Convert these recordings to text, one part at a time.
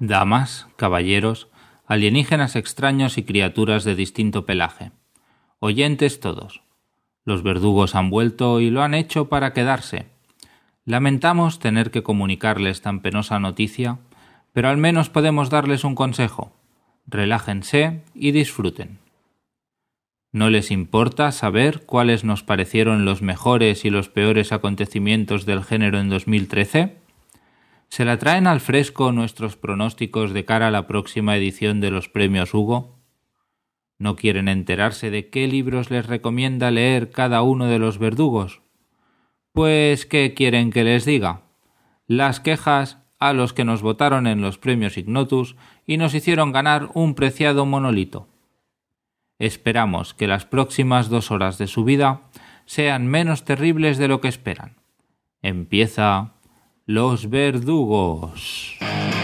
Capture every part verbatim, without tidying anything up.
Damas, caballeros, alienígenas extraños y criaturas de distinto pelaje. Oyentes todos. Los verdugos han vuelto y lo han hecho para quedarse. Lamentamos tener que comunicarles tan penosa noticia, pero al menos podemos darles un consejo. Relájense y disfruten. ¿No les importa saber cuáles nos parecieron los mejores y los peores acontecimientos del género en dos mil trece? ¿Se la traen al fresco nuestros pronósticos de cara a la próxima edición de los premios Hugo? ¿No quieren enterarse de qué libros les recomienda leer cada uno de los verdugos? Pues, ¿qué quieren que les diga? Las quejas a los que nos votaron en los premios Ignotus y nos hicieron ganar un preciado monolito. Esperamos que las próximas dos horas de su vida sean menos terribles de lo que esperan. Empieza Los Verdugos.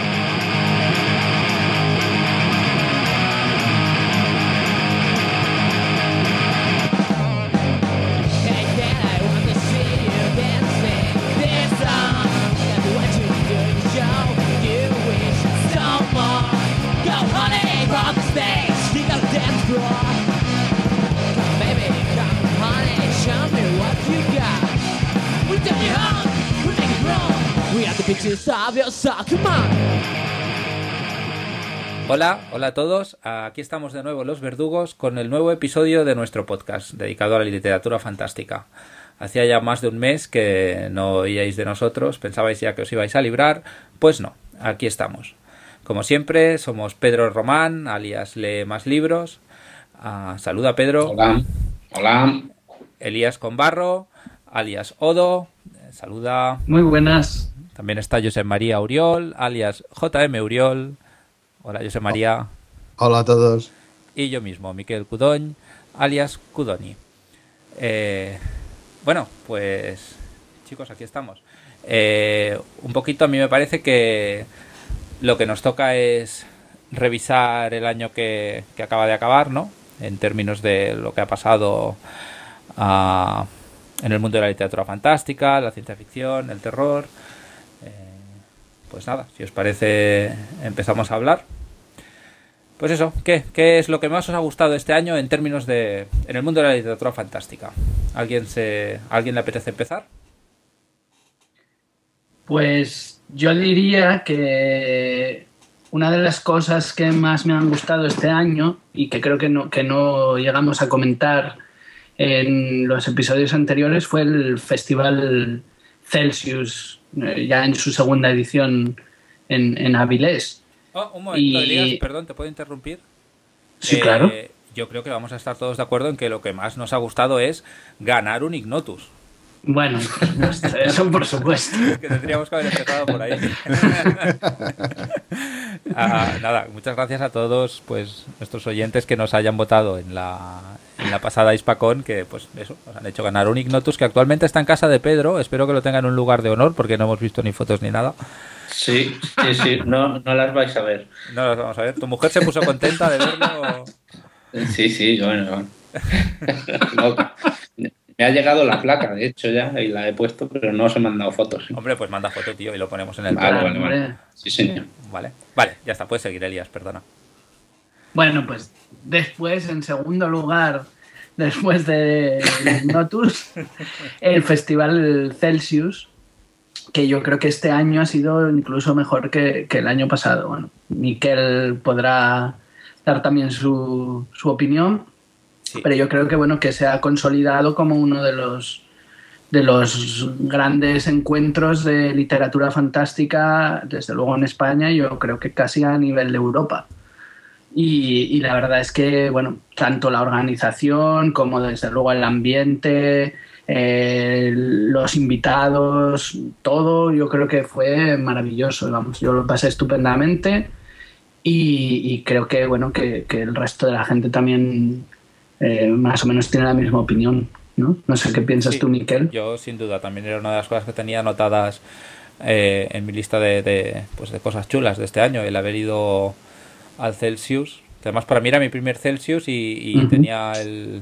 Hola, hola a todos. Aquí estamos de nuevo Los Verdugos con el nuevo episodio de nuestro podcast dedicado a la literatura fantástica. Hacía ya más de un mes que no oíais de nosotros, pensabais ya que os ibais a librar, pues no, aquí estamos. Como siempre, somos Pedro Román, alias Lee Más Libros. Uh, saluda Pedro. Hola. Hola. Elías Conbarro, alias Odo. Saluda. Muy buenas. También está José María Uriol, alias J M Uriol. Hola, José María. Hola a todos. Y yo mismo, Miquel Cudoñ, alias Cudoni. Eh, bueno, pues chicos, aquí estamos. Eh, un poquito a mí me parece que lo que nos toca es revisar el año que, que acaba de acabar, ¿no? En términos de lo que ha pasado uh, en el mundo de la literatura fantástica, la ciencia ficción, el terror. Eh, pues nada, si os parece, empezamos a hablar. Pues eso, ¿qué? ¿Qué es lo que más os ha gustado este año en términos de... en el mundo de la literatura fantástica? ¿Alguien se, ¿a alguien le apetece empezar? Pues yo diría que una de las cosas que más me han gustado este año y que creo que no, que no llegamos a comentar en los episodios anteriores fue el Festival Celsius, ya en su segunda edición en, en Avilés. Oh, un momento, y... Elías, perdón, ¿te puedo interrumpir? Sí, eh, claro. Yo creo que vamos a estar todos de acuerdo en que lo que más nos ha gustado es ganar un Ignotus. Bueno, eso por supuesto. Que tendríamos que haber empezado por ahí. ah, nada, muchas gracias a todos pues nuestros oyentes que nos hayan votado en la, en la pasada Hispacon, que pues eso, nos han hecho ganar un Ignotus que actualmente está en casa de Pedro. Espero que lo tenga en un lugar de honor porque no hemos visto ni fotos ni nada. Sí, sí, sí, no, no las vais a ver. No las vamos a ver. ¿Tu mujer se puso contenta de verlo? Sí, sí, bueno. No, me ha llegado la placa, de hecho, ya, y la he puesto, pero no os he mandado fotos. ¿Sí? Hombre, pues manda foto, tío, y lo ponemos en el Vale, plano. vale, vale. Sí, señor. Vale, vale, ya está, puedes seguir, Elías, perdona. Bueno, pues después, en segundo lugar, después de Ignotus, el Festival Celsius, que yo creo que este año ha sido incluso mejor que, que el año pasado. Bueno, Miquel podrá dar también su, su opinión, sí. Pero yo creo que bueno que se ha consolidado como uno de los de los grandes encuentros de literatura fantástica, desde luego en España, yo creo que casi a nivel de Europa. Y, y la verdad es que bueno, tanto la organización como desde luego el ambiente, Eh, los invitados, todo, yo creo que fue maravilloso. Vamos, yo lo pasé estupendamente y, y creo que bueno que, que el resto de la gente también eh, más o menos tiene la misma opinión, ¿no? No sé qué piensas sí, tú, Miquel. Yo sin duda también era una de las cosas que tenía anotadas eh, en mi lista de, de, pues de cosas chulas de este año, el haber ido al Celsius. Además para mí era mi primer Celsius y, y uh-huh. tenía el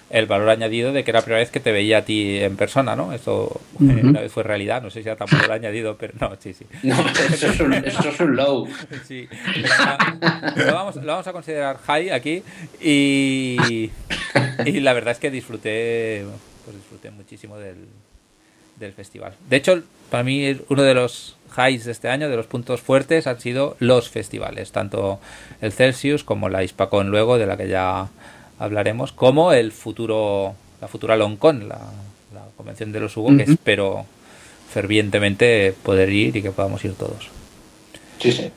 el valor añadido de que era la primera vez que te veía a ti en persona, ¿no? Esto uh-huh. eh, una vez fue realidad, no sé si era tan valor añadido, pero no, sí, sí. No, eso es un, eso es un low. Sí, lo vamos, lo vamos a considerar high aquí y, y la verdad es que disfruté, pues disfruté muchísimo del, del festival. De hecho, para mí uno de los highs de este año, de los puntos fuertes, han sido los festivales, tanto el Celsius como la Hispacon luego, de la que ya hablaremos, como el futuro, la futura LongCon, la, la convención de los Hugo, uh-huh. que espero fervientemente poder ir y que podamos ir todos. Sí, sí.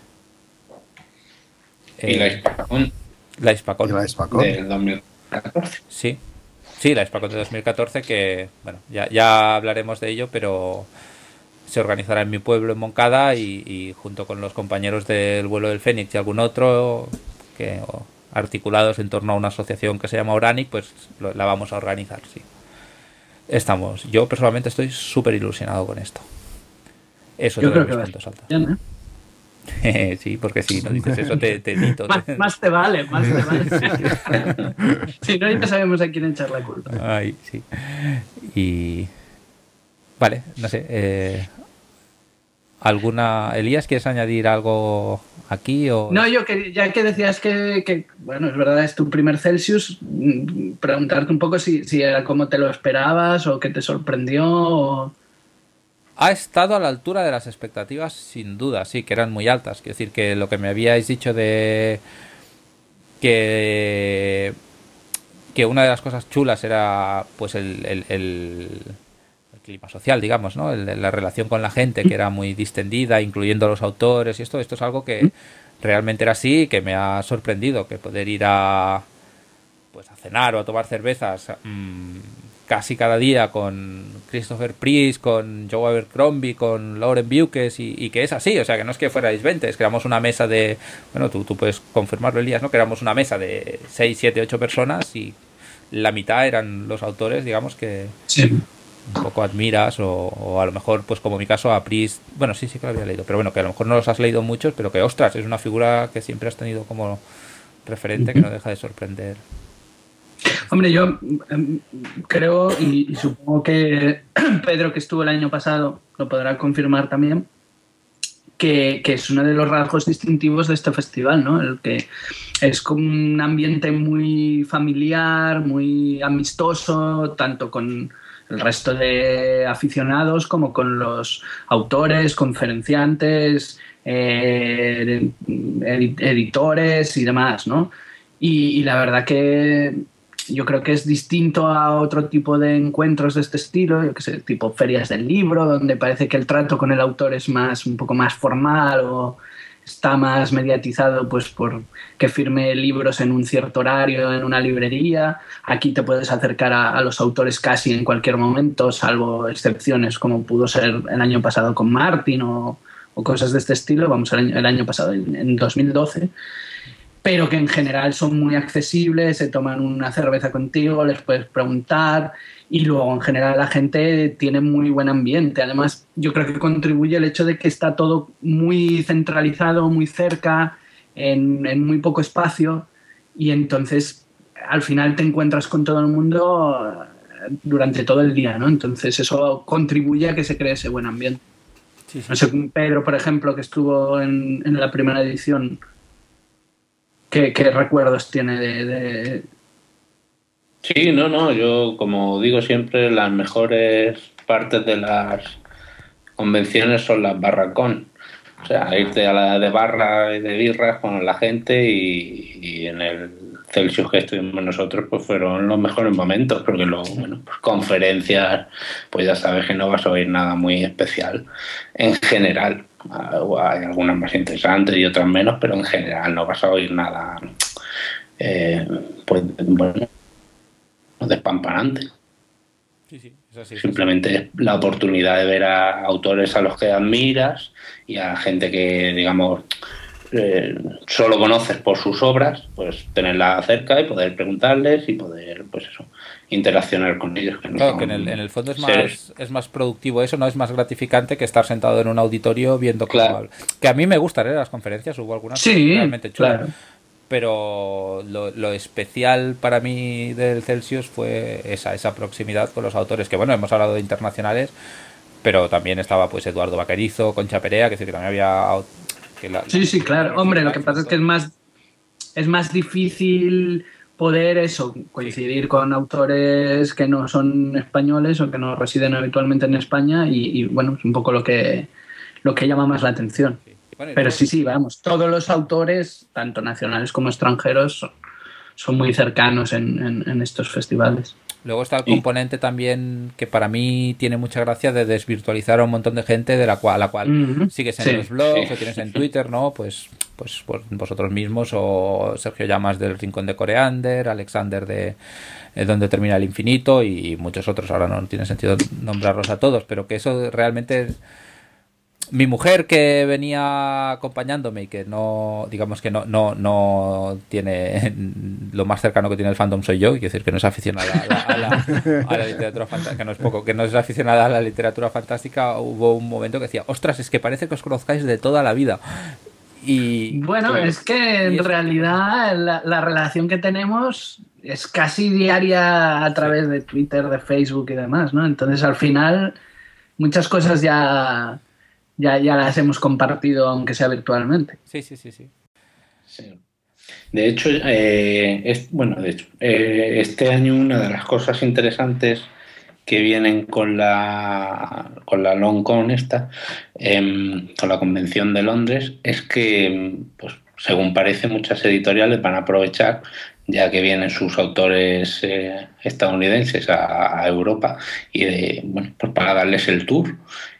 Eh, ¿Y la Hispacon? La Hispacon. ¿Y la Hispacon? Del dos mil catorce. Sí, sí, la Hispacon de dos mil catorce, que, bueno, ya, ya hablaremos de ello, pero se organizará en mi pueblo, en Moncada, y, y junto con los compañeros del vuelo del Fénix y algún otro, que... O, articulados en torno a una asociación que se llama Oranic, pues lo, la vamos a organizar, sí. Estamos, yo personalmente estoy súper ilusionado con esto. Eso yo de creo los que puntos altos. Bien, ¿eh? Sí, porque si no dices eso te, te edito. más, más te vale, más te vale. Si no, ya sabemos a quién echar la culpa. Ay, sí. Y... Vale, no sé. Eh... ¿Alguna... Elías, quieres añadir algo aquí? O... No, yo que ya que decías que, que, bueno, es verdad, es tu primer Celsius, preguntarte un poco si, si era como te lo esperabas o que te sorprendió. O... Ha estado a la altura de las expectativas, sin duda, sí, que eran muy altas. Quiero decir que lo que me habíais dicho de que, que una de las cosas chulas era pues el... el, el clima social, digamos, ¿no? El, la relación con la gente, que era muy distendida, incluyendo a los autores y esto, esto es algo que realmente era así, que me ha sorprendido, que poder ir a pues a cenar o a tomar cervezas mmm, casi cada día con Christopher Priest, con Joe Abercrombie, con Lauren Bukes y, y que es así, o sea, que no es que fuerais veinte, es que éramos una mesa de, bueno, tú, tú puedes confirmarlo, Elías, ¿no? Que éramos una mesa de seis, siete, ocho personas y la mitad eran los autores, digamos, que... Sí. un poco admiras o, o a lo mejor, pues como mi caso, a Priest, bueno, sí, sí que lo había leído, pero bueno, que a lo mejor no los has leído muchos, pero que, ostras, es una figura que siempre has tenido como referente, que no deja de sorprender. Hombre, yo eh, creo y, y supongo que Pedro, que estuvo el año pasado, lo podrá confirmar también, que, que es uno de los rasgos distintivos de este festival, ¿no? El que es como un ambiente muy familiar, muy amistoso, tanto con el resto de aficionados como con los autores, conferenciantes, eh, editores y demás, ¿no? Y, y la verdad que yo creo que es distinto a otro tipo de encuentros de este estilo, yo que sé, tipo ferias del libro, donde parece que el trato con el autor es más un poco más formal o está más mediatizado pues por que firme libros en un cierto horario en una librería. Aquí te puedes acercar a, a los autores casi en cualquier momento, salvo excepciones como pudo ser el año pasado con Martin o, o cosas de este estilo, vamos, el año, el año pasado, en, en dos mil doce, pero que en general son muy accesibles, se toman una cerveza contigo, les puedes preguntar y luego en general la gente tiene muy buen ambiente. Además, yo creo que contribuye el hecho de que está todo muy centralizado, muy cerca, en, en muy poco espacio y entonces al final te encuentras con todo el mundo durante todo el día, ¿no? Entonces eso contribuye a que se cree ese buen ambiente. Sí, sí. No sé, Pedro, por ejemplo, que estuvo en, en la primera edición, ¿qué, qué recuerdos tiene de, de...? Sí, no, no, yo como digo siempre, las mejores partes de las convenciones son las barracón. O sea, irte a la de barra y de birras con la gente y, y en el Celsius que estuvimos nosotros pues fueron los mejores momentos, porque luego, bueno, pues conferencias, pues ya sabes que no vas a oír nada muy especial en general. Hay algunas más interesantes y otras menos, pero en general no vas a oír nada eh, pues bueno, despampanante. Sí, sí, es así, simplemente es la oportunidad de ver a autores a los que admiras y a gente que, digamos, eh, solo conoces por sus obras, pues tenerla cerca y poder preguntarles y poder, pues eso, interaccionar con ellos. Que no claro, que en el, en el fondo es más, es más productivo eso, no es más gratificante que estar sentado en un auditorio viendo cómo claro. habla. Que a mí me gustan ¿eh? las conferencias, hubo algunas sí, realmente chulas. Claro. pero lo, lo especial para mí del Celsius fue esa, esa proximidad con los autores, que bueno, hemos hablado de internacionales, pero también estaba pues Eduardo Vaquerizo, Concha Perea, que, decir, que también había... Que la, sí, sí, claro. Hombre, lo que pasa es que es más, es más difícil poder eso, coincidir con autores que no son españoles o que no residen habitualmente en España y, y bueno, es un poco lo que, lo que llama más la atención. Sí. Bueno, pero sí, sí, vamos, todos los autores, tanto nacionales como extranjeros, son, son muy cercanos en, en, en estos festivales. Luego está el componente también que para mí tiene mucha gracia de desvirtualizar a un montón de gente de la cual, la cual mm-hmm. sigues en sí, los blogs sí. o tienes en Twitter, ¿no? Pues, pues, pues vosotros mismos o Sergio Llamas del Rincón de Coreander, Alexander de eh, Donde Termina el Infinito y muchos otros. Ahora no tiene sentido nombrarlos a todos, pero que eso realmente... Mi mujer que venía acompañándome y que no, digamos que no, no, no tiene lo más cercano que tiene el fandom soy yo, quiero decir que no es aficionada a la, a la, a la literatura fantástica, que no es poco, que no es aficionada a la literatura fantástica, hubo un momento que decía, ostras, es que parece que os conozcáis de toda la vida. Y bueno, pues, es que en es... realidad la, la relación que tenemos es casi diaria a través de Twitter, de Facebook y demás, ¿no? Entonces al final muchas cosas ya... Ya, ya las hemos compartido, aunque sea virtualmente. Sí, sí, sí, sí. sí. De hecho, eh, es, bueno, de hecho, eh, este año una de las cosas interesantes que vienen con la con la LongCon esta, eh, con la Convención de Londres, es que, pues, según parece, muchas editoriales van a aprovechar, ya que vienen sus autores eh, estadounidenses a, a Europa, y de, bueno, pues para darles el tour.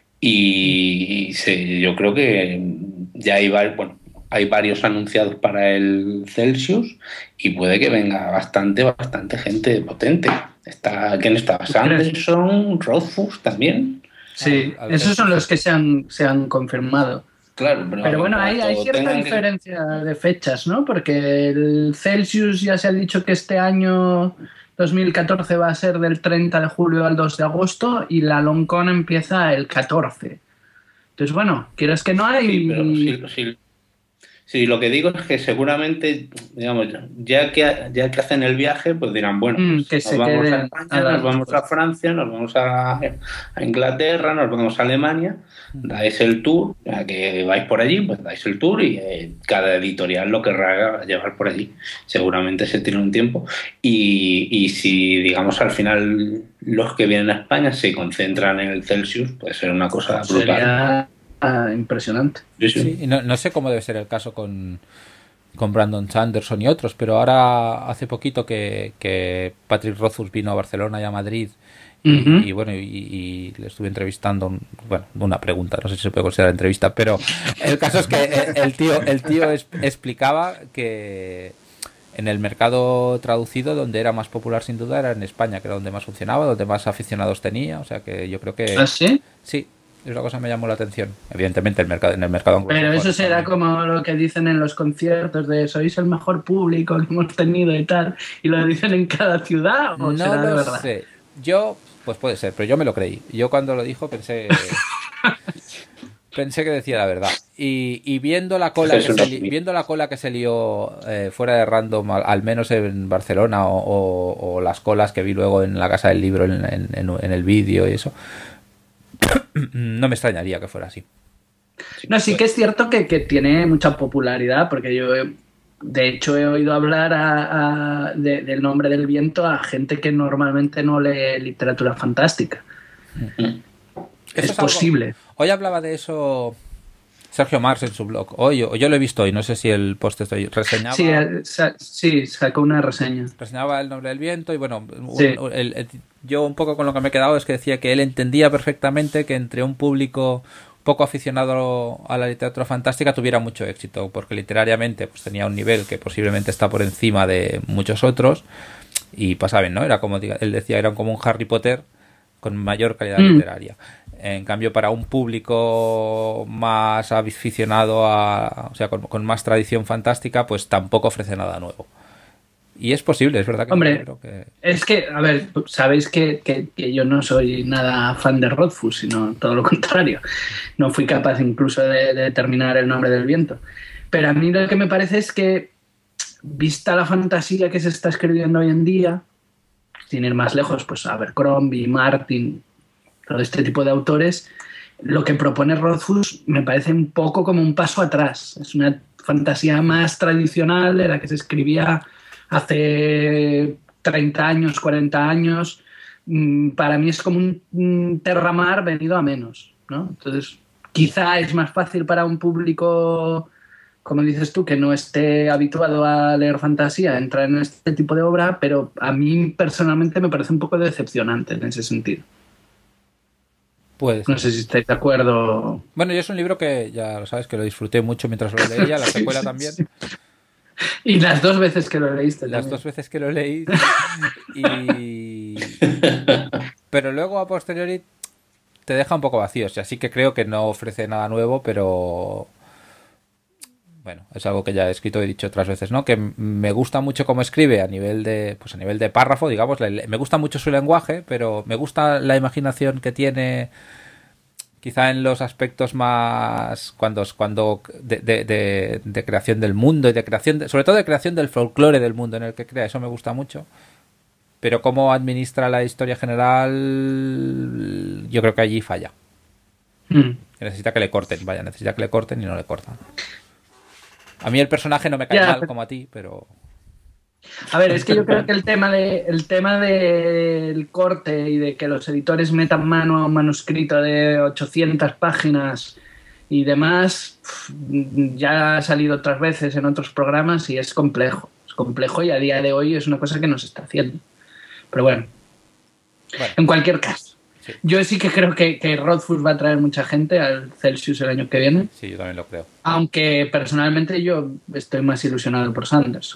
Y sí, yo creo que ya hay, bueno, hay varios anunciados para el Celsius y puede que venga bastante, bastante gente potente. Está, ¿quién está? Sanderson, Rothfuss también. Sí, ah, esos son los que se han, se han confirmado. Claro, pero, pero bueno, hay, hay cierta diferencia que... de fechas, ¿no? Porque el Celsius ya se ha dicho que este año... dos mil catorce va a ser del treinta de julio al dos de agosto y la LongCon empieza el catorce. Entonces, bueno, quieres que no hay... Sí, pero sí, sí, sí, lo que digo es que seguramente, digamos, ya que, ya que hacen el viaje, pues dirán, bueno, pues que nos se vamos queden a España, a nos vamos a Francia, nos vamos a, a Inglaterra, nos vamos a Alemania, dais el tour, ya que vais por allí, pues dais el tour y eh, cada editorial lo querrá llevar por allí. Seguramente se tiene un tiempo y, y si, digamos, al final los que vienen a España se concentran en el Celsius, puede ser una cosa brutal. Sería uh, impresionante. Sí, sí. Sí, no, no sé cómo debe ser el caso con, con Brandon Sanderson y otros, pero ahora hace poquito que, que Patrick Rothfuss vino a Barcelona y a Madrid. Y, uh-huh. y bueno, y, y le estuve entrevistando, un, bueno, una pregunta, no sé si se puede considerar entrevista, pero el caso es que el tío, el tío es, explicaba que en el mercado traducido donde era más popular sin duda era en España, que era donde más funcionaba, donde más aficionados tenía, o sea que yo creo que... ¿Ah, sí? Sí, es una cosa que me llamó la atención. Evidentemente el mercado, en el mercado anglosajón. Pero eso será como lo que dicen en los conciertos de sois el mejor público que hemos tenido y tal, y lo dicen en cada ciudad, ¿o no será lo de verdad? Sé. Yo... Pues puede ser, pero yo me lo creí. Yo cuando lo dijo pensé pensé que decía la verdad. Y, y viendo la cola que se, viendo la cola que se lió eh, fuera de Random, al, al menos en Barcelona, o, o, o las colas que vi luego en la Casa del Libro, en, en, en, en el vídeo y eso, no me extrañaría que fuera así. No, sí que es cierto que, que tiene mucha popularidad, porque yo... De hecho, he oído hablar a, a, de, del Nombre del Viento a gente que normalmente no lee literatura fantástica. Mm-hmm. Es, es posible. Algo... Hoy hablaba de eso Sergio Marx en su blog. Hoy, yo lo he visto hoy, no sé si el post estoy reseñaba. Sí, sa- sí, sacó una reseña. Reseñaba El Nombre del Viento y bueno, sí. un, el, el, yo un poco con lo que me he quedado es que decía que él entendía perfectamente que entre un público poco aficionado a la literatura fantástica tuviera mucho éxito, porque literariamente pues tenía un nivel que posiblemente está por encima de muchos otros y pasaban, ¿no? Era como él decía, eran como un Harry Potter con mayor calidad mm. literaria. En cambio, para un público más aficionado a, o sea, con, con más tradición fantástica, pues tampoco ofrece nada nuevo. Y es posible, es verdad que... Hombre, creo que... es que, a ver, sabéis que, que, que yo no soy nada fan de Rothfuss, sino todo lo contrario. No fui capaz incluso de, de terminar El Nombre del Viento. Pero a mí lo que me parece es que vista la fantasía que se está escribiendo hoy en día, sin ir más lejos, pues Abercrombie, Martin, todo este tipo de autores, lo que propone Rothfuss me parece un poco como un paso atrás. Es una fantasía más tradicional de la que se escribía hace treinta años, cuarenta años. Para mí es como un Terramar venido a menos, ¿no? Entonces, quizá es más fácil para un público, como dices tú, que no esté habituado a leer fantasía, entrar en este tipo de obra, pero a mí personalmente me parece un poco decepcionante en ese sentido. Pues, no sé si estáis de acuerdo. Bueno, yo es un libro que ya lo sabes que lo disfruté mucho mientras lo leía, la secuela también. Y las dos veces que lo leíste. Las también. dos veces que lo leí. Y... Pero luego a posteriori te deja un poco vacío. O sea, sí que creo que no ofrece nada nuevo, pero... Bueno, es algo que ya he escrito y he dicho otras veces, ¿no? Que me gusta mucho cómo escribe a nivel de, pues a nivel de párrafo, digamos. Me gusta mucho su lenguaje, pero me gusta la imaginación que tiene, quizá en los aspectos más cuando cuando de, de, de, de creación del mundo y de creación, de, sobre todo de creación del folclore del mundo en el que crea. Eso me gusta mucho. Pero cómo administra la historia general, yo creo que allí falla. Mm. Necesita que le corten, vaya, necesita que le corten y no le cortan. A mí el personaje no me cae yeah, mal pero... como a ti, pero... A ver, es que yo creo que el tema de el tema del corte y de que los editores metan mano a un manuscrito de ochocientas páginas y demás, ya ha salido otras veces en otros programas y es complejo. Es complejo y a día de hoy es una cosa que no se está haciendo. Pero bueno, bueno. En cualquier caso. Sí. Yo sí que creo que, que Rothfuss va a traer mucha gente al Celsius el año que viene. Sí, yo también lo creo. Aunque personalmente yo estoy más ilusionado por Sanderson.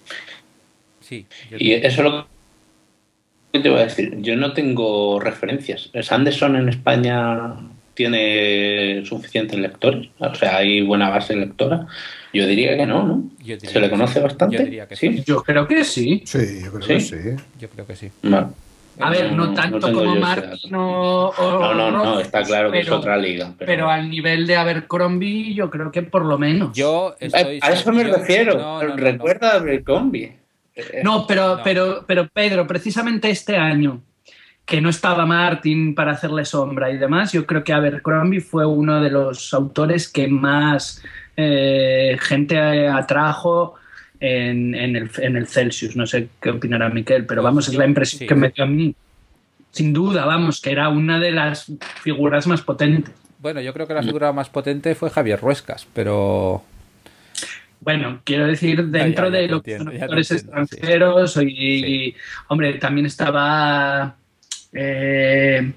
Sí. Y eso es lo que te voy a decir. Yo no tengo referencias. ¿Sanderson en España tiene suficientes lectores? O sea, ¿hay buena base lectora? Yo diría que no, ¿no? ¿Se le conoce sí. bastante? Yo diría que sí. sí. Yo creo que sí. Sí, yo creo ¿Sí? que sí. Yo creo que sí. Vale. A ver, no tanto no como Martin o, o No, no, no, Rothfuss, está claro que pero, es otra liga. Pero... pero al nivel de Abercrombie, yo creo que por lo menos. Yo estoy... A eso me yo... refiero. No, no, Recuerda no, no. a Abercrombie. No, pero, No. pero, pero Pedro, precisamente este año, que no estaba Martin para hacerle sombra y demás, yo creo que Abercrombie fue uno de los autores que más eh, gente atrajo en, en, el, en el Celsius. No sé qué opinará Miquel, pero vamos, es la impresión sí. que me dio a mí. Sin duda, vamos, que era una de las figuras más potentes. Bueno, yo creo que la figura más potente fue Javier Ruescas, pero... Bueno, quiero decir, dentro ya, ya, ya de los autores extranjeros sí. y, sí. hombre, también estaba... Eh,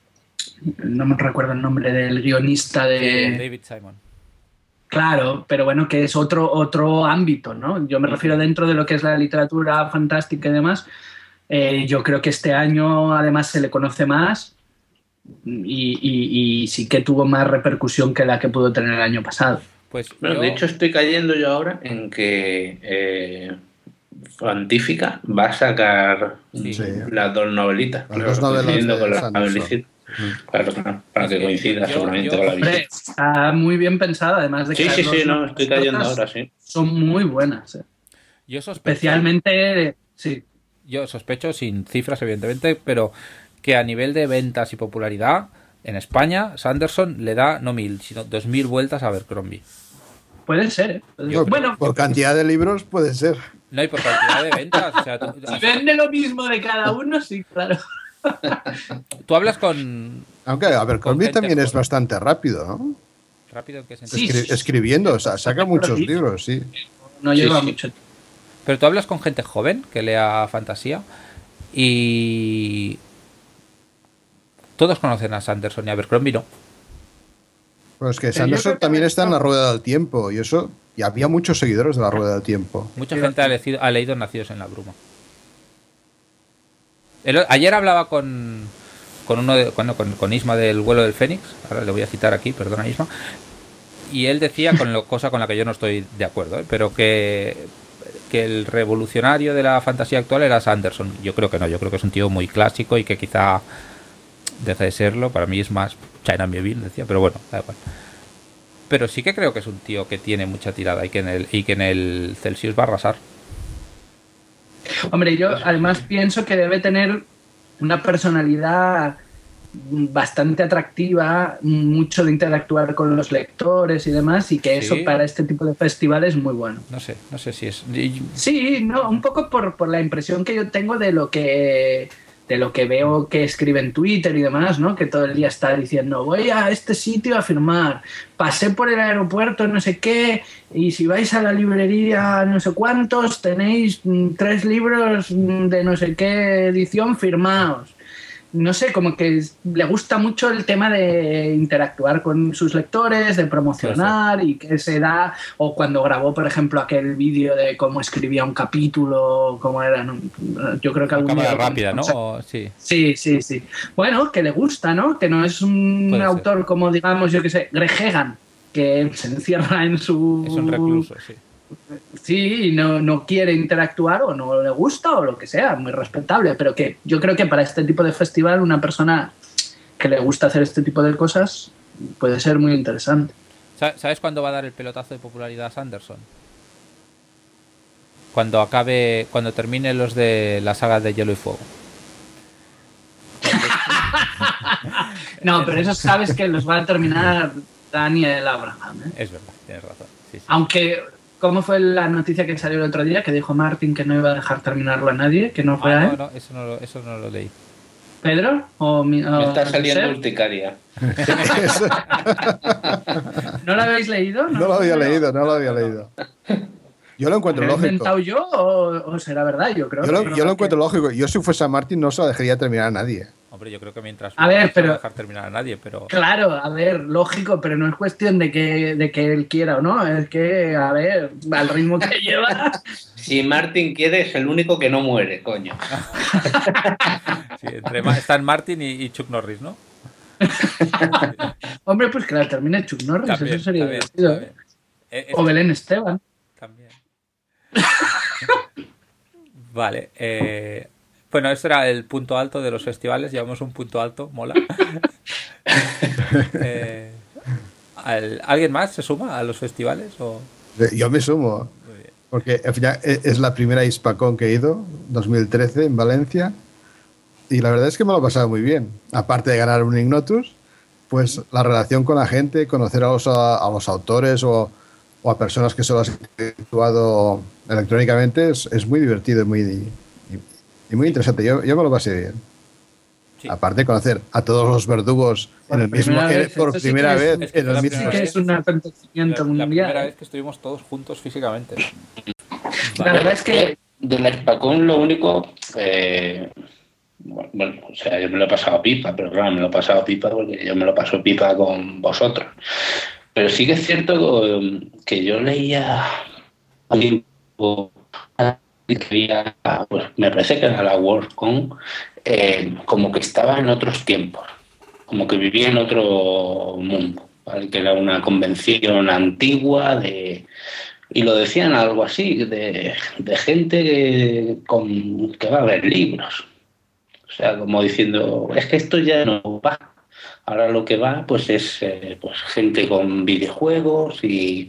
no me recuerdo el nombre del guionista de... Sí, David Simon. Claro, pero bueno, que es otro, otro ámbito, ¿no? Yo me refiero dentro de lo que es la literatura fantástica y demás. Eh, yo creo que este año además se le conoce más y, y, y sí que tuvo más repercusión que la que pudo tener el año pasado. Pues bueno, yo... de hecho estoy cayendo yo ahora en que eh, Fantífica va a sacar sí. las dos novelitas. Las dos novelas con de la novelita. Claro, claro, para que coincida yo, seguramente yo, con la visita. Está muy bien pensada, además de que sí, sí, sí, no, estoy cayendo ahora, sí. Son muy buenas. Eh. Yo sospecho, especialmente, sí. Yo sospecho, sin cifras evidentemente, pero que a nivel de ventas y popularidad en España, Sanderson le da no mil, sino dos mil vueltas a Abercrombie. Puede ser, ¿eh? Yo, bueno, por cantidad de libros puede ser. No, y por cantidad de ventas. O sea, tú, si vende lo mismo de cada uno, sí, claro. Tú hablas con... Aunque Abercrombie también es bastante rápido, ¿no? ¿Rápido en qué sentido? Escri- escribiendo, o sea, saca muchos libros, sí. No lleva sí, sí. mucho. Pero tú hablas con gente joven que lea fantasía y... Todos conocen a Sanderson y Abercrombie, ¿no? Pues que Sanderson también está en la Rueda del Tiempo y eso... Y había muchos seguidores de la Rueda del Tiempo. Mucha gente ha leído, ha leído Nacidos en la Bruma. El, ayer hablaba con, con uno de, bueno, con, con Isma del Vuelo del Fénix. Ahora le voy a citar aquí, perdona Isma. Y él decía, con lo, cosa con la que yo no estoy de acuerdo, ¿eh? pero que, que el revolucionario de la fantasía actual era Sanderson. Yo creo que no, yo creo que es un tío muy clásico y que quizá deje de serlo. Para mí es más China Mieville, decía, pero bueno, da igual. Pero sí que creo que es un tío que tiene mucha tirada y que en el, y que en el Celsius va a arrasar. Hombre, yo además pienso que debe tener una personalidad bastante atractiva, mucho de interactuar con los lectores y demás, y que eso sí. para este tipo de festivales es muy bueno. No sé, no sé si es... Sí, no, un poco por, por la impresión que yo tengo de lo que de lo que veo que escribe en Twitter y demás, ¿no? Que todo el día está diciendo, voy a este sitio a firmar, pasé por el aeropuerto no sé qué, y si vais a la librería no sé cuántos, tenéis tres libros de no sé qué edición firmados. No sé, como que le gusta mucho el tema de interactuar con sus lectores, de promocionar, sí, sí. Y que se da, o cuando grabó, por ejemplo, aquel vídeo de cómo escribía un capítulo, cómo era, ¿no? Yo creo que algún cámara día, rápida, ¿no? O sea, o, sí. sí, sí, sí. Bueno, que le gusta, ¿no? Que no es un Puede autor ser. como, digamos, yo que sé, Greg Egan, que se encierra en su... Es un recluso, sí. Sí, no, no quiere interactuar o no le gusta o lo que sea, muy respetable, pero que yo creo que para este tipo de festival una persona que le gusta hacer este tipo de cosas puede ser muy interesante. ¿Sabes cuándo va a dar el pelotazo de popularidad a Sanderson? Cuando acabe, cuando termine los de la saga de Hielo y Fuego. No, pero eso sabes que los va a terminar Daniel Abraham, ¿eh? Es verdad, tienes razón. Sí, sí. Aunque... ¿Cómo fue la noticia que salió el otro día? Que dijo Martin que no iba a dejar terminarlo a nadie, que no fue ah, a él. No, no, eso no, lo, eso no lo leí. ¿Pedro? ¿O mi, o Me está saliendo Josep? urticaria. ¿No lo habéis leído? No, no lo había leído, no lo había leído. Yo lo encuentro ¿Lo he lógico. inventado yo o, o será verdad? Yo creo Yo lo, que yo lo encuentro lógico. Yo si fuese a Martin no se lo dejaría terminar a nadie. Hombre, yo creo que mientras A ver, no pero- se va a dejar terminar a nadie, pero Claro, a ver, lógico, pero no es cuestión de que, de que él quiera o no, es que, a ver, al ritmo que lleva... Si Martin quiere, es el único que no muere, coño. sí, entre Ma- están Martin y, y Chuck Norris, ¿no? Hombre, pues que la termine Chuck Norris, También, eso sería también, divertido. también. Eh, O Belén Esteban. También. Vale. Eh, bueno, este era el punto alto de los festivales. Llevamos un punto alto, mola. eh, ¿al- ¿Alguien más se suma a los festivales? O... Yo me sumo. Muy bien. Porque al final es la primera Hispacón que he ido, dos mil trece, en Valencia. Y la verdad es que me lo he pasado muy bien. Aparte de ganar un Ignotus, pues la relación con la gente, conocer a los, a, a los autores o, o a personas que se lo han actuado electrónicamente es, es muy divertido y muy, y, y muy interesante. Yo, yo me lo pasé bien. Sí. Aparte de conocer a todos los verdugos Por en el mismo, primera vez, por eso sí primera que es- vez es que en fue la el Sí mismo que es un acontecimiento La, la mundial. primera vez que estuvimos todos juntos físicamente. La verdad es que... De la Hispacón lo único... Eh, bueno, o sea, yo me lo he pasado pipa, pero claro, me lo he pasado pipa porque yo me lo paso pipa con vosotros. Pero sí que es cierto que yo leía un tiempo que había, pues me parece que era la WorldCon, eh, como que estaba en otros tiempos, como que vivía en otro mundo, ¿vale? Que era una convención antigua de... Y lo decían algo así, de, de gente que, con, que va a ver libros. O sea, como diciendo, es que esto ya no va. Ahora lo que va pues es eh, pues gente con videojuegos y,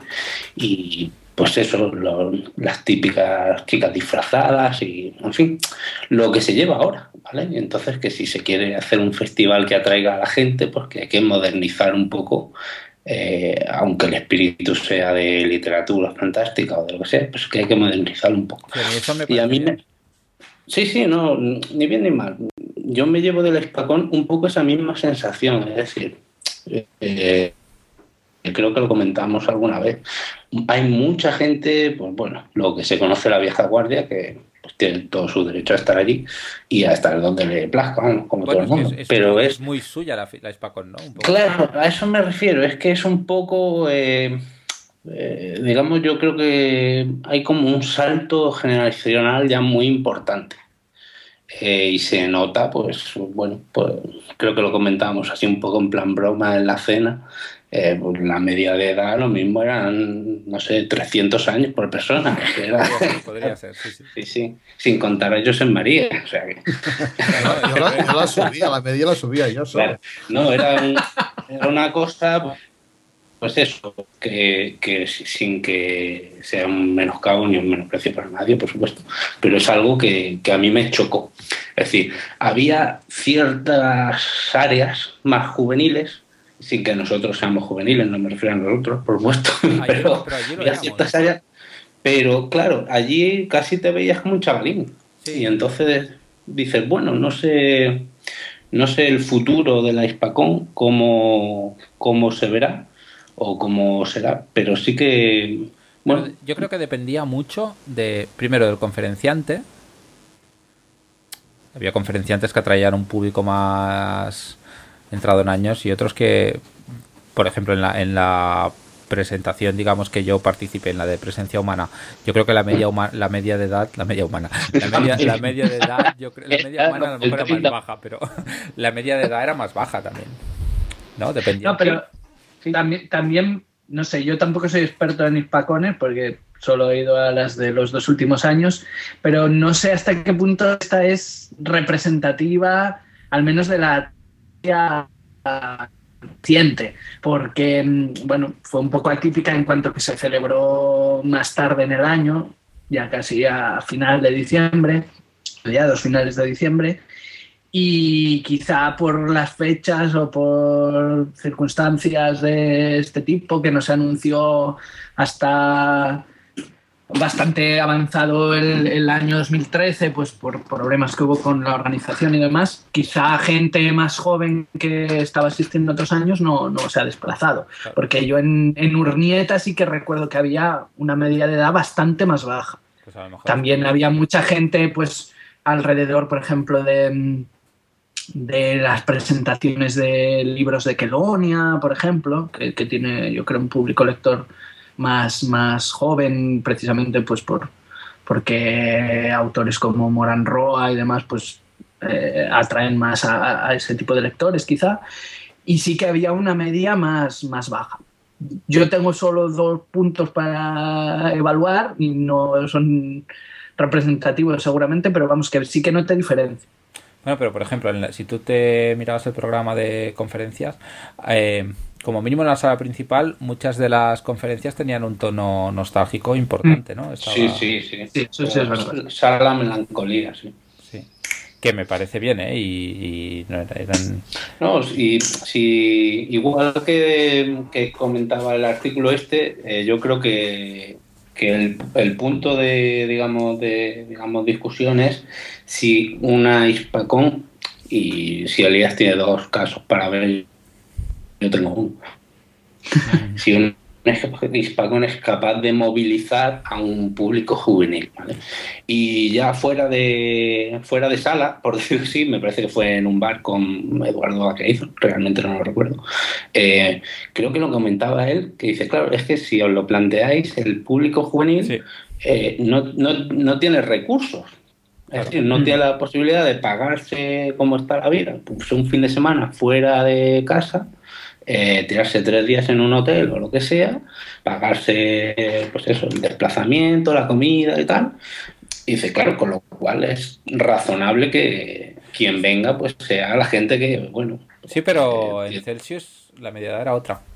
y pues eso, lo, las típicas chicas disfrazadas y, en fin, lo que se lleva ahora, ¿vale? Y entonces que si se quiere hacer un festival que atraiga a la gente, pues que hay que modernizar un poco, eh, aunque el espíritu sea de literatura fantástica o de lo que sea, pues que hay que modernizarlo un poco. Sí, a mí eso me Y a parece mí me... bien. Sí, sí, no, ni bien ni mal. Yo me llevo del Hispacón un poco esa misma sensación, es decir, eh, creo que lo comentamos alguna vez. Hay mucha gente, pues bueno, lo que se conoce la vieja guardia, que pues, tiene todo su derecho a estar allí y a estar donde le plazca, vamos, como Bueno, todo el es, mundo. que es, Pero es, es, muy suya la, la Hispacón, ¿no? Un poco. claro, a eso me refiero, es que es un poco... Eh, Eh, digamos, yo creo que hay como un salto generacional ya muy importante. Eh, y se nota, pues, bueno, pues creo que lo comentábamos así un poco en plan broma en la cena. Eh, pues la media de edad lo mismo eran, no sé, trescientos años por persona. Era, Podría ser, podría ser, sí, sí. sí, sí, sin contar a ellos en María. O sea que, Yo la, yo la subía, la media la subía yo solo. claro, no, era, un- era una cosa... pues eso, que, que sin que sea un menoscabo ni un menosprecio para nadie, por supuesto, pero es algo que, que a mí me chocó. Es decir, había ciertas áreas más juveniles, sin que nosotros seamos juveniles, no me refiero a nosotros, por supuesto, Allí, pero, pero allí lo había éramos. ciertas áreas, pero claro, allí casi te veías como un chavalín. Sí. Y entonces dices, bueno, no sé, no sé el futuro de la Hispacón, cómo, cómo se verá o cómo será, pero sí que, bueno, Pero yo creo que dependía mucho de, primero, del conferenciante. Había conferenciantes que atraían un público más entrado en años y otros que, por ejemplo, en la, en la presentación, digamos, que yo participé, en la de presencia humana, yo creo que la media huma- la media de edad, la media humana, la media, la media de edad, yo creo, la media humana a lo mejor era más baja, pero la media de edad era más baja también, ¿no? Dependía. No, pero también, también, no sé, yo tampoco soy experto en hispacones porque solo he ido a las de los dos últimos años, pero no sé hasta qué punto esta es representativa, al menos de la reciente, porque, bueno, fue un poco atípica en cuanto que se celebró más tarde en el año, ya casi a final de diciembre, mediados finales de diciembre, y quizá por las fechas o por circunstancias de este tipo que no se anunció hasta bastante avanzado el, el año dos mil trece, pues por problemas que hubo con la organización y demás, quizá gente más joven que estaba asistiendo otros años no, no se ha desplazado, porque yo en, en Urnieta sí que recuerdo que había una media de edad bastante más baja. Pues a lo mejor También sí. había mucha gente pues alrededor, por ejemplo, de de las presentaciones de libros de Kelonia, por ejemplo, que, que tiene, yo creo, un público lector más, más joven, precisamente pues por, porque autores como Moran Roa y demás pues eh, atraen más a, a ese tipo de lectores, quizá, y sí que había una media más, más baja. Yo tengo solo dos puntos para evaluar y no son representativos seguramente, pero vamos, que sí que noté diferencia. Bueno, pero por ejemplo, en la- si tú te mirabas el programa de conferencias, eh, como mínimo en la sala principal, muchas de las conferencias tenían un tono nostálgico importante, ¿no? Estaba- sí, sí, sí. Sí, eso sí es verdad. Sale la melancolía, sí. sí. Que me parece bien, ¿eh? Y, y no era- eran... No, y si igual que, que comentaba el artículo este, eh, yo creo que, que el, el punto de digamos de digamos discusión es si una Hispacón, y si Elías tiene dos casos para ver, yo tengo uno. Si un Hispacón es capaz de movilizar a un público juvenil, ¿vale? Y ya fuera de fuera de sala, por decirlo así, me parece que fue en un bar con Eduardo Vaquerizo, realmente no lo recuerdo. Eh, creo que lo comentaba él, que dice, claro, es que si os lo planteáis, el público juvenil Sí. eh, no, no, no tiene recursos. Es Claro. decir, no tiene la posibilidad de pagarse como está la vida, pues un fin de semana fuera de casa, eh, tirarse tres días en un hotel o lo que sea, pagarse, pues eso, el desplazamiento, la comida y tal. Y dice, claro, con lo cual es razonable que quien venga pues sea la gente que, bueno... Sí, pero eh, en Celsius la media edad era otra.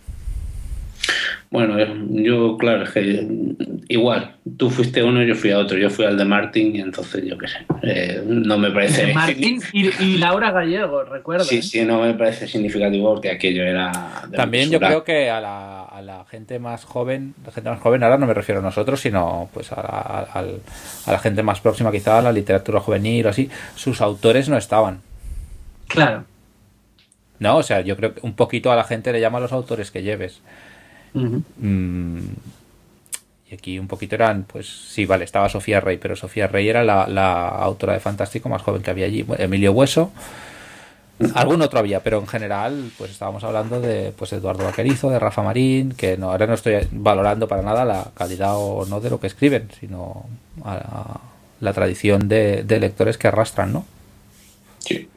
Bueno, yo, claro, es que igual, tú fuiste uno y yo fui a otro. Yo fui al de Martín y entonces yo qué sé. Eh, no me parece. Martín y, y Laura Gallego, recuerda. Sí, sí, no me parece significativo porque aquello era. de También yo basura. creo que a la, a la gente más joven, la gente más joven, ahora no me refiero a nosotros, sino pues a la, a, a la gente más próxima, quizá a la literatura juvenil o así, sus autores no estaban. Claro. No, o sea, yo creo que un poquito a la gente le llama a los autores que lleves. Uh-huh. Mm, y aquí un poquito eran, pues sí, vale, estaba Sofía Rey, pero Sofía Rey era la, la autora de Fantástico más joven que había allí. Bueno, Emilio Hueso, algún otro había, pero en general, pues estábamos hablando de pues Eduardo Vaquerizo, de Rafa Marín, que no, ahora no estoy valorando para nada la calidad o no de lo que escriben, sino a, a la tradición de, de lectores que arrastran, ¿no? Sí.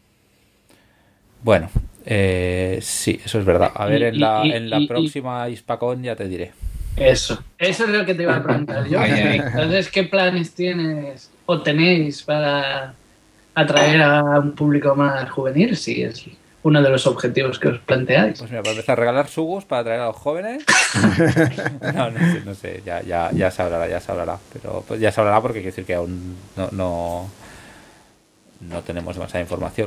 Bueno, eh, sí, eso es verdad. A ver, Y- en la, y- en la y- próxima Hispacón ya te diré. Eso. Eso es lo que te iba a preguntar yo. Ay, ay. Entonces, ¿qué planes tienes o tenéis para atraer a un público más juvenil? Si es uno de los objetivos que os planteáis. Pues mira, para empezar a regalar sugus para atraer a los jóvenes. No, no sé, no sé, ya, ya, ya se hablará, ya se hablará. Pero pues ya se hablará porque quiere decir que aún no, no, no tenemos demasiada información.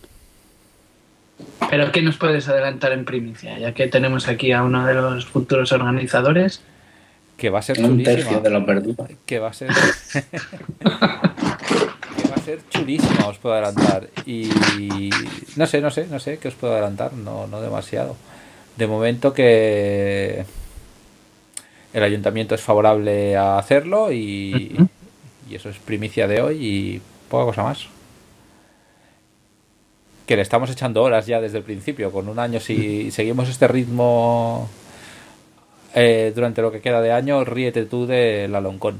Pero ¿qué nos puedes adelantar en primicia? Ya que tenemos aquí a uno de los futuros organizadores. Que va a ser un chulísima. tercio de lo perdido. Que va a ser... que va a ser chulísima, os puedo adelantar. Y no sé, no sé, no sé qué os puedo adelantar, no, no demasiado. De momento que el ayuntamiento es favorable a hacerlo y, uh-huh. y eso es primicia de hoy y poca cosa más. Que le estamos echando horas ya desde el principio, con un año, si seguimos este ritmo eh, durante lo que queda de año, ríete tú de la Loncón.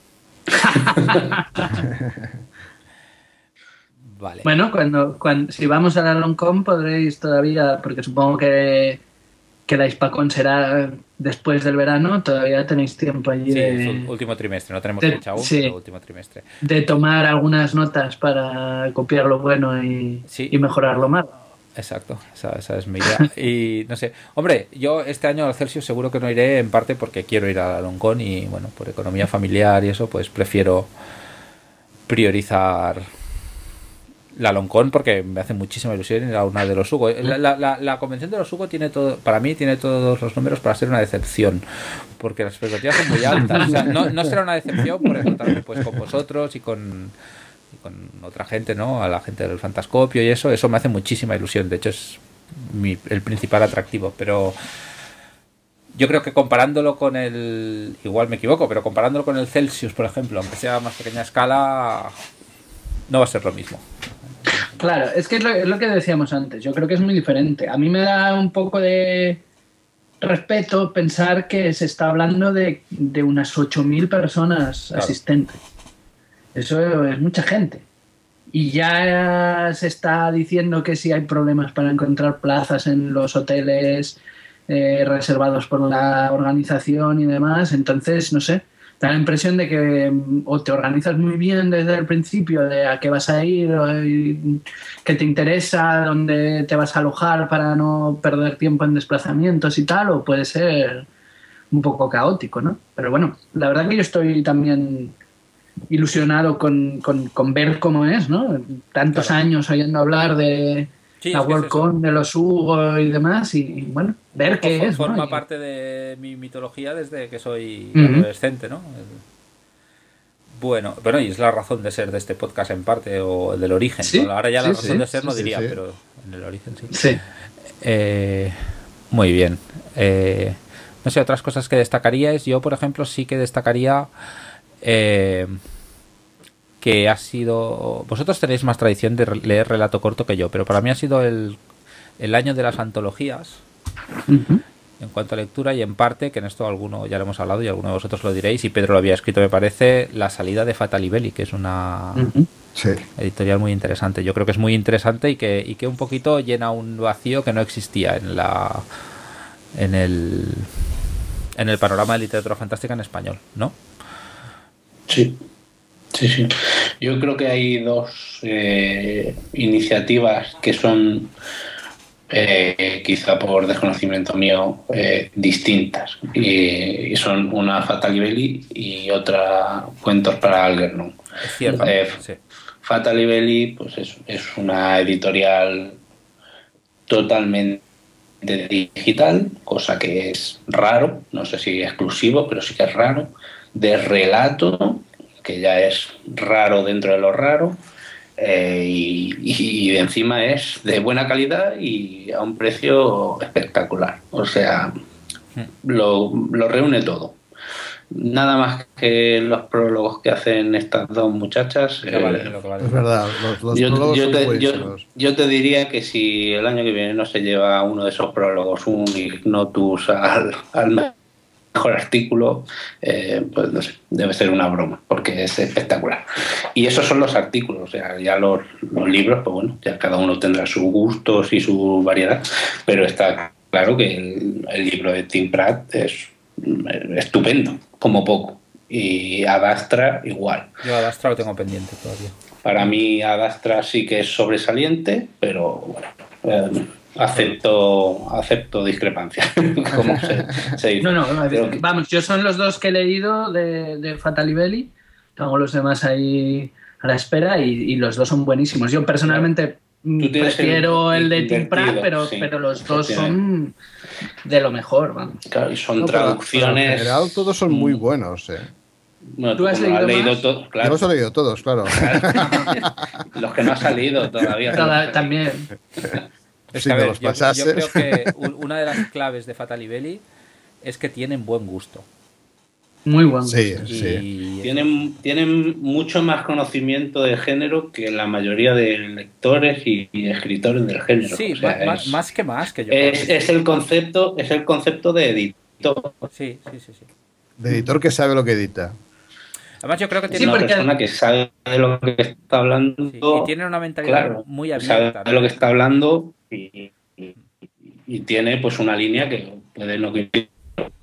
Vale. Bueno, cuando, cuando si vamos a la Loncón podréis todavía, porque supongo que, que la Hispacón será después del verano, todavía tenéis tiempo allí. Sí, de, es último trimestre, no tenemos de, fecha aún, sí, pero último trimestre. De tomar algunas notas para copiar lo bueno y, sí. y mejorar lo malo. Exacto, esa, esa es mi idea. Y no sé, hombre, yo este año al Celsius seguro que no iré, en parte porque quiero ir a la Loncón y bueno, por economía familiar y eso, pues prefiero priorizar la Loncón porque me hace muchísima ilusión ir a una de los Hugo. La, la, la, la convención de los Hugo tiene todo, para mí tiene todos los números para ser una decepción, porque las expectativas son muy altas. O sea, no, no será una decepción por encontrarme pues con vosotros y con con otra gente, ¿no? A la gente del Fantascopio y eso, eso me hace muchísima ilusión. De hecho, es mi, el principal atractivo. Pero yo creo que comparándolo con el... Igual me equivoco, pero comparándolo con el Celsius, por ejemplo, aunque sea a más pequeña escala, no va a ser lo mismo. Claro, es que es lo, es lo que decíamos antes. Yo creo que es muy diferente. A mí me da un poco de respeto pensar que se está hablando de, de unas ocho mil personas claro. asistentes. Eso es mucha gente. Y ya se está diciendo que si hay problemas para encontrar plazas en los hoteles eh, reservados por la organización y demás. Entonces, no sé, da la impresión de que o te organizas muy bien desde el principio de a qué vas a ir, o qué te interesa, dónde te vas a alojar para no perder tiempo en desplazamientos y tal, o puede ser un poco caótico, ¿no? Pero bueno, la verdad que yo estoy también ilusionado con, con, con ver cómo es, ¿no? Tantos claro. años oyendo hablar de sí, la Worldcon, de los Hugo y demás, y, y bueno, ver qué es. Forma ¿no? parte de mi mitología desde que soy uh-huh. adolescente, ¿no? Bueno, bueno, y es la razón de ser de este podcast en parte, o del origen. Sí, ¿no? Ahora ya la sí, razón sí, de ser sí, no sí, diría, sí. pero en el origen sí. Sí. Eh, muy bien. Eh, no sé, otras cosas que destacaríais. Yo, por ejemplo, sí que destacaría... Eh, que ha sido... Vosotros tenéis más tradición de leer relato corto que yo, pero para mí ha sido el, el año de las antologías uh-huh. en cuanto a lectura, y en parte, que en esto alguno ya lo hemos hablado y alguno de vosotros lo diréis, y Pedro lo había escrito, me parece, la salida de Fatali Belli, que es una uh-huh. sí. editorial muy interesante. Yo creo que es muy interesante y que, y que un poquito llena un vacío que no existía en la en el en el panorama de literatura fantástica en español, ¿no? Sí. Sí, sí. Yo creo que hay dos eh, iniciativas que son, eh, quizá por desconocimiento mío, eh, distintas. Y, y son una Fatali Belli y otra Cuentos para Algernon. Es cierto. Eh, sí. Fatali Belli pues es, es una editorial totalmente digital, cosa que es raro, no sé si exclusivo, pero sí que es raro, de relato, que ya es raro dentro de lo raro, eh, y, y de encima es de buena calidad y a un precio espectacular. O sea, lo, lo reúne todo. Nada más que los prólogos que hacen estas dos muchachas. Eh, vale, lo que vale. Es verdad, los, los yo, prólogos yo, son te, buenísimos. yo, yo te diría que si el año que viene no se lleva uno de esos prólogos, un Ignotus al, al mejor artículo, eh, pues no sé, debe ser una broma, porque es espectacular. Y esos son los artículos, o sea, ya los, los libros, pues bueno, ya cada uno tendrá sus gustos y su variedad, pero está claro que el, el libro de Tim Pratt es estupendo, como poco. Y Ad Astra igual. Yo Ad Astra lo tengo pendiente todavía. Para mí Ad Astra sí que es sobresaliente, pero bueno, eh, acepto acepto discrepancia. Como se, se dice. No, no, Pero que- vamos, yo son los dos que he leído de, de Fatal Belly. Tengo los demás ahí a la espera y, y los dos son buenísimos. Yo personalmente Tú tienes prefiero el, el el de Tim Pratt, invertido, pero, sí, pero los dos efectivamente. son de lo mejor, vamos. Claro, y son No, pero- traducciones. pero en general todos son muy buenos. Eh. Bueno, ¿Tú tú has como lo has leído leído más? todo, Yo claro. los he leído todos, claro. Los que no han salido todavía. Toda- también. Es Si que, a me ver, los yo, yo pasases. creo que un- una de las claves de Fatal Belly es que tienen buen gusto. Muy bueno. Sí, Y sí. Tienen, tienen mucho más conocimiento de género que la mayoría de lectores y, y escritores del género. Sí, O sea, ma- ma- es, más que más que yo. es, creo. es el concepto, es el concepto de editor. Sí, sí, sí, sí. De editor que sabe lo que edita. Además yo creo que Es tiene Sí, una porque- persona que sabe de lo que está hablando. sí, y tienen una mentalidad claro, muy sabe abierta, de ¿no? lo que está hablando y, y- y tiene pues una línea que puede no coincidir,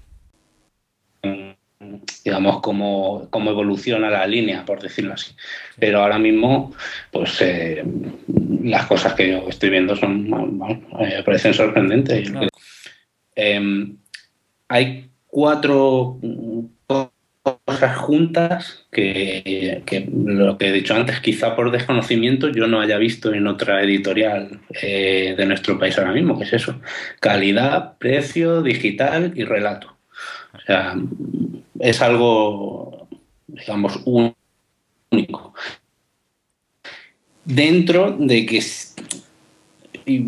digamos, cómo, cómo evoluciona la línea, por decirlo así. Pero ahora mismo, pues eh, las cosas que yo estoy viendo son, bueno, eh, me parecen sorprendentes. No. Eh, hay cuatro cosas juntas que, que lo que he dicho antes, quizá por desconocimiento yo no haya visto en otra editorial eh, de nuestro país ahora mismo, que es eso: calidad, precio, digital y relato. O sea, es algo, digamos, único. Dentro de que... Y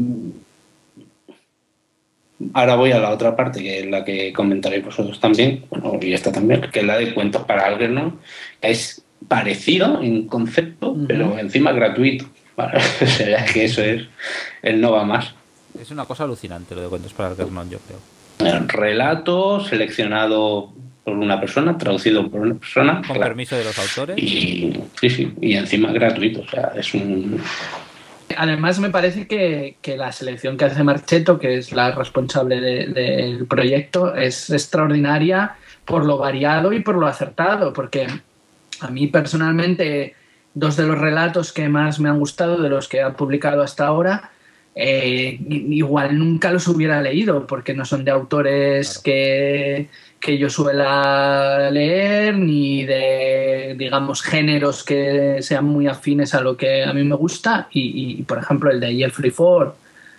ahora voy a la otra parte, que es la que comentaréis vosotros también, bueno, y esta también, que es la de Cuentos para Algernon, que es parecido en concepto, uh-huh. pero encima gratuito. ¿Vale? O sea, que eso es el no va más. Es una cosa alucinante lo de Cuentos para Algernon, yo creo. El relato seleccionado por una persona, traducido por una persona. Con claro. permiso de los autores. Y, sí, sí, y encima gratuito. O sea, es un... Además, me parece que, que la selección que hace Marchetto, que es la responsable de, del proyecto, es extraordinaria por lo variado y por lo acertado, porque a mí personalmente dos de los relatos que más me han gustado de los que han publicado hasta ahora, eh, igual nunca los hubiera leído, porque no son de autores claro. que, que yo suela leer, ni de, digamos, géneros que sean muy afines a lo que a mí me gusta. Y, y por ejemplo, el de Jeffrey Ford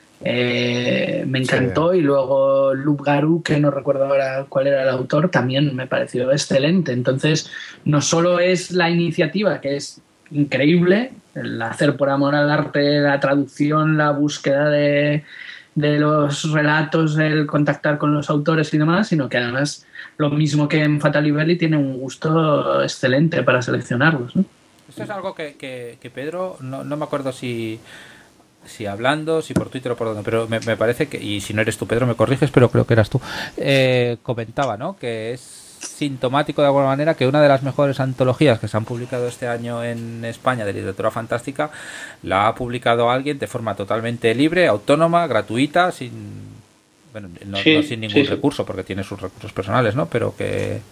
eh, me encantó, sí. Y luego Loup Garou, que no recuerdo ahora cuál era el autor, también me pareció excelente. Entonces, no solo es la iniciativa, que es increíble, el hacer por amor al arte, la traducción, la búsqueda de, de los relatos, el contactar con los autores y demás, sino que además, lo mismo que en Fatal Belly, tiene un gusto excelente para seleccionarlos, ¿no? Esto es algo que, que, que Pedro, no, no me acuerdo si, si hablando, si por Twitter o por donde, pero me, me parece que, y si no eres tú, Pedro, me corriges, pero creo que eras tú, eh, comentaba, ¿no?, que es sintomático de alguna manera que una de las mejores antologías que se han publicado este año en España de literatura fantástica la ha publicado alguien de forma totalmente libre, autónoma, gratuita, sin bueno, no, sí, no sin ningún sí, sí. recurso, porque tiene sus recursos personales, ¿no? Pero que...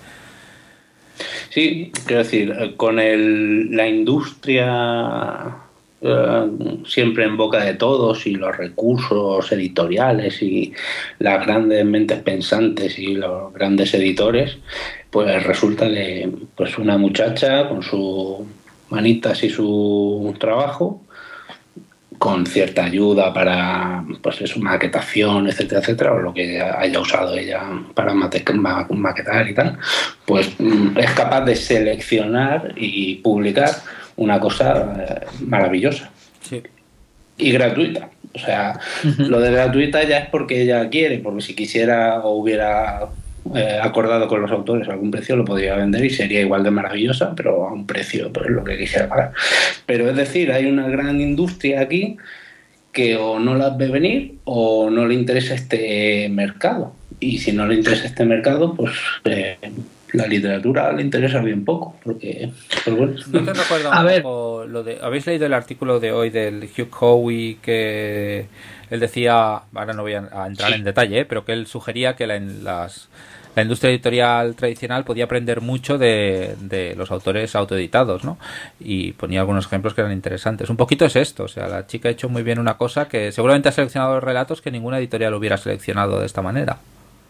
Sí, quiero decir, con el, la industria eh, siempre en boca de todos y los recursos editoriales y las grandes mentes pensantes y los grandes editores, pues resulta que pues una muchacha con sus manitas y su trabajo, con cierta ayuda para pues eso, maquetación, etcétera, etcétera, o lo que haya usado ella para maquetar y tal, pues es capaz de seleccionar y publicar una cosa maravillosa. Sí. Y gratuita. O sea, uh-huh. Lo de gratuita ya es porque ella quiere, porque si quisiera o hubiera eh, acordado con los autores algún precio, lo podría vender y sería igual de maravillosa, pero a un precio, pues lo que quisiera pagar. Pero es decir, hay una gran industria aquí que o no la ve venir o no le interesa este mercado. Y si no le interesa este mercado, pues eh, la literatura le interesa bien poco, porque pues bueno. ¿No te recuerda un a ver. poco lo de, habéis leído el artículo de hoy del Hugh Howey, que él decía, ahora no voy a entrar sí. en detalle, ¿eh? Pero que él sugería que la, en las la industria editorial tradicional podía aprender mucho de, de los autores autoeditados, ¿no? Y ponía algunos ejemplos que eran interesantes. Un poquito es esto, o sea, la chica ha hecho muy bien una cosa que seguramente ha seleccionado relatos que ninguna editorial hubiera seleccionado de esta manera.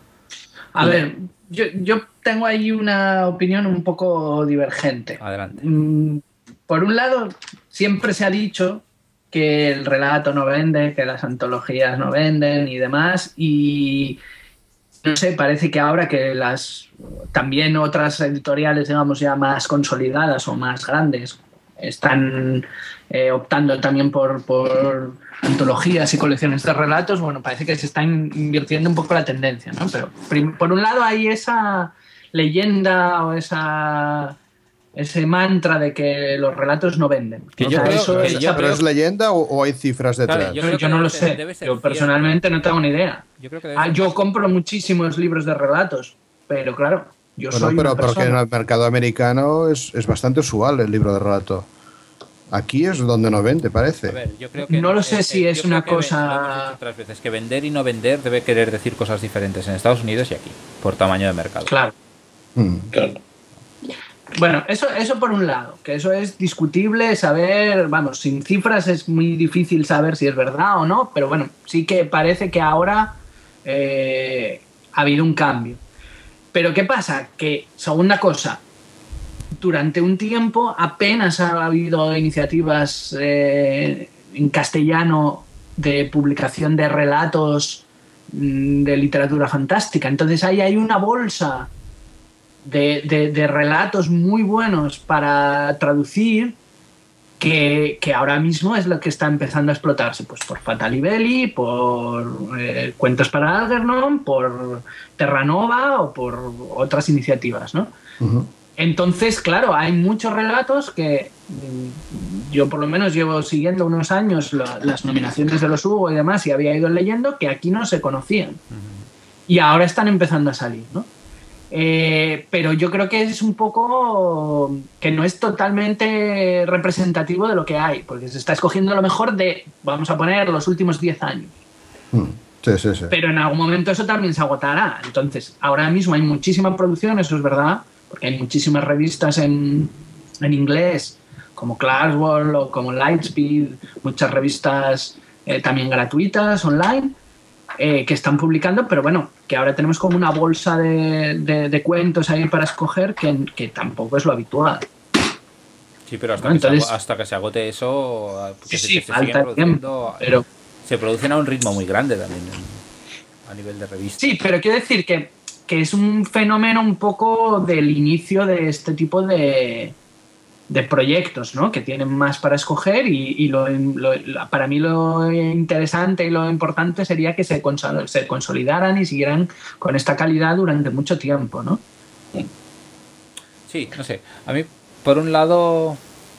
A ver, yo, yo tengo ahí una opinión un poco divergente. Adelante. Por un lado, siempre se ha dicho que el relato no vende, que las antologías no venden y demás, y no sé, parece que ahora que las también otras editoriales, digamos, ya más consolidadas o más grandes están eh, optando también por, por antologías y colecciones de relatos, bueno, parece que se está invirtiendo un poco la tendencia, ¿no? Pero por un lado hay esa leyenda o esa ese mantra de que los relatos no venden. Que yo o sea, creo, eso que es, yo ¿Pero es leyenda o, o hay cifras detrás? Claro, yo, yo, yo no lo sé. Yo personalmente no tengo ni idea. Yo, creo que ah, yo compro muchísimos libros de relatos, pero claro, yo bueno, soy pero una porque en el mercado americano es, es bastante usual el libro de relato. Aquí es donde no vende, parece. A ver, yo creo que no lo sé eh, si eh, es una que cosa... Otras veces que vender y no vender debe querer decir cosas diferentes en Estados Unidos y aquí, por tamaño de mercado. Claro. Hmm. Claro. Bueno, eso, eso por un lado, que eso es discutible saber, vamos, sin cifras es muy difícil saber si es verdad o no, pero bueno, sí que parece que ahora eh, ha habido un cambio. Pero ¿qué pasa? Que, segunda cosa, durante un tiempo apenas ha habido iniciativas eh, en castellano de publicación de relatos de literatura fantástica. Entonces ahí hay una bolsa de, de, de relatos muy buenos para traducir que, que ahora mismo es lo que está empezando a explotarse, pues por Fatali Belli, por eh, Cuentos para Algernon, por Terranova o por otras iniciativas, ¿no? Uh-huh. Entonces, claro, hay muchos relatos que yo por lo menos llevo siguiendo unos años la, las nominaciones de los Hugo y demás y había ido leyendo que aquí no se conocían. Uh-huh. Y ahora están empezando a salir, ¿no? Eh, pero yo creo que es un poco que no es totalmente representativo de lo que hay, porque se está escogiendo lo mejor de, vamos a poner, los últimos diez años. Mm, sí, sí, sí. Pero en algún momento eso también se agotará. Entonces, ahora mismo hay muchísima producción, eso es verdad, porque hay muchísimas revistas en, en inglés, como Clarkesworld o como Lightspeed, muchas revistas eh, también gratuitas, online, Eh, que están publicando, pero bueno, que ahora tenemos como una bolsa de, de, de cuentos ahí para escoger que, que tampoco es lo habitual. Sí, pero hasta, ¿no? que, Entonces, se, hasta que se agote eso, sí, se, sí, que se falta tiempo, pero se producen a un ritmo muy grande también a nivel de revistas. Sí, pero quiero decir que, que es un fenómeno un poco del inicio de este tipo de de proyectos, ¿no? Que tienen más para escoger y, y lo, lo, para mí lo interesante y lo importante sería que se, consol, se consolidaran y siguieran con esta calidad durante mucho tiempo, ¿no? Sí, no sé. A mí, por un lado,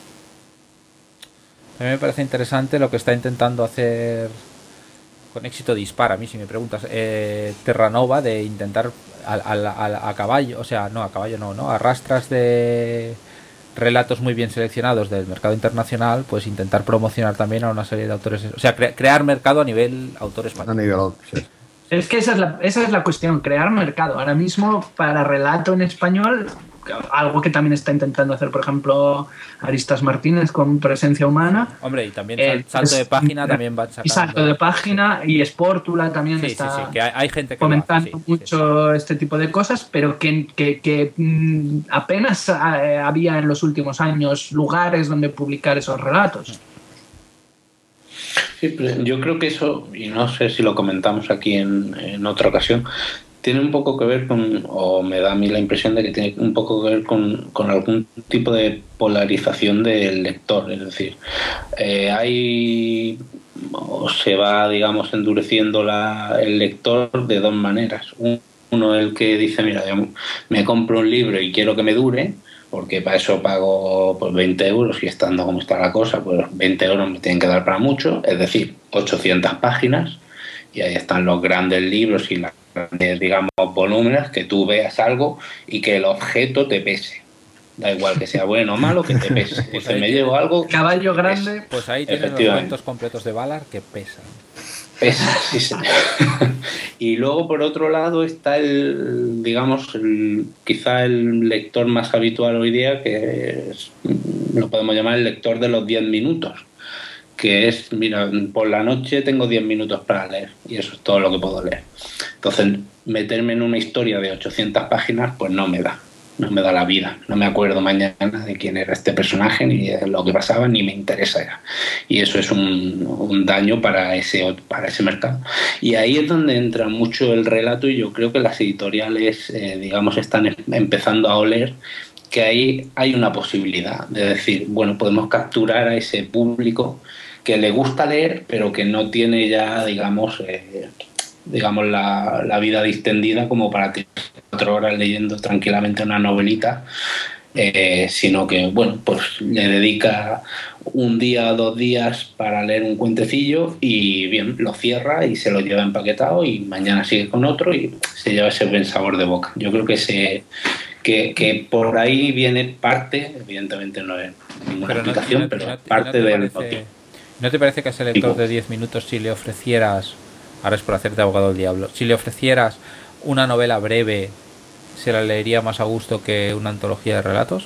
a mí me parece interesante lo que está intentando hacer con éxito dispar, a mí si me preguntas, eh, Terranova, de intentar a, a, a, a caballo, o sea, no, a caballo no, ¿no? A rastras de relatos muy bien seleccionados del mercado internacional, pues intentar promocionar también a una serie de autores, o sea, cre- crear mercado a nivel autor español. A nivel, sí. Es que esa es, la, esa es la cuestión, crear mercado. Ahora mismo, para relato en español, algo que también está intentando hacer, por ejemplo, Aristas Martínez con Presencia Humana. Hombre, y también eh, Salto de Página también va sacando. Y Salto de Página y Sportula también sí, está sí, sí, que hay, hay gente que comentando lo hace, sí, mucho sí, sí. este tipo de cosas, pero que, que, que mmm, apenas había en los últimos años lugares donde publicar esos relatos. Sí, pero yo creo que eso, y no sé si lo comentamos aquí en, en otra ocasión, tiene un poco que ver con, o me da a mí la impresión de que tiene un poco que ver con, con algún tipo de polarización del lector. Es decir, eh, hay, o se va, digamos, endureciendo la, el lector de dos maneras. Uno es el que dice, mira, yo me compro un libro y quiero que me dure, porque para eso pago pues veinte euros y estando como está la cosa, pues veinte euros me tienen que dar para mucho, es decir, ochocientas páginas, y ahí están los grandes libros y las grandes, digamos, volúmenes, que tú veas algo y que el objeto te pese. Da igual que sea bueno o malo, que te pese. Pues me llevo algo... Caballo grande... Pues ahí tienes los cuentos completos de Ballard que pesan. Pesa, sí, señor. Y luego, por otro lado, está el, digamos, el, quizá el lector más habitual hoy día, que es, lo podemos llamar el lector de los diez minutos, que es, mira, por la noche tengo diez minutos para leer y eso es todo lo que puedo leer. Entonces, meterme en una historia de ochocientas páginas, pues no me da. No me da la vida, no me acuerdo mañana de quién era este personaje, ni de lo que pasaba, ni me interesa ya. Y eso es un, un daño para ese, para ese mercado. Y ahí es donde entra mucho el relato y yo creo que las editoriales, eh, digamos, están empezando a oler que ahí hay una posibilidad de decir, bueno, podemos capturar a ese público que le gusta leer, pero que no tiene ya, digamos... Eh, digamos la, la vida distendida como para que cuatro horas leyendo tranquilamente una novelita, eh, sino que bueno, pues le dedica un día o dos días para leer un cuentecillo y bien, lo cierra y se lo lleva empaquetado y mañana sigue con otro y se lleva ese buen sabor de boca. Yo creo que se que, que por ahí viene parte, evidentemente no es ninguna pero no, aplicación, no, pero no, parte no del parece, ¿no te parece que a ese lector de diez minutos si le ofrecieras, ahora es por hacerte abogado del diablo, si le ofrecieras una novela breve, se la leería más a gusto que una antología de relatos?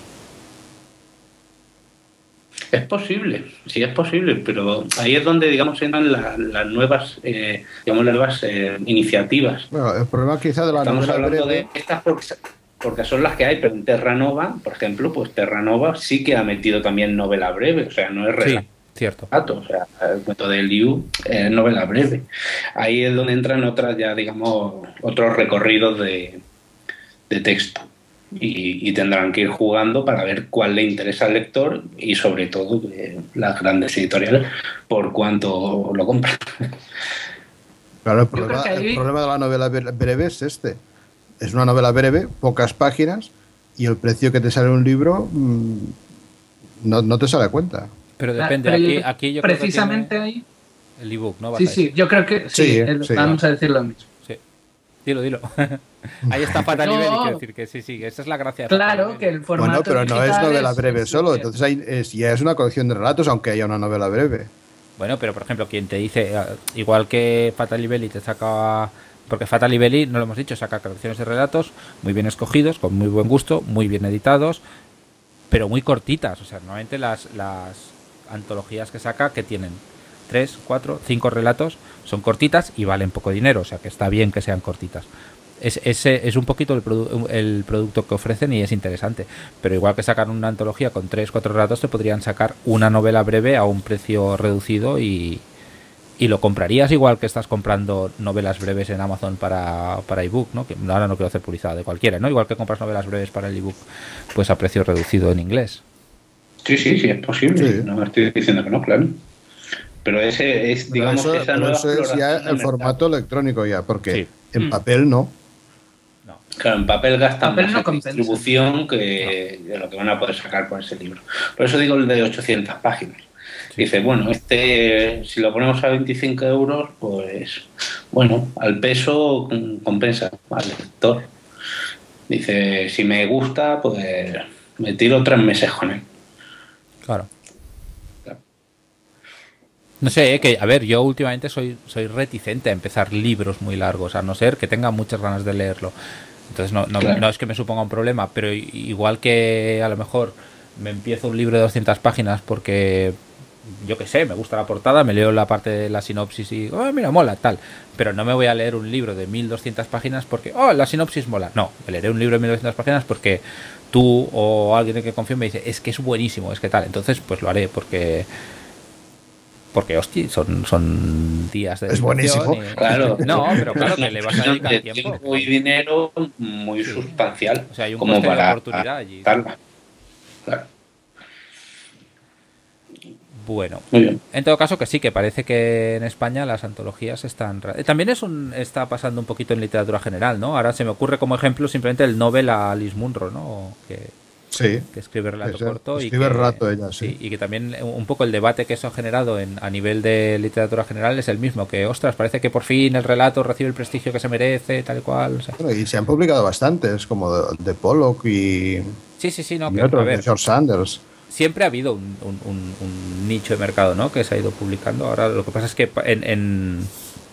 Es posible, sí es posible, pero ahí es donde, digamos, entran la, las nuevas, eh, digamos, las nuevas eh, iniciativas. Bueno, el problema quizá de la Estamos novela hablando breve... de estas porque, porque son las que hay, pero en Terranova, por ejemplo, pues Terranova sí que ha metido también novela breve, o sea, no es relato. Sí, cierto. O sea, el cuento de Liu es novela breve. Ahí es donde entran otras ya, digamos, otros recorridos de, de texto. Y, y tendrán que ir jugando para ver cuál le interesa al lector y sobre todo eh, las grandes editoriales por cuánto lo compran. Claro, el problema, ahí... el problema de la novela breve es este. Es una novela breve, pocas páginas, y el precio que te sale un libro mmm, no, no te sale a cuenta. Pero depende, Pero aquí, aquí yo precisamente creo que ahí... el ebook, ¿no? Sí, sí, yo creo que sí, sí, el, sí vamos no. a decir lo mismo. Sí. Dilo, dilo. Ahí está Fatal no. Libeli, quiero decir que sí, sí, esa es la gracia. Claro, que el formato bueno, pero no es novela es, breve es, solo, es, entonces hay, es, ya es una colección de relatos, aunque haya una novela breve. Bueno, pero por ejemplo, quien te dice, igual que Fatal Libeli te saca... Porque Fatal Libeli, no lo hemos dicho, saca colecciones de relatos muy bien escogidos, con muy buen gusto, muy bien editados, pero muy cortitas. O sea, normalmente las, las antologías que saca, que tienen tres, cuatro, cinco relatos, son cortitas y valen poco dinero. O sea, que está bien que sean cortitas. Es, es, es un poquito el, produ- el producto que ofrecen y es interesante. Pero igual que sacan una antología con tres, cuatro relatos, te podrían sacar una novela breve a un precio reducido y... Y lo comprarías igual que estás comprando novelas breves en Amazon para, para ebook, ¿no? Que ahora no quiero hacer publicidad de cualquiera, ¿no? Igual que compras novelas breves para el ebook, pues a precio reducido en inglés. Sí, sí, sí, es posible. Sí. No estoy diciendo que no, claro. Pero ese es, pero digamos, eso, esa nueva eso es ya el formato electrónico ya, porque sí. en papel no. no. Claro, en papel gastan papel más no en distribución que no. de lo que van a poder sacar por ese libro. Por eso digo el de ochocientas páginas. Dice, bueno, este si lo ponemos a veinticinco euros, pues bueno, al peso compensa al lector. Dice, si me gusta, pues me tiro tres meses con él. Claro. claro. No sé, eh, que a ver, yo últimamente soy, soy reticente a empezar libros muy largos, a no ser que tenga muchas ganas de leerlo. Entonces no, no, claro. no es que me suponga un problema, pero igual que a lo mejor me empiezo un libro de doscientas páginas porque... yo qué sé, me gusta la portada, me leo la parte de la sinopsis y, oh, mira, mola, tal. Pero no me voy a leer un libro de mil doscientas páginas porque, oh, la sinopsis mola. No, me leeré un libro de mil doscientas páginas porque tú o alguien en que confío me dice, es que es buenísimo, es que tal. Entonces, pues lo haré porque... Porque, hostia, son, son días de... Es buenísimo. Y... Claro. No, pero claro que le vas a dedicar tiempo. tiempo y dinero muy sí. sustancial. O sea, hay un como para de oportunidad allí. Claro. Bueno, en todo caso que sí, que parece que en España las antologías están... También es un está pasando un poquito en literatura general, ¿no? Ahora se me ocurre como ejemplo simplemente el novel a Alice Munro, ¿no? Que, sí. Que escribe relato Ese, corto. Escribe y que, relato ella, sí. sí. Y que también un poco el debate que eso ha generado en, a nivel de literatura general es el mismo, que, ostras, parece que por fin el relato recibe el prestigio que se merece, tal y cual. O sea. Bueno, y se han publicado bastantes, como de, de Pollock y... Sí, sí, sí, no. Y que, otros, a ver, de George Sanders. Siempre ha habido un, un, un, un nicho de mercado, ¿no? Que se ha ido publicando. Ahora lo que pasa es que en, en,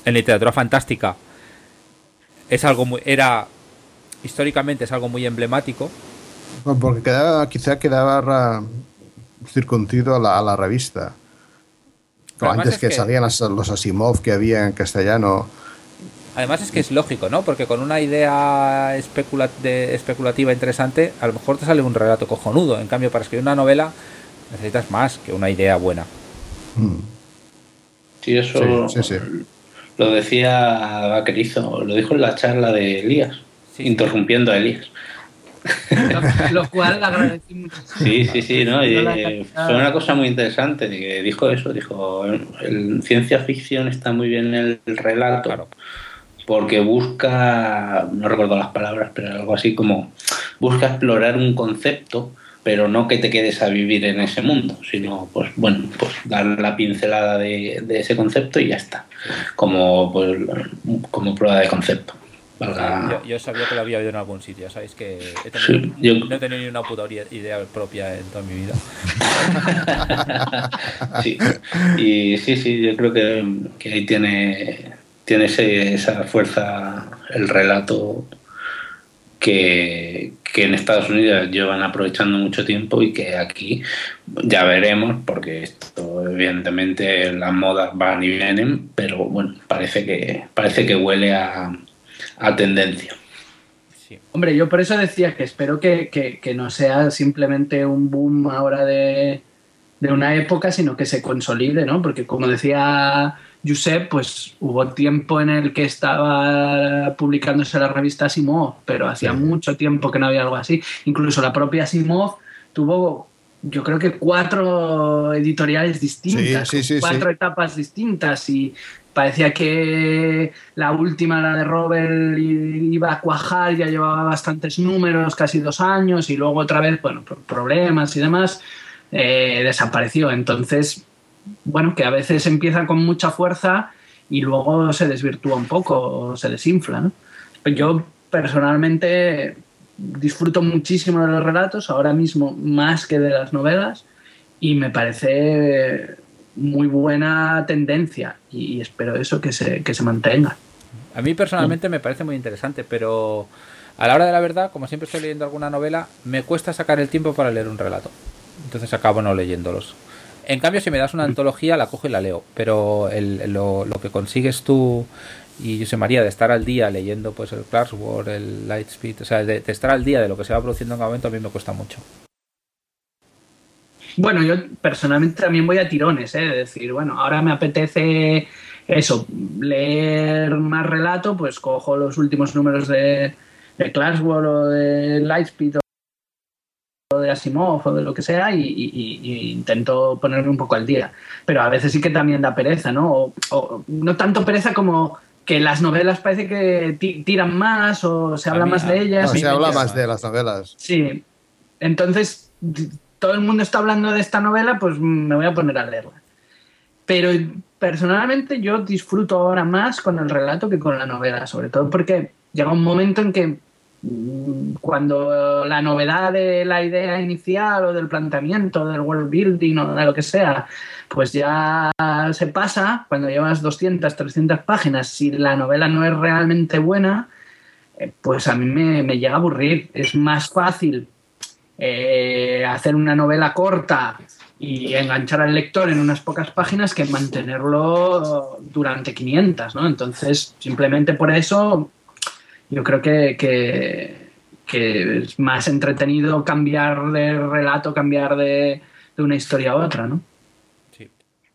en literatura fantástica es algo muy, era históricamente es algo muy emblemático. Porque quedaba, quizá quedaba ra, circuncido a la, a la revista. Antes que, que salían las, los Asimov que había en castellano. Además es que es lógico, ¿no? Porque con una idea especula de, especulativa interesante, a lo mejor te sale un relato cojonudo. En cambio, para escribir una novela necesitas más que una idea buena. Mm. Sí, eso sí, sí, sí. Lo decía Vaquerizo, lo dijo en la charla de Elías, sí, interrumpiendo a Elías. Lo, lo cual agradecí mucho. Sí, sí, sí, ¿no? Y, eh, fue una cosa muy interesante, que dijo eso, dijo, en ciencia ficción está muy bien el, el relato, claro, porque busca, no recuerdo las palabras, pero algo así como, busca explorar un concepto, pero no que te quedes a vivir en ese mundo, sino, pues bueno, pues dar la pincelada de, de ese concepto y ya está, como, pues, como prueba de concepto. Yo, yo sabía que lo había oído en algún sitio, sabéis que he tenido, sí, yo... no he tenido ni una puta idea propia en toda mi vida. Sí, y sí, sí, yo creo que, que ahí tiene, tiene ese, esa fuerza el relato que, que en Estados Unidos llevan aprovechando mucho tiempo y que aquí ya veremos, porque esto evidentemente las modas van y vienen, pero bueno, parece que, parece que huele a a tendencia. Sí. Hombre, yo por eso decía que espero que, que, que no sea simplemente un boom ahora de, de una época, sino que se consolide, ¿no? Porque como decía Josep, pues hubo tiempo en el que estaba publicándose la revista Asimov, pero hacía sí. mucho tiempo que no había algo así. Incluso la propia Asimov tuvo, yo creo que cuatro editoriales distintas, sí, sí, sí, cuatro sí. etapas distintas, y parecía que la última, la de Robert, iba a cuajar, ya llevaba bastantes números, casi dos años, y luego otra vez, bueno, por problemas y demás, eh, desapareció. Entonces, bueno, que a veces empieza con mucha fuerza y luego se desvirtúa un poco, o se desinfla, ¿no? Yo personalmente disfruto muchísimo de los relatos, ahora mismo más que de las novelas, y me parece muy buena tendencia y espero eso que se, que se mantenga. A mí personalmente me parece muy interesante, pero a la hora de la verdad, como siempre estoy leyendo alguna novela, me cuesta sacar el tiempo para leer un relato, entonces acabo no leyéndolos. En cambio, si me das una antología, la cojo y la leo, pero el, lo, lo que consigues tú y José María de estar al día leyendo pues el Clarkesworld, el Lightspeed, o sea, de, de estar al día de lo que se va produciendo en cada momento, a mí me cuesta mucho. Bueno, yo personalmente también voy a tirones, ¿eh? Es decir, bueno, ahora me apetece eso, leer más relato, pues cojo los últimos números de, de Clarkesworld o de Lightspeed o de Asimov o de lo que sea y, y, y intento ponerme un poco al día. Pero a veces sí que también da pereza, ¿no? O, o no tanto pereza como que las novelas parece que tiran más o se habla más de ellas. No, se habla más de las novelas. Sí, entonces todo el mundo está hablando de esta novela, pues me voy a poner a leerla. Pero personalmente yo disfruto ahora más con el relato que con la novela, sobre todo porque llega un momento en que cuando la novedad de la idea inicial o del planteamiento, del world building o de lo que sea, pues ya se pasa, cuando llevas doscientas, trescientas páginas, si la novela no es realmente buena, pues a mí me, me llega a aburrir. Es más fácil Eh, hacer una novela corta y enganchar al lector en unas pocas páginas que mantenerlo durante quinientas, ¿no? Entonces, simplemente por eso yo creo que, que, que es más entretenido cambiar de relato, cambiar de, de una historia a otra, ¿no? Sí.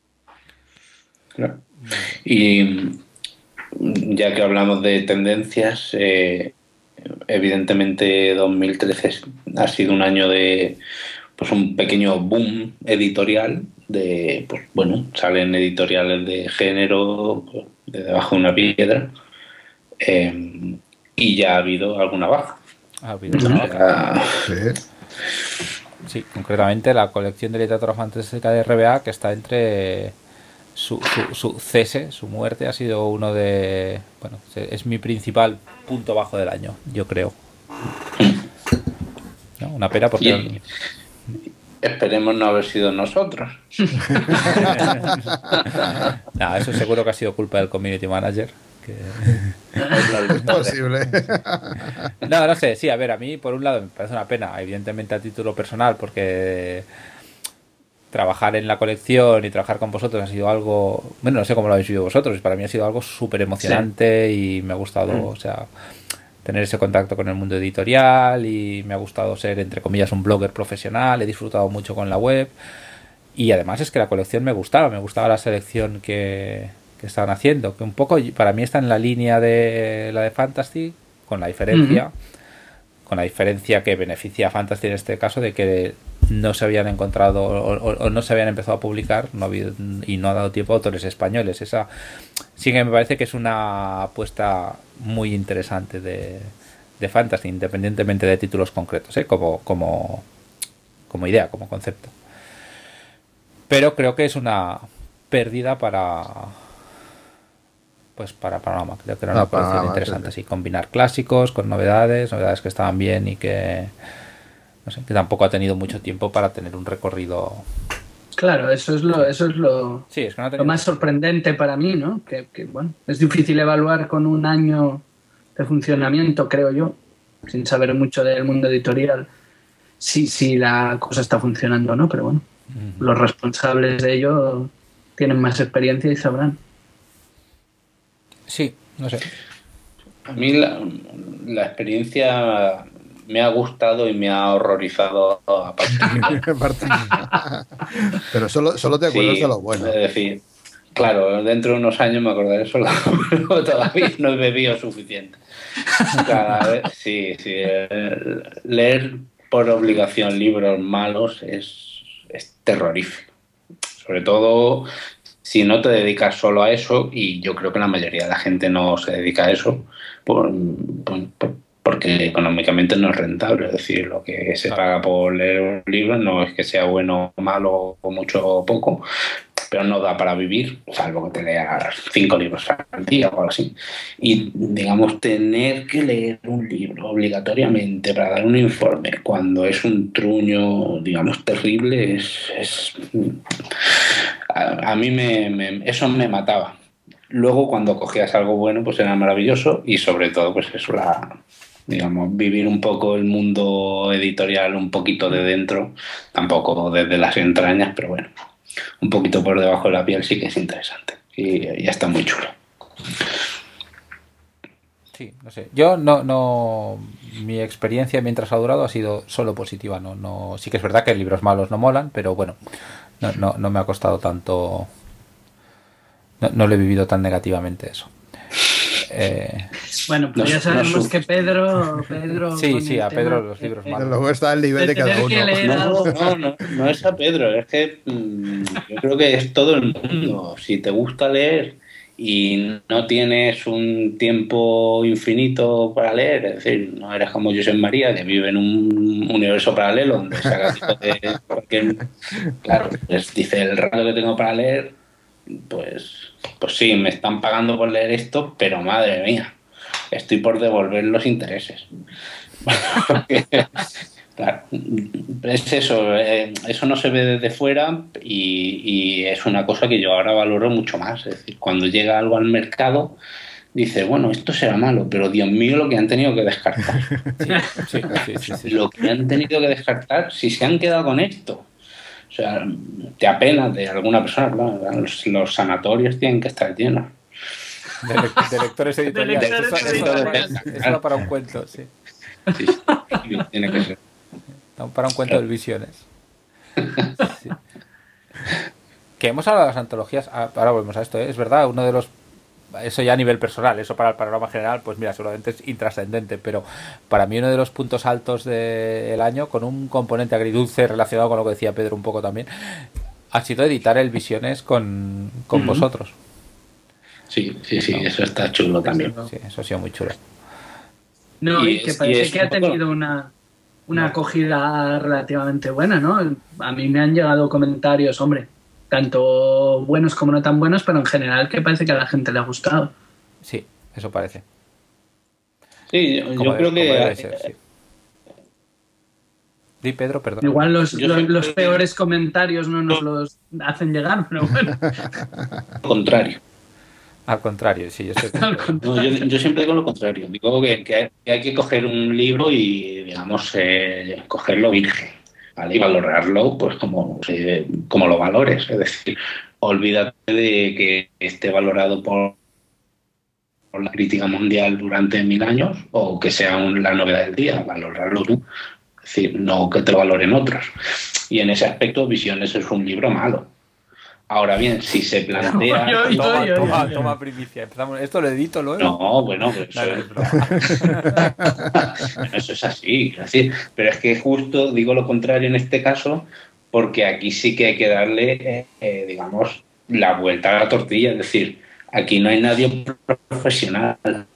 Claro. Y ya que hablamos de tendencias, eh, evidentemente dos mil trece ha sido un año de pues un pequeño boom editorial de pues bueno, salen editoriales de género pues, de debajo de una piedra, eh, y ya ha habido alguna baja. Ha habido una baja. Sí. Sí, concretamente la colección de literatura fantástica de R B A, que está entre su, su, su cese, su muerte, ha sido uno de, bueno, es mi principal punto bajo del año, yo creo. ¿No? Una pena porque... Y, Esperemos no haber sido nosotros. No, eso seguro que ha sido culpa del community manager. Que... Es posible. No, no sé, sí, a ver, a mí por un lado me parece una pena, evidentemente a título personal, porque trabajar en la colección y trabajar con vosotros ha sido algo, bueno, no sé cómo lo habéis vivido vosotros, para mí ha sido algo súper emocionante sí. Y me ha gustado, mm. o sea, tener ese contacto con el mundo editorial y me ha gustado ser, entre comillas, un blogger profesional, he disfrutado mucho con la web y además es que la colección me gustaba, me gustaba la selección que, que estaban haciendo, que un poco para mí está en la línea de la de Fantasy, con la diferencia, mm-hmm. con la diferencia que beneficia a Fantasy en este caso de que no se habían encontrado o, o, o no se habían empezado a publicar no había, y no ha dado tiempo a autores españoles. Esa sí que me parece que es una apuesta muy interesante de, de Fantasy, independientemente de títulos concretos, ¿eh? como, como, como idea, como concepto. Pero creo que es una pérdida para pues para Panorama. Creo que era una no, colección interesante, sí, combinar clásicos con novedades, novedades que estaban bien y que no sé, que tampoco ha tenido mucho tiempo para tener un recorrido. Claro, eso es lo, eso es lo, sí, es que no ha lo más sorprendente para mí, ¿no? Que, que bueno, es difícil evaluar con un año de funcionamiento, creo yo, sin saber mucho del mundo editorial, si, si la cosa está funcionando o no, pero bueno, uh-huh. Los responsables de ello tienen más experiencia y sabrán. Sí, no sé. A mí la, la experiencia me ha gustado y me ha horrorizado a partir. Pero solo, solo te acuerdas sí, de lo bueno. Es decir, claro, dentro de unos años me acordaré solo, pero todavía no he bebido suficiente. Cada vez, sí, sí. Leer por obligación libros malos es, es terrorífico. Sobre todo si no te dedicas solo a eso, y yo creo que la mayoría de la gente no se dedica a eso, por, por, por, porque económicamente no es rentable. Es decir, lo que se paga por leer un libro no es que sea bueno o malo o mucho o poco, pero no da para vivir, salvo que te leas cinco libros al día o algo así. Y, digamos, tener que leer un libro obligatoriamente para dar un informe cuando es un truño, digamos, terrible, es... es a, a mí me, me, eso me mataba. Luego, cuando cogías algo bueno, pues era maravilloso y, sobre todo, pues eso, la... digamos, vivir un poco el mundo editorial un poquito de dentro, tampoco desde las entrañas, pero bueno, un poquito por debajo de la piel sí que es interesante y ya está muy chulo. Sí, no sé. Yo no, no, mi experiencia mientras ha durado ha sido solo positiva. No, no, sí que es verdad que libros malos no molan, pero bueno, no, no, no me ha costado tanto, no, no lo he vivido tan negativamente eso. Eh, bueno, pues no, ya sabemos no, que Pedro... Pedro sí, sí, a Pedro los libros eh, malos. Luego está el nivel de, de cada uno. No, no, no, no es a Pedro, es que mmm, yo creo que es todo el mundo. Si te gusta leer y no tienes un tiempo infinito para leer, es decir, no eres como Josep María, que vive en un universo paralelo donde saca de cualquier... Claro, pues dice, el rato que tengo para leer, pues, pues sí, me están pagando por leer esto, pero madre mía, estoy por devolver los intereses. Claro, es eso, eh, eso no se ve desde fuera y, y es una cosa que yo ahora valoro mucho más. Es decir, cuando llega algo al mercado, dices, bueno, esto será malo, pero Dios mío lo que han tenido que descartar. Sí, sí, sí, sí, sí. Lo que han tenido que descartar, si se han quedado con esto. O sea, te apena de alguna persona, claro, los, los sanatorios tienen que estar llenos. De, le, de lectores editoriales. De lectores eso, editoriales. Eso, eso, eso para un cuento, sí. Sí, sí, tiene que ser. Para un cuento de Visiones. Sí. Que hemos hablado de las antologías, ahora volvemos a esto, ¿eh? Es verdad, uno de los, eso ya a nivel personal, eso para el panorama general, pues mira, seguramente es intrascendente, pero para mí uno de los puntos altos del año, con un componente agridulce relacionado con lo que decía Pedro un poco también, ha sido editar el Visiones con, con uh-huh. vosotros. Sí, sí, sí, no, eso está chulo también. Sí, eso ha sido muy chulo. No, y, y que parece y que ha tenido poco... una, una no. acogida relativamente buena, ¿no? A mí me han llegado comentarios, hombre, tanto buenos como no tan buenos, pero en general que parece que a la gente le ha gustado. Sí, eso parece. Sí, yo, yo creo que... Debe ser, sí. Di, Pedro, perdón. Igual los, Yo los, siempre- los peores comentarios no nos los hacen llegar, pero bueno. Lo contrario. Al contrario, sí, yo estoy Al contigo. contrario. No, yo, yo siempre digo lo contrario. Digo que, que hay, que hay que coger un libro y, digamos, eh, cogerlo virgen, ¿vale? Y valorarlo pues como, eh, como lo valores. Es decir, olvídate de que esté valorado por, por la crítica mundial durante mil años o que sea un- la novedad del día. Valorarlo tú. Es decir, no que te lo valoren otros. Y en ese aspecto, Visiones es un libro malo. Ahora bien, si se plantea... Yo- yo- Toma, yo- toma, yo- toma primicia. Empezamos. Esto lo edito luego. No, bueno, pero eso, No, no, es broma. bueno, eso es así, así. Pero es que justo digo lo contrario en este caso, porque aquí sí que hay que darle, eh, eh, digamos, la vuelta a la tortilla. Es decir, aquí no hay nadie profesional.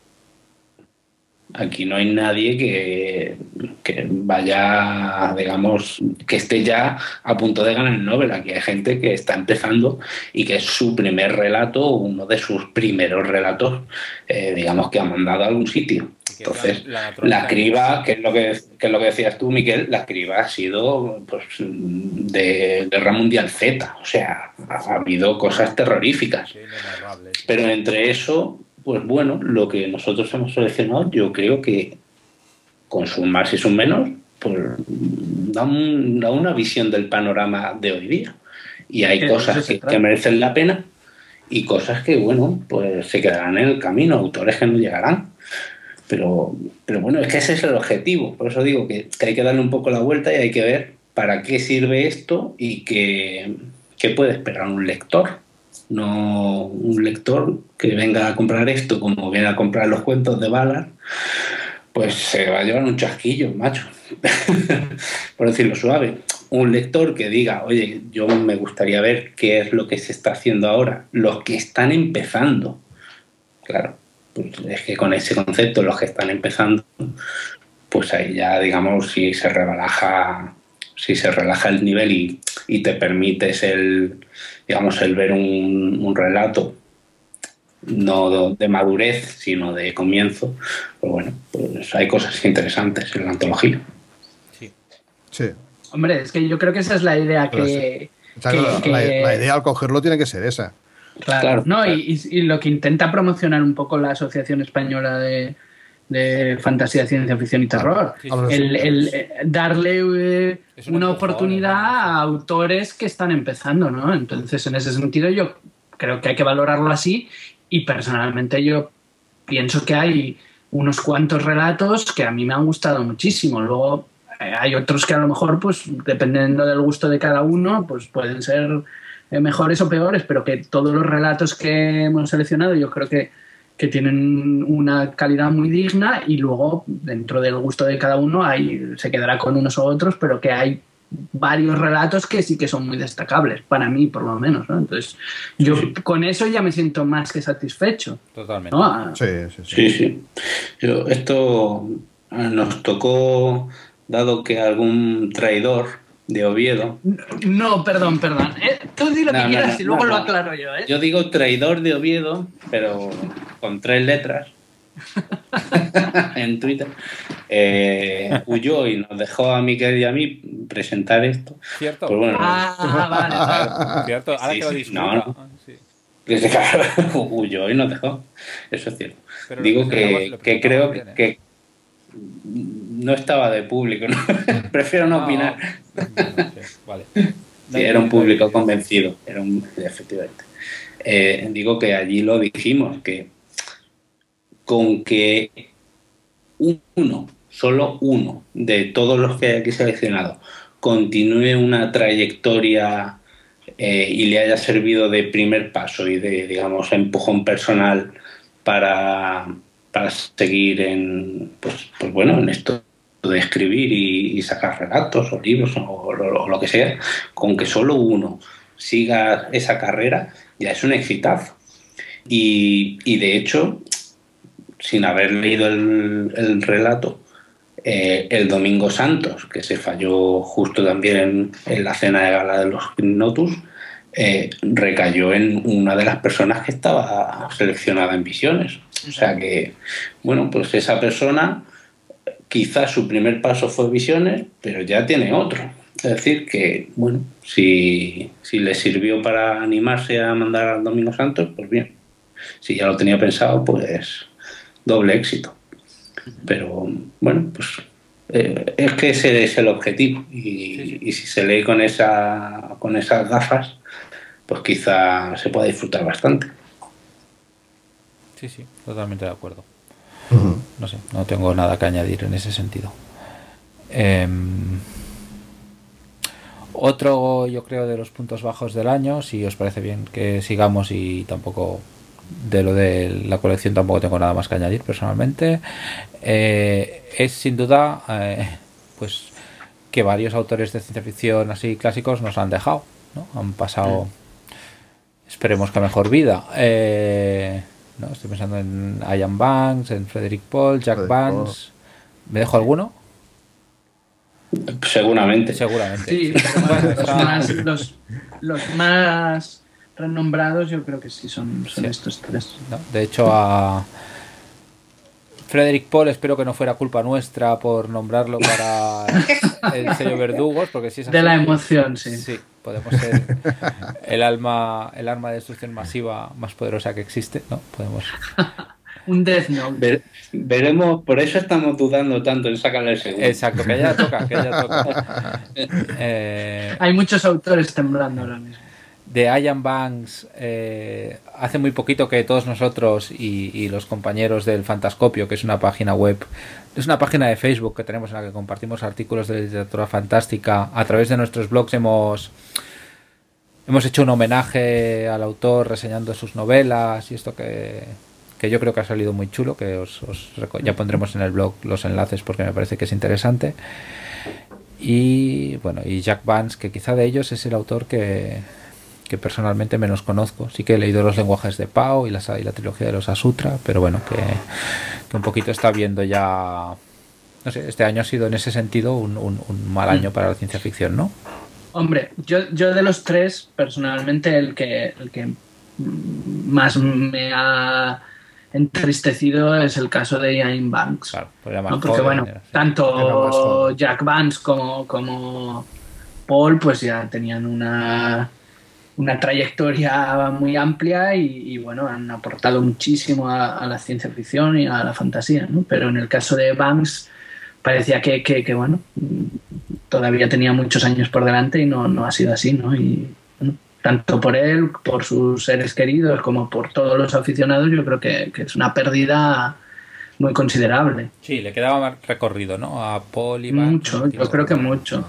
Aquí no hay nadie que, que vaya, digamos, que esté ya a punto de ganar el Nobel. Aquí hay gente que está empezando y que es su primer relato, uno de sus primeros relatos, eh, digamos, que ha mandado a algún sitio. Y que Entonces, la- la naturaleza- la criba, que es lo que, que es lo que decías tú, Miquel, la criba ha sido pues, de Guerra Mundial Z. O sea, ha habido cosas terroríficas. Sí, inenarrable, sí. Pero entre eso, pues bueno, lo que nosotros hemos seleccionado, yo creo que con sus más y sus menos, pues da, un- da una visión del panorama de hoy día. Y hay Que de cosas eso se que, trata. que merecen la pena y cosas que, bueno, pues se quedarán en el camino, autores que no llegarán. Pero, pero bueno, es que ese es el objetivo. Por eso digo que, que hay que darle un poco la vuelta y hay que ver para qué sirve esto y qué, qué puede esperar un lector. No un lector que venga a comprar esto como viene a comprar los cuentos de Ballard, pues se va a llevar un chasquillo, macho. Por decirlo suave. Un lector que diga, oye, yo me gustaría ver qué es lo que se está haciendo ahora, los que están empezando. Claro, pues es que con ese concepto, los que están empezando, pues ahí ya, digamos, si se relaja, si se relaja el nivel y, y te permites el, digamos, el ver un, un relato no de madurez, sino de comienzo, pues bueno, pues hay cosas interesantes en la antología. Sí. Sí. Hombre, es que yo creo que esa es la idea Pero que... O sea, que- la, que- la- la idea al cogerlo tiene que ser esa. Claro, Claro, no, claro. Y, y- y lo que intenta promocionar un poco la Asociación Española de, de Fantasía, Ciencia Ficción y Terror. Sí, A los- El, el, eh, darle eh, Es un una empujón, oportunidad ¿no? a autores que están empezando, ¿no? Entonces, en ese sentido, yo creo que hay que valorarlo así y personalmente yo pienso que hay unos cuantos relatos que a mí me han gustado muchísimo. Luego eh, hay otros que a lo mejor, pues dependiendo del gusto de cada uno, pues pueden ser eh, mejores o peores, pero que todos los relatos que hemos seleccionado yo creo que, que tienen una calidad muy digna y luego dentro del gusto de cada uno hay, se quedará con unos u otros, pero que hay varios relatos que sí que son muy destacables, para mí por lo menos, ¿no? Entonces yo con eso ya me siento más que satisfecho, Totalmente. ¿no? Ah, Sí, sí, sí. Sí, sí. Yo, esto eh, nos tocó, dado que algún traidor de Oviedo, No, perdón, perdón. Eh, tú di lo No, que no, quieras no, y luego no, lo no. aclaro yo, ¿eh? yo digo traidor de Oviedo, pero con tres letras, en Twitter, eh, huyó y nos dejó a Miquel y a mí presentar esto. ¿Cierto? Pues bueno, Ah, vale, vale. ¿Cierto? Ahora Sí, que lo sí, disfruta. no, no. Ah, sí. desde claro, huyó y nos dejó. Eso es cierto. Pero lo Digo presentamos- que, lo que presentamos creo bien, ¿eh? que no estaba de público, ¿no? Prefiero no, opinar. no, sí, vale. Sí, era un público convencido, era un, efectivamente. Eh, digo que allí lo dijimos, que con que uno, solo uno de todos los que hay aquí seleccionados continúe una trayectoria eh, y le haya servido de primer paso y de, digamos, empujón personal para, para seguir en, pues, pues bueno, en esto de escribir y, y sacar relatos o libros o, o, o lo que sea, con que solo uno siga esa carrera ya es un exitazo. Y, y de hecho, sin haber leído el, el relato, eh, el Domingo Santos, que se falló justo también en, en la cena de gala de los Ignotus, eh, recayó en una de las personas que estaba seleccionada en Visiones. O sea que, bueno, pues esa persona quizás su primer paso fue Visiones, pero ya tiene otro. Es decir, que, bueno, si, si le sirvió para animarse a mandar al Domingo Santos, pues bien. Si ya lo tenía pensado, pues doble éxito. Pero, bueno, pues eh, es que ese es el objetivo. Y, sí, sí. y si se lee con, esa, con esas gafas, pues quizá se pueda disfrutar bastante. Sí, sí, totalmente de acuerdo. Uh-huh. No sé, no tengo nada que añadir en ese sentido. Eh, otro, yo creo, de los puntos bajos del año, si os parece bien que sigamos, y tampoco de lo de la colección tampoco tengo nada más que añadir personalmente, eh, es sin duda eh, pues que varios autores de ciencia ficción así clásicos nos han dejado, ¿no? Han pasado, esperemos que a mejor vida. Eh, ¿no? Estoy pensando en Ian Banks, en Frederick Paul, Jack Frederick Vance. Paul. ¿Me dejo alguno? Seguramente. Seguramente. Sí, pero bueno, los, más, los, los más renombrados yo creo que sí son, son sí. estos tres. No, de hecho, a Frederick Paul espero que no fuera culpa nuestra por nombrarlo para el sello Verdugos, porque si es así, de la emoción, sí. Sí, podemos ser el alma, el arma de destrucción masiva más poderosa que existe, ¿no? Podemos. Un Death Note. Ver, veremos, por eso estamos dudando tanto en sacarle el segundo. Exacto, que ya toca, que ya toca. eh, Hay muchos autores temblando ahora mismo. De Ian Banks, eh, hace muy poquito que todos nosotros y, y los compañeros del Fantascopio, que es una página web, es una página de Facebook que tenemos en la que compartimos artículos de literatura fantástica, a través de nuestros blogs hemos hemos hecho un homenaje al autor reseñando sus novelas y esto que, que yo creo que ha salido muy chulo, que os, os ya pondremos en el blog los enlaces porque me parece que es interesante. Y bueno, y Jack Vance, que quizá de ellos es el autor que que personalmente menos conozco. Sí que he leído los lenguajes de Pao y la, y la trilogía de los Asutra, pero bueno, que, que un poquito está viendo ya. No sé, este año ha sido en ese sentido un, un, un mal año para la ciencia ficción, ¿no? Hombre, yo, yo de los tres, personalmente, el que, el que más me ha entristecido es el caso de Ian Banks. Claro, pues más ¿no? Porque joven, bueno, era, sí. tanto Jack Vance como, como Paul pues ya tenían una una trayectoria muy amplia y, y bueno, han aportado muchísimo a, a la ciencia ficción y a la fantasía, ¿no? Pero en el caso de Banks parecía que, que, que bueno, todavía tenía muchos años por delante y no, no ha sido así, ¿no? Y bueno, tanto por él, por sus seres queridos, como por todos los aficionados, yo creo que, que es una pérdida muy considerable. Sí, le quedaba más recorrido, ¿no? A Paul y Banks. Mucho, yo creo que mucho.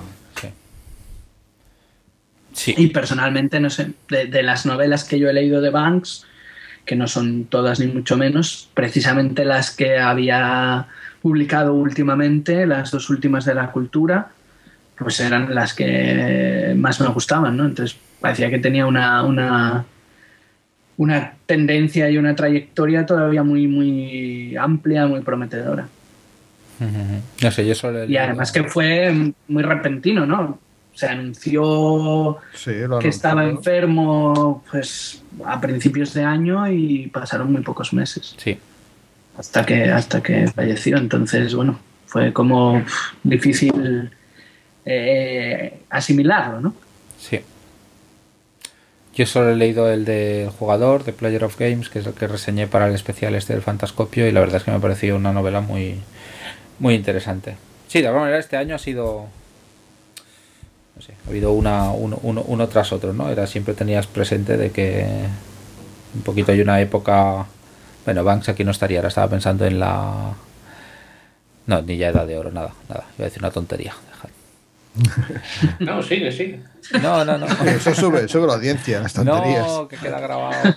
Sí. Y personalmente, no sé, de, de las novelas que yo he leído de Banks, que no son todas ni mucho menos, precisamente las que había publicado últimamente, las dos últimas de La Cultura, pues eran las que más me gustaban, ¿no? Entonces parecía que tenía una, una, una tendencia y una trayectoria todavía muy, muy amplia, muy prometedora. No sé, yo solo... Y además que fue muy repentino, ¿no? Se anunció sí, que estaba enfermo pues a principios de año y pasaron muy pocos meses. Sí. Hasta que, hasta que falleció. Entonces, bueno, fue como uf, difícil eh, asimilarlo, ¿no? Sí. Yo solo he leído el del jugador, de Player of Games, que es el que reseñé para el especial este del Fantascopio, y la verdad es que me pareció una novela muy, muy interesante. Sí, de alguna manera este año ha sido... No sé, ha habido una, uno, uno, uno tras otro, ¿no? Era, siempre tenías presente de que un poquito hay una época... Bueno, Banks aquí no estaría, ahora estaba pensando en la... No, ni ya Edad de Oro, nada, nada. Iba a decir una tontería. Dejad. No, sigue, sigue. No, no, no. Eso sube, sube la audiencia, las tonterías. No, que queda grabado.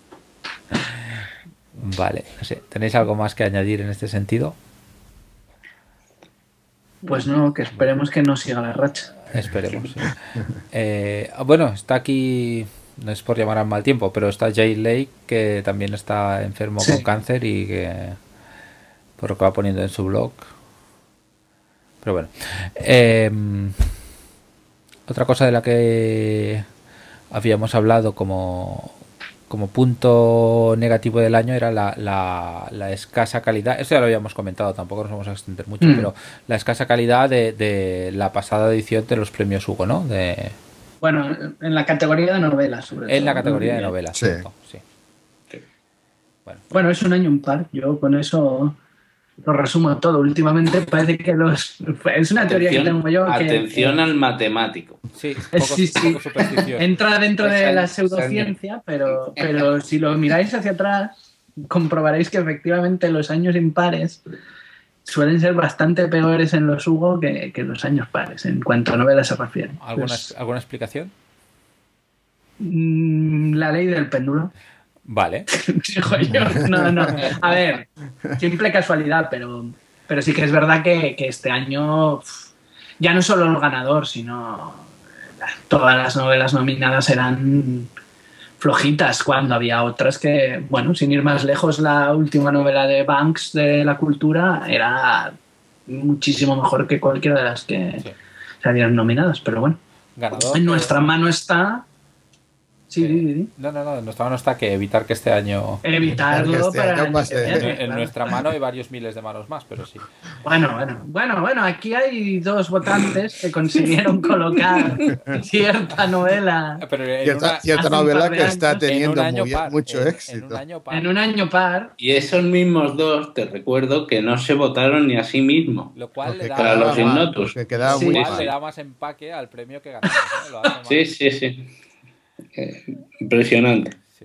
Vale, no sé. ¿Tenéis algo más que añadir en este sentido? Pues no, que esperemos que no siga la racha. Esperemos. Sí. Eh, bueno, está aquí, no es por llamar al mal tiempo, pero está Jay Lake, que también está enfermo sí. con cáncer y que por lo que va poniendo en su blog. Pero bueno. Eh, otra cosa de la que habíamos hablado como, como punto negativo del año era la, la, la escasa calidad. Esto ya lo habíamos comentado, tampoco nos vamos a extender mucho, mm. pero la escasa calidad de, de la pasada edición de los premios Hugo, ¿no? De... Bueno, en la categoría de novelas, sobre todo. En la categoría de novelas, sí. Cierto, sí. Bueno. bueno, es un año impar. Yo con eso lo resumo todo. Últimamente parece que los... Es una teoría atención, que tengo yo. Que, atención que... al matemático. Sí, poco, sí, sí. Poco entra dentro de la pseudociencia, pero, pero si lo miráis hacia atrás, comprobaréis que efectivamente los años impares suelen ser bastante peores en los Hugo que, que los años pares, en cuanto a novelas se refiere. ¿Alguna, pues, ¿alguna explicación? La ley del péndulo. Vale. Dijo yo. No, no. A ver, simple casualidad, pero, pero sí que es verdad que, que este año ya no solo el ganador, sino todas las novelas nominadas eran flojitas, cuando había otras que, bueno, sin ir más lejos, la última novela de Banks de La Cultura era muchísimo mejor que cualquiera de las que sí. se habían nominadas, pero bueno. Ganador, en nuestra pero... mano está... Sí, eh, sí, sí. No, no, no, en nuestra mano está que evitar que este año... Evitarlo este para... año pase. En, en claro. nuestra mano hay varios miles de manos más, pero sí. Bueno, bueno, bueno, bueno, aquí hay dos votantes que consiguieron colocar cierta novela... Pero en cierta una, cierta novela que está teniendo muy, par, mucho en, éxito. En un año par. En un año par. Y esos mismos dos, te recuerdo, que no se votaron ni a sí mismos. Lo cual le da, para los Ignotus. Que quedaba sí, muy igual mal. le da más empaque al premio que ganamos, ¿no? Lo hace sí, sí, sí. Eh, impresionante. Sí.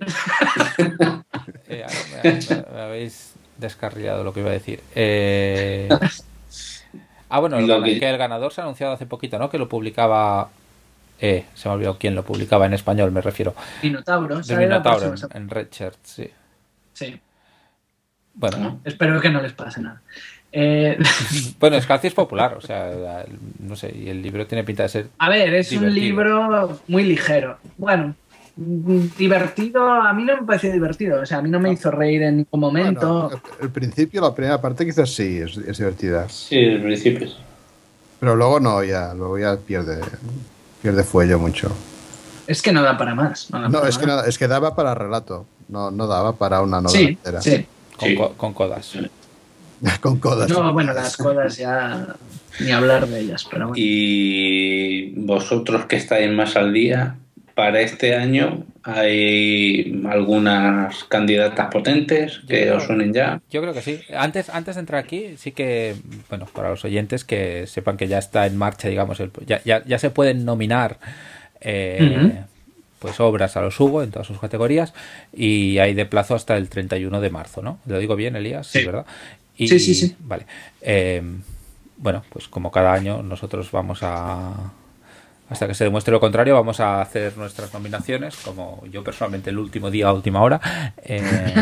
eh, me, me, me habéis descarriado lo que iba a decir. Eh... Ah, bueno, el, que... que el ganador se ha anunciado hace poquito, ¿no? Que lo publicaba... Eh, se me ha olvidado quién lo publicaba en español, me refiero. Minotauro. De Minotauro, en, en Redshirt, sí. Sí. Bueno. No, espero que no les pase nada. Eh... Bueno, Scalzi es popular, o sea, no sé, y el libro tiene pinta de ser A ver, es divertido. Un libro muy ligero. Bueno, divertido, a mí no me pareció divertido, o sea, a mí no me hizo reír en ningún momento. Bueno, el principio, la primera parte quizás sí, es, es divertida. Sí, el principio. Pero luego no, ya, luego ya pierde, pierde fuelle mucho. Es que no da para más. No, da no para es, más. Que no es que daba para relato, no, no daba para una novela sí, entera. Sí, con, sí. Co con codas. Con codas. No, bueno, las codas ya ni hablar de ellas, pero bueno. Y vosotros que estáis más al día, para este año hay algunas candidatas potentes que creo, os suenen ya. Yo creo que sí. Antes, antes de entrar aquí, sí que, bueno, para los oyentes que sepan que ya está en marcha, digamos, el, ya, ya, ya se pueden nominar eh, uh-huh. pues obras a los Hugo en todas sus categorías y hay de plazo hasta el treinta y uno de marzo, ¿no? ¿Lo digo bien, Elías? Sí, sí, ¿verdad? Y, sí, sí, sí. Vale. Eh, bueno, pues como cada año nosotros vamos a... Hasta que se demuestre lo contrario, vamos a hacer nuestras nominaciones, como yo personalmente el último día, última hora. Eh,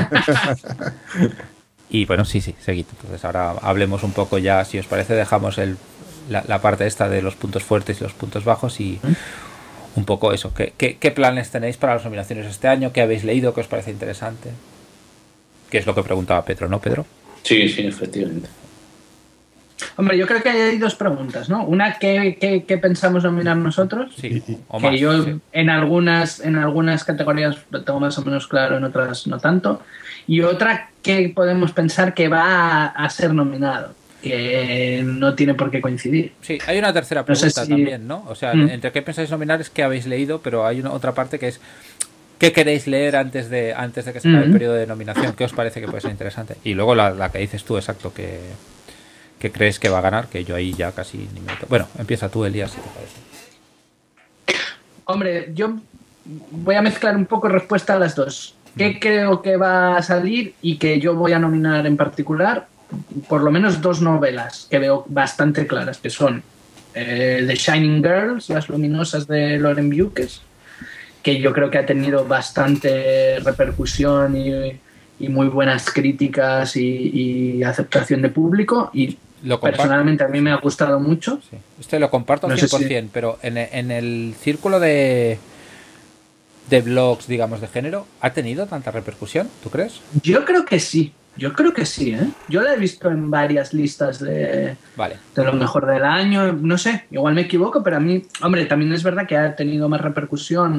y bueno, sí, sí, seguid. Entonces ahora hablemos un poco ya, si os parece, dejamos el, la, la parte esta de los puntos fuertes y los puntos bajos y un poco eso. ¿Qué, qué, qué planes tenéis para las nominaciones este año? ¿Qué habéis leído? ¿Qué os parece interesante? Que es lo que preguntaba Pedro, ¿no, Pedro? Sí, sí, efectivamente. Hombre, yo creo que hay dos preguntas, ¿no? Una, ¿qué, qué, qué pensamos nominar nosotros? Sí, o que más, yo sí. en algunas en algunas categorías lo tengo más o menos claro, en otras no tanto. Y otra, ¿qué podemos pensar que va a, a ser nominado? Que no tiene por qué coincidir. Sí, hay una tercera pregunta no sé si... también, ¿no? O sea, mm. entre qué pensáis nominar es qué habéis leído, pero hay una otra parte que es qué queréis leer antes de antes de que se acabe mm. el periodo de nominación, qué os parece que puede ser interesante. Y luego la, la que dices tú, exacto, que... que crees que va a ganar, que yo ahí ya casi ni me... Bueno, empieza tú, Elías, si te parece. Hombre, yo voy a mezclar un poco respuesta a las dos. ¿Qué creo que va a salir y que yo voy a nominar en particular? Por lo menos dos novelas que veo bastante claras, que son eh, The Shining Girls, Las Luminosas de Lauren Beukes, que yo creo que ha tenido bastante repercusión y... y muy buenas críticas y, y aceptación de público y lo personalmente a mí me ha gustado mucho. Sí. Este lo comparto al no cien por ciento, si... pero en, en el círculo de de blogs, digamos, de género, ¿ha tenido tanta repercusión? ¿Tú crees? Yo creo que sí, yo creo que sí, ¿eh? Yo la he visto en varias listas de, vale. de lo mejor del año, no sé, igual me equivoco, pero a mí, hombre, también es verdad que ha tenido más repercusión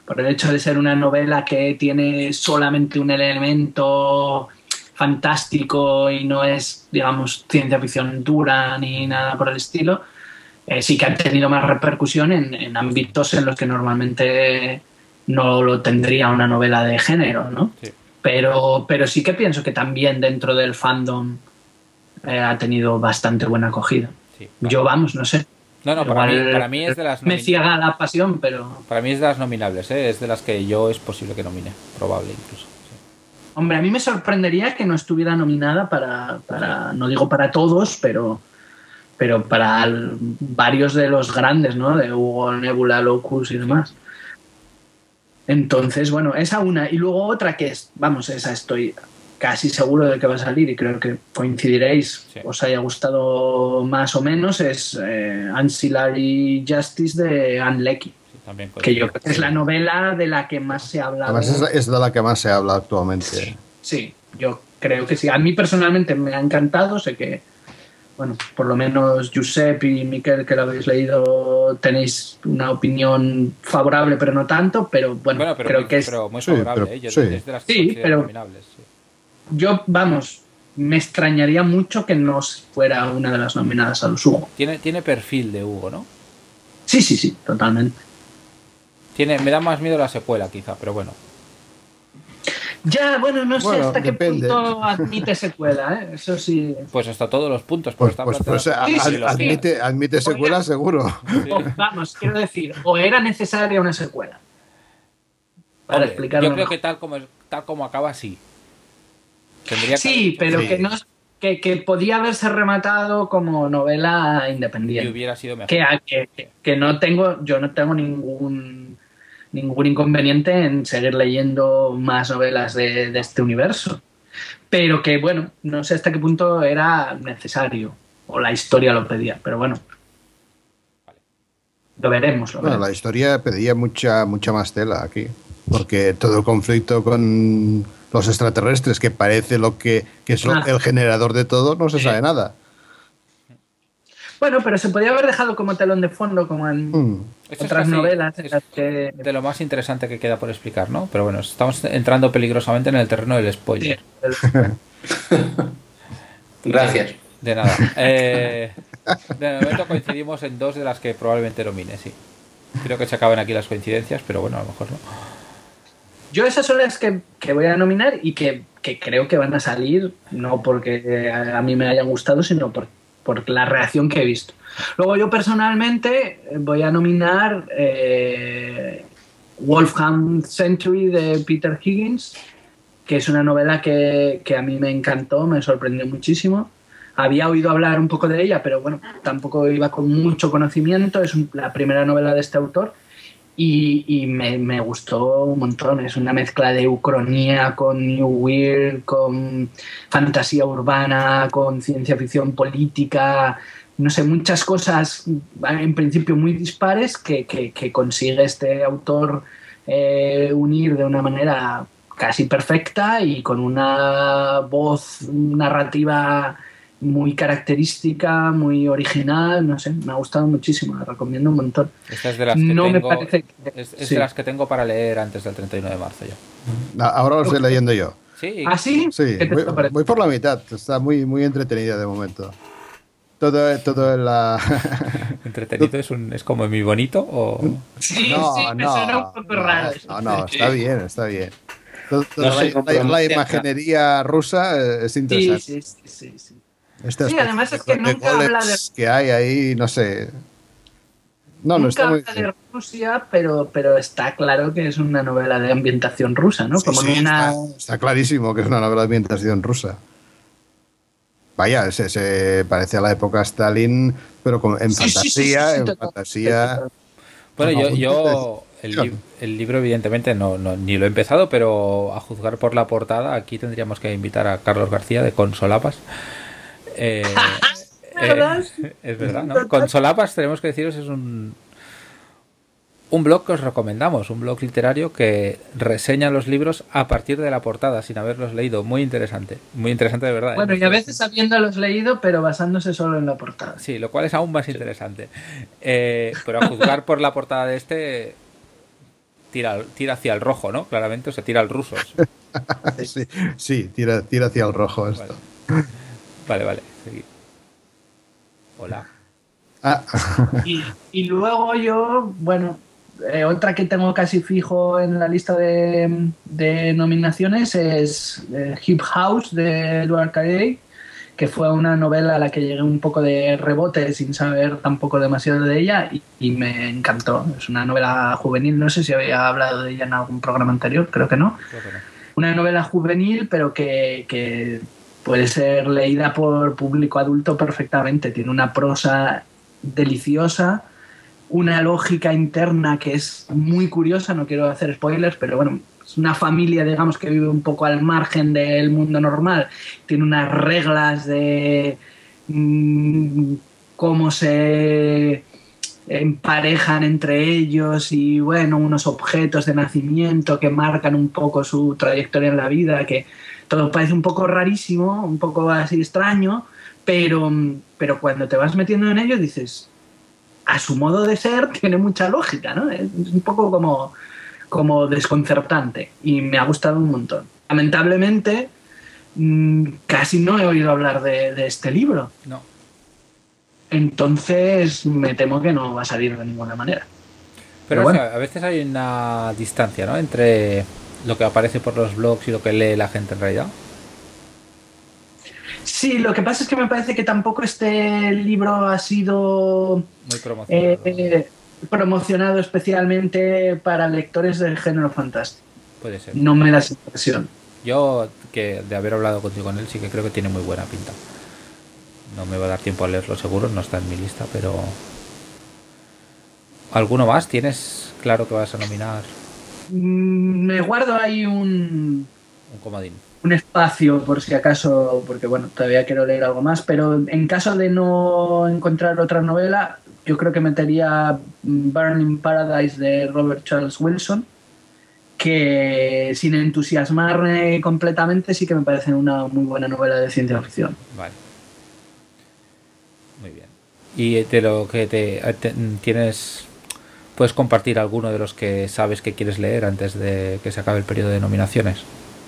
por el hecho de ser una novela que tiene solamente un elemento fantástico y no es, digamos, ciencia ficción dura ni nada por el estilo, eh, sí que ha tenido más repercusión en, en ámbitos en los que normalmente no lo tendría una novela de género, ¿no? Sí. Pero, pero sí que pienso que también dentro del fandom eh, ha tenido bastante buena acogida. Sí, claro. Yo, vamos, no sé. No, no, para mí, para mí es de las... Me ciega la pasión, pero... Para mí es de las nominables, ¿eh? Es de las que yo es posible que nomine, probable incluso. Sí. Hombre, a mí me sorprendería que no estuviera nominada para, para no digo para todos, pero, pero para el, varios de los grandes, ¿no? De Hugo, Nebula, Locus y demás. Entonces, bueno, esa una. Y luego otra que es, vamos, esa estoy casi seguro de que va a salir y creo que coincidiréis, sí. Os haya gustado más o menos, es eh, Ancillary Justice de Ann Leckie. Sí, también que yo creo que es la novela de la que más se habla. Además es, es de la que más se habla actualmente. Sí, sí, yo creo que sí. A mí personalmente me ha encantado, sé que, bueno, por lo menos Josep y Miquel, que lo habéis leído, tenéis una opinión favorable, pero no tanto, pero bueno, bueno pero creo muy, que es... Pero muy favorable, sí, pero, ¿eh? Yo, sí. Es de las sí, pero nominables, sí. Yo, vamos, me extrañaría mucho que no fuera una de las nominadas a los Hugo. Tiene, tiene perfil de Hugo, ¿no? Sí, sí, sí, totalmente. Tiene, me da más miedo la secuela, quizá, pero bueno. Ya, bueno, no sé bueno, hasta depende. qué punto admite secuela, ¿eh? Eso sí. Pues hasta todos los puntos. Pues, pues, pues sí, sí, admite, sí. admite secuela, Oiga, seguro. Sí. O, vamos, quiero decir, o era necesaria una secuela. Para Hombre, explicarlo. Yo creo mejor. que tal como, tal como acaba, sí. Tendría sí, que pero sí. que no que, que podía haberse rematado como novela independiente. Y hubiera sido mejor. Que, que, que no tengo, yo no tengo ningún ningún inconveniente en seguir leyendo más novelas de, de este universo. Pero que, bueno, no sé hasta qué punto era necesario o la historia lo pedía, pero bueno. Lo veremos, lo Bueno, veremos. la historia pedía mucha, mucha más tela aquí, porque todo el conflicto con los extraterrestres, que parece lo que, que es lo, Ah. el generador de todo, no se Sí. sabe nada. Bueno, pero se podía haber dejado como telón de fondo, como en Mm. Esto es otras casi- novelas en es las que... de lo más interesante que queda por explicar, ¿no? Pero bueno, estamos entrando peligrosamente en el terreno del Sí, spoiler. Gracias. De nada. Eh, de momento coincidimos en dos de las que probablemente nomine, sí. Creo que se acaban aquí las coincidencias, pero bueno, a lo mejor no. Yo esas son las que, que voy a nominar y que, que creo que van a salir, no porque a, a mí me hayan gustado, sino por, por la reacción que he visto. Luego yo personalmente voy a nominar eh, Wolfgang Century de Peter Higgins, que es una novela que, que a mí me encantó, me sorprendió muchísimo. Había oído hablar un poco de ella, pero bueno, tampoco iba con mucho conocimiento. Es un, la primera novela de este autor y, y me, me gustó un montón. Es una mezcla de ucronía con New Weird, con fantasía urbana, con ciencia ficción política, no sé, muchas cosas en principio muy dispares que, que, que consigue este autor eh, unir de una manera casi perfecta y con una voz narrativa muy característica, muy original, no sé, me ha gustado muchísimo, la recomiendo un montón. Esta es de las que no tengo, me parece que, es, es sí. de las que tengo para leer antes del treinta y uno de marzo yo. Ahora lo estoy leyendo yo. Sí. ¿Ah, sí? Sí, ¿Qué te voy, parece? voy por la mitad. Está muy, muy entretenida de momento. Todo, todo en la... Entretenido es, un, es como muy bonito o... Sí, No, sí, me no, suena un poco no, raro. eso. No, no, está bien, está bien. Todo- No toda se la, compromete la a- imaginería rusa eh, es Sí, interesante. sí, sí, sí, sí. Estas Sí, además es que de nunca habla de- golems que hay ahí, no sé. No, no Nunca está muy habla de Rusia, pero, pero está claro que es una novela de ambientación rusa, ¿no? Sí, Como sí, en una... está, está clarísimo que es una novela de ambientación rusa. Vaya, se, se parece a la época Stalin, pero con, en Sí, sí, sí, sí, fantasía, sí, en total, fantasía. total. Bueno, yo, Con yo el, ficción. li- el libro evidentemente no, no ni lo he empezado, pero a juzgar por la portada, aquí tendríamos que invitar a Carlos García de Consolapas. Eh, ¿Verdad? eh, es verdad, ¿no? Consolapas, tenemos que deciros, es un, un blog que os recomendamos, un blog literario que reseña los libros a partir de la portada, sin haberlos leído. Muy interesante, muy interesante de verdad. ¿eh? Bueno, y a veces habiéndolos leído, pero basándose solo en la portada. Sí, lo cual es aún más interesante. Eh, pero a juzgar por la portada de este, tira, tira hacia el rojo, ¿no? Claramente, o sea, tira al ruso. sí, sí tira, tira hacia el rojo esto. Vale, vale. vale. Sí. Hola. Ah. y, y luego yo, bueno, eh, otra que tengo casi fijo en la lista de, de nominaciones es eh, Hip House de Edward Carey, que fue una novela a la que llegué un poco de rebote sin saber tampoco demasiado de ella y, y me encantó. Es una novela juvenil, no sé si había hablado de ella en algún programa anterior, creo que no. Creo que no. Una novela juvenil, pero que, que puede ser leída por público adulto perfectamente. Tiene una prosa deliciosa, una lógica interna que es muy curiosa, no quiero hacer spoilers, pero bueno, es una familia, digamos, que vive un poco al margen del mundo normal, tiene unas reglas de mmm, cómo se emparejan entre ellos y bueno, unos objetos de nacimiento que marcan un poco su trayectoria en la vida, que todo parece un poco rarísimo, un poco así extraño, pero, pero cuando te vas metiendo en ello dices, a su modo de ser tiene mucha lógica, ¿no? Es un poco como, como desconcertante y me ha gustado un montón. Lamentablemente, mmm, casi no he oído hablar de, de este libro. No. Entonces me temo que no va a salir de ninguna manera. Pero, Pero o bueno. sea, a veces hay una distancia, ¿no? Entre lo que aparece por los blogs y lo que lee la gente en realidad. Sí, lo que pasa es que me parece que tampoco este libro ha sido muy promocionado, eh, promocionado especialmente para lectores del género fantástico. Puede ser. No me da esa impresión. Yo, que de haber hablado contigo con él, sí que creo que tiene muy buena pinta. No me va a dar tiempo a leerlo seguro, no está en mi lista, pero... ¿Alguno más? ¿Tienes claro que vas a nominar? Me guardo ahí un... Un comodín. Un espacio por si acaso, porque bueno, todavía quiero leer algo más, pero en caso de no encontrar otra novela, yo creo que metería Burning Paradise de Robert Charles Wilson, que sin entusiasmarme completamente sí que me parece una muy buena novela de ciencia ficción. Vale. Muy bien. ¿Y de lo que te, te tienes, puedes compartir alguno de los que sabes que quieres leer antes de que se acabe el periodo de nominaciones?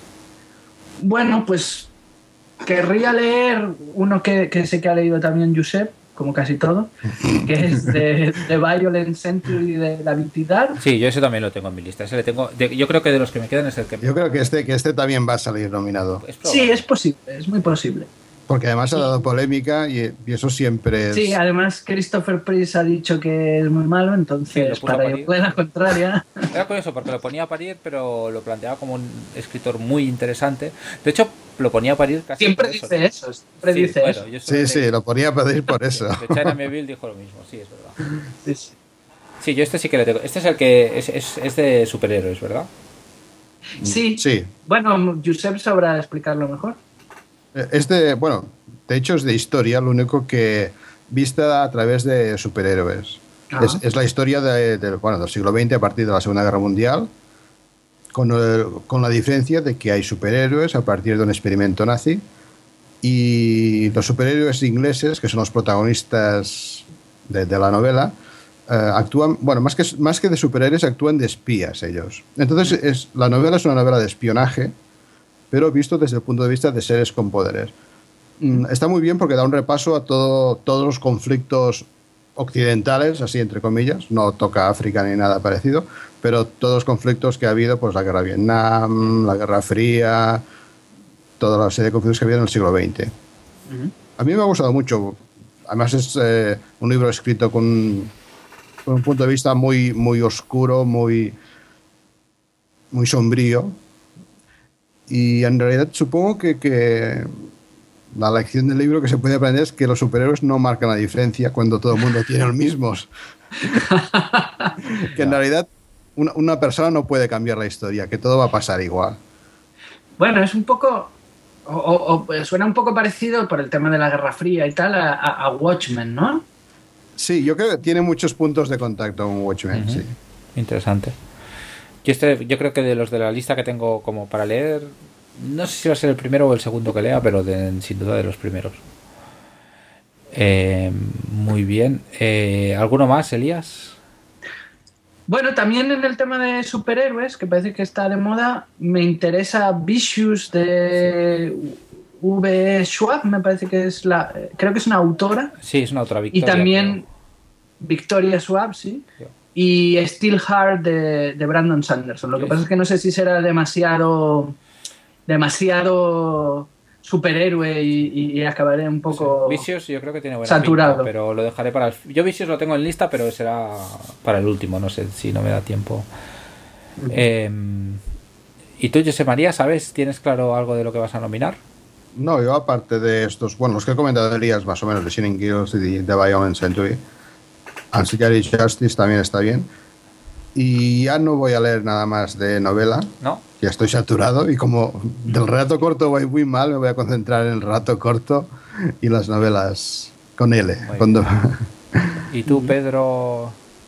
Bueno, pues querría leer uno que, que sé que ha leído también Josep, como casi todo, que es de, de Violent Century de David Tidar. Sí, yo ese también lo tengo en mi lista. Ese le tengo, de, yo creo que de los que me quedan es el que... Yo creo que este, que este también va a salir nominado. Es sí, es posible, es muy posible. Porque además ha dado polémica y, y eso siempre es... Sí, además Christopher Priest ha dicho que es muy malo, entonces sí, para ir la contraria... Era curioso porque lo ponía a parir, pero lo planteaba como un escritor muy interesante. De hecho, lo ponía a parir casi Siempre por eso, dice ¿no? eso, siempre sí, dice bueno, eso. Yo sí, sí, lo ponía a parir por eso. De China Mieville dijo lo mismo, sí, es verdad. Sí, sí. Sí, yo este sí que le tengo. Este es el que es, es, es de superhéroes, ¿verdad? Sí. Sí. Bueno, Josep sabrá explicarlo mejor. Este, bueno, de hecho es de historia, lo único que vista a través de superhéroes. Ah. Es, es la historia de, de, bueno, del siglo veinte a partir de la Segunda Guerra Mundial, con, el, con la diferencia de que hay superhéroes a partir de un experimento nazi y los superhéroes ingleses, que son los protagonistas de, de la novela, eh, actúan, bueno, más que, más que de superhéroes, actúan de espías ellos. Entonces, es, la novela es una novela de espionaje, pero visto desde el punto de vista de seres con poderes. Mm, está muy bien porque da un repaso a todo, todos los conflictos occidentales, así entre comillas, no toca África ni nada parecido, pero todos los conflictos que ha habido, pues la guerra de Vietnam, la Guerra Fría, toda la serie de conflictos que ha habido en el siglo veinte. Uh-huh. A mí me ha gustado mucho. Además es eh, un libro escrito con, con un punto de vista muy, muy oscuro, muy, muy sombrío. Y en realidad supongo que, que la lección del libro que se puede aprender es que los superhéroes no marcan la diferencia cuando todo el mundo tiene los mismos. Que en realidad una, una persona no puede cambiar la historia, que todo va a pasar igual. Bueno, es un poco... O, o, o suena un poco parecido por el tema de la Guerra Fría y tal a, a, a Watchmen, ¿no? Sí, yo creo que tiene muchos puntos de contacto con Watchmen, uh-huh. Sí. Interesante. Yo, este, yo creo que de los de la lista que tengo como para leer, no sé si va a ser el primero o el segundo que lea, pero de, sin duda de los primeros. Eh, muy bien. Eh, ¿Alguno más, Elías? Bueno, también en el tema de superhéroes, que parece que está de moda, me interesa Vicious de V E. Schwab, me parece que es la... Creo que es una autora. Sí, es una autora, Victoria. Y también creo. Victoria Schwab, sí. Sí. Y Still Hard de, de Brandon Sanderson. Lo que pasa es que no sé si será demasiado... demasiado superhéroe y, y acabaré un poco Sí. Vicious yo creo que tiene buena saturado. pinta, pero lo dejaré para el... Yo Vicious lo tengo en lista, pero será para el último, no sé si no me da tiempo. Uh-huh. eh, ¿Y tú, José María, sabes, tienes claro algo de lo que vas a nominar? No, yo aparte de estos, bueno, los que he comentado Elías más o menos, de Shining Girls y de Violent Century, Ancillary Justice también está bien. Y ya no voy a leer nada más de novela. ¿No? Ya estoy saturado y como del relato corto voy muy mal, me voy a concentrar en el relato corto y las novelas con L. Cuando... ¿Y tú, Pedro?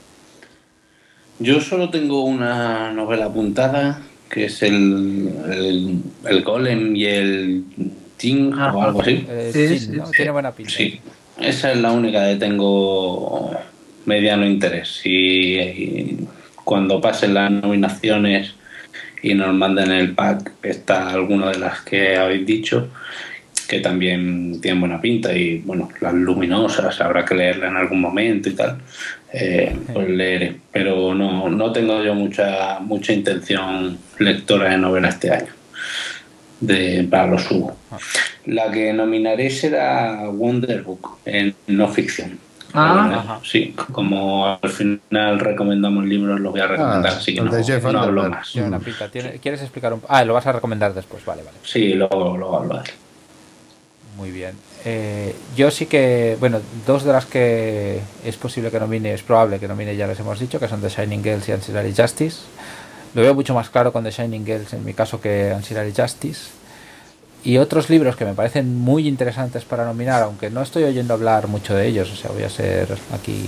Yo solo tengo una novela apuntada, que es el, el, el Golem y el Jing ah, o algo así. Eh, sí, sí, ¿no? Tiene buena pinta. Sí, esa es la única que tengo mediano interés. Y, y cuando pasen las nominaciones y nos manden el pack, está alguna de las que habéis dicho, que también tienen buena pinta, y bueno, las luminosas habrá que leerla en algún momento y tal, eh, pues leeré, pero no, no tengo yo mucha mucha intención lectora de novela este año, de, para lo subo. La que nominaré será Wonder Book en no ficción. Ah, sí, como al final recomendamos libros, los voy a recomendar, ah, así que no, no hablo más. ¿Tiene, ¿Quieres explicar un Ah, lo vas a recomendar después, vale, vale. Sí, luego, luego hablo de él. Muy bien. Eh, yo sí que, bueno, dos de las que es posible que nomine, es probable que nomine, ya les hemos dicho, que son The Shining Girls y Ancillary Justice. Lo veo mucho más claro con The Shining Girls en mi caso que Ancillary Justice. Y otros libros que me parecen muy interesantes para nominar, aunque no estoy oyendo hablar mucho de ellos, o sea, voy a ser aquí...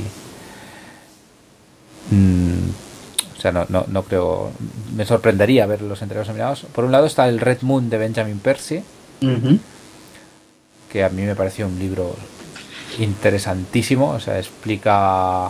Mm, o sea, no, no, no creo... Me sorprendería ver los entregados nominados. Por un lado está el Red Moon de Benjamin Percy, uh-huh. que a mí me pareció un libro interesantísimo, o sea, explica...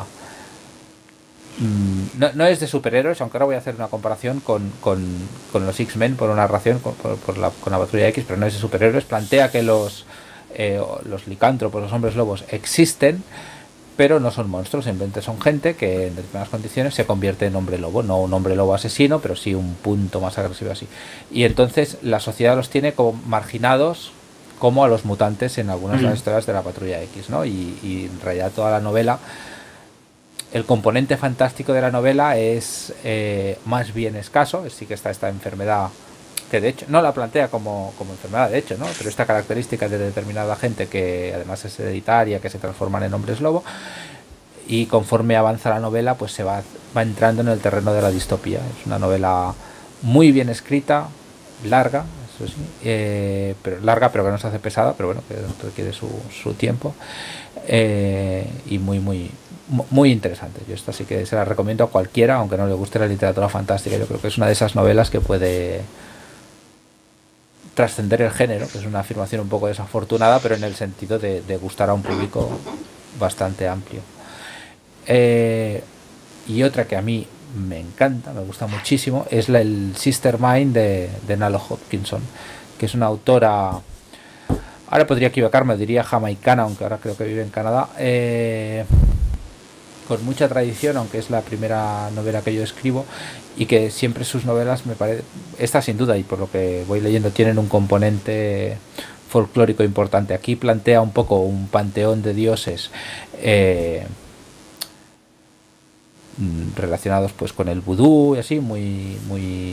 No, no es de superhéroes, aunque ahora voy a hacer una comparación con, con, con los X-Men por una narración con, por, por la, con la Patrulla X, pero no es de superhéroes. Plantea que los, eh, los licántropos, los hombres lobos, existen, pero no son monstruos, simplemente son gente que en determinadas condiciones se convierte en hombre lobo, no un hombre lobo asesino, pero sí un punto más agresivo así. Y entonces la sociedad los tiene como marginados, como a los mutantes en algunas mm. de las historias de la Patrulla X, ¿no? Y, y en realidad toda la novela... El componente fantástico de la novela es eh, más bien escaso. Sí que está esta enfermedad, que de hecho no la plantea como, como enfermedad, de hecho, ¿no? Pero esta característica de determinada gente que además es hereditaria, que se transforman en hombres lobo, y conforme avanza la novela, pues se va, va entrando en el terreno de la distopía. Es una novela muy bien escrita, larga, eso sí, eh, pero larga, pero que no se hace pesada, pero bueno, que requiere su, su tiempo, eh, y muy, muy muy interesante. Yo esta sí que se la recomiendo a cualquiera, aunque no le guste la literatura fantástica. Yo creo que es una de esas novelas que puede trascender el género, que es una afirmación un poco desafortunada, pero en el sentido de, de gustar a un público bastante amplio. Eh, y otra que a mí me encanta, me gusta muchísimo, es la, el Sister Mind de, de Nalo Hopkinson, que es una autora, ahora podría equivocarme, diría jamaicana, aunque ahora creo que vive en Canadá, eh, con mucha tradición, aunque es la primera novela que yo escribo, y que siempre sus novelas me parece, esta sin duda, y por lo que voy leyendo, tienen un componente folclórico importante. Aquí plantea un poco un panteón de dioses eh, relacionados pues con el vudú y así, muy muy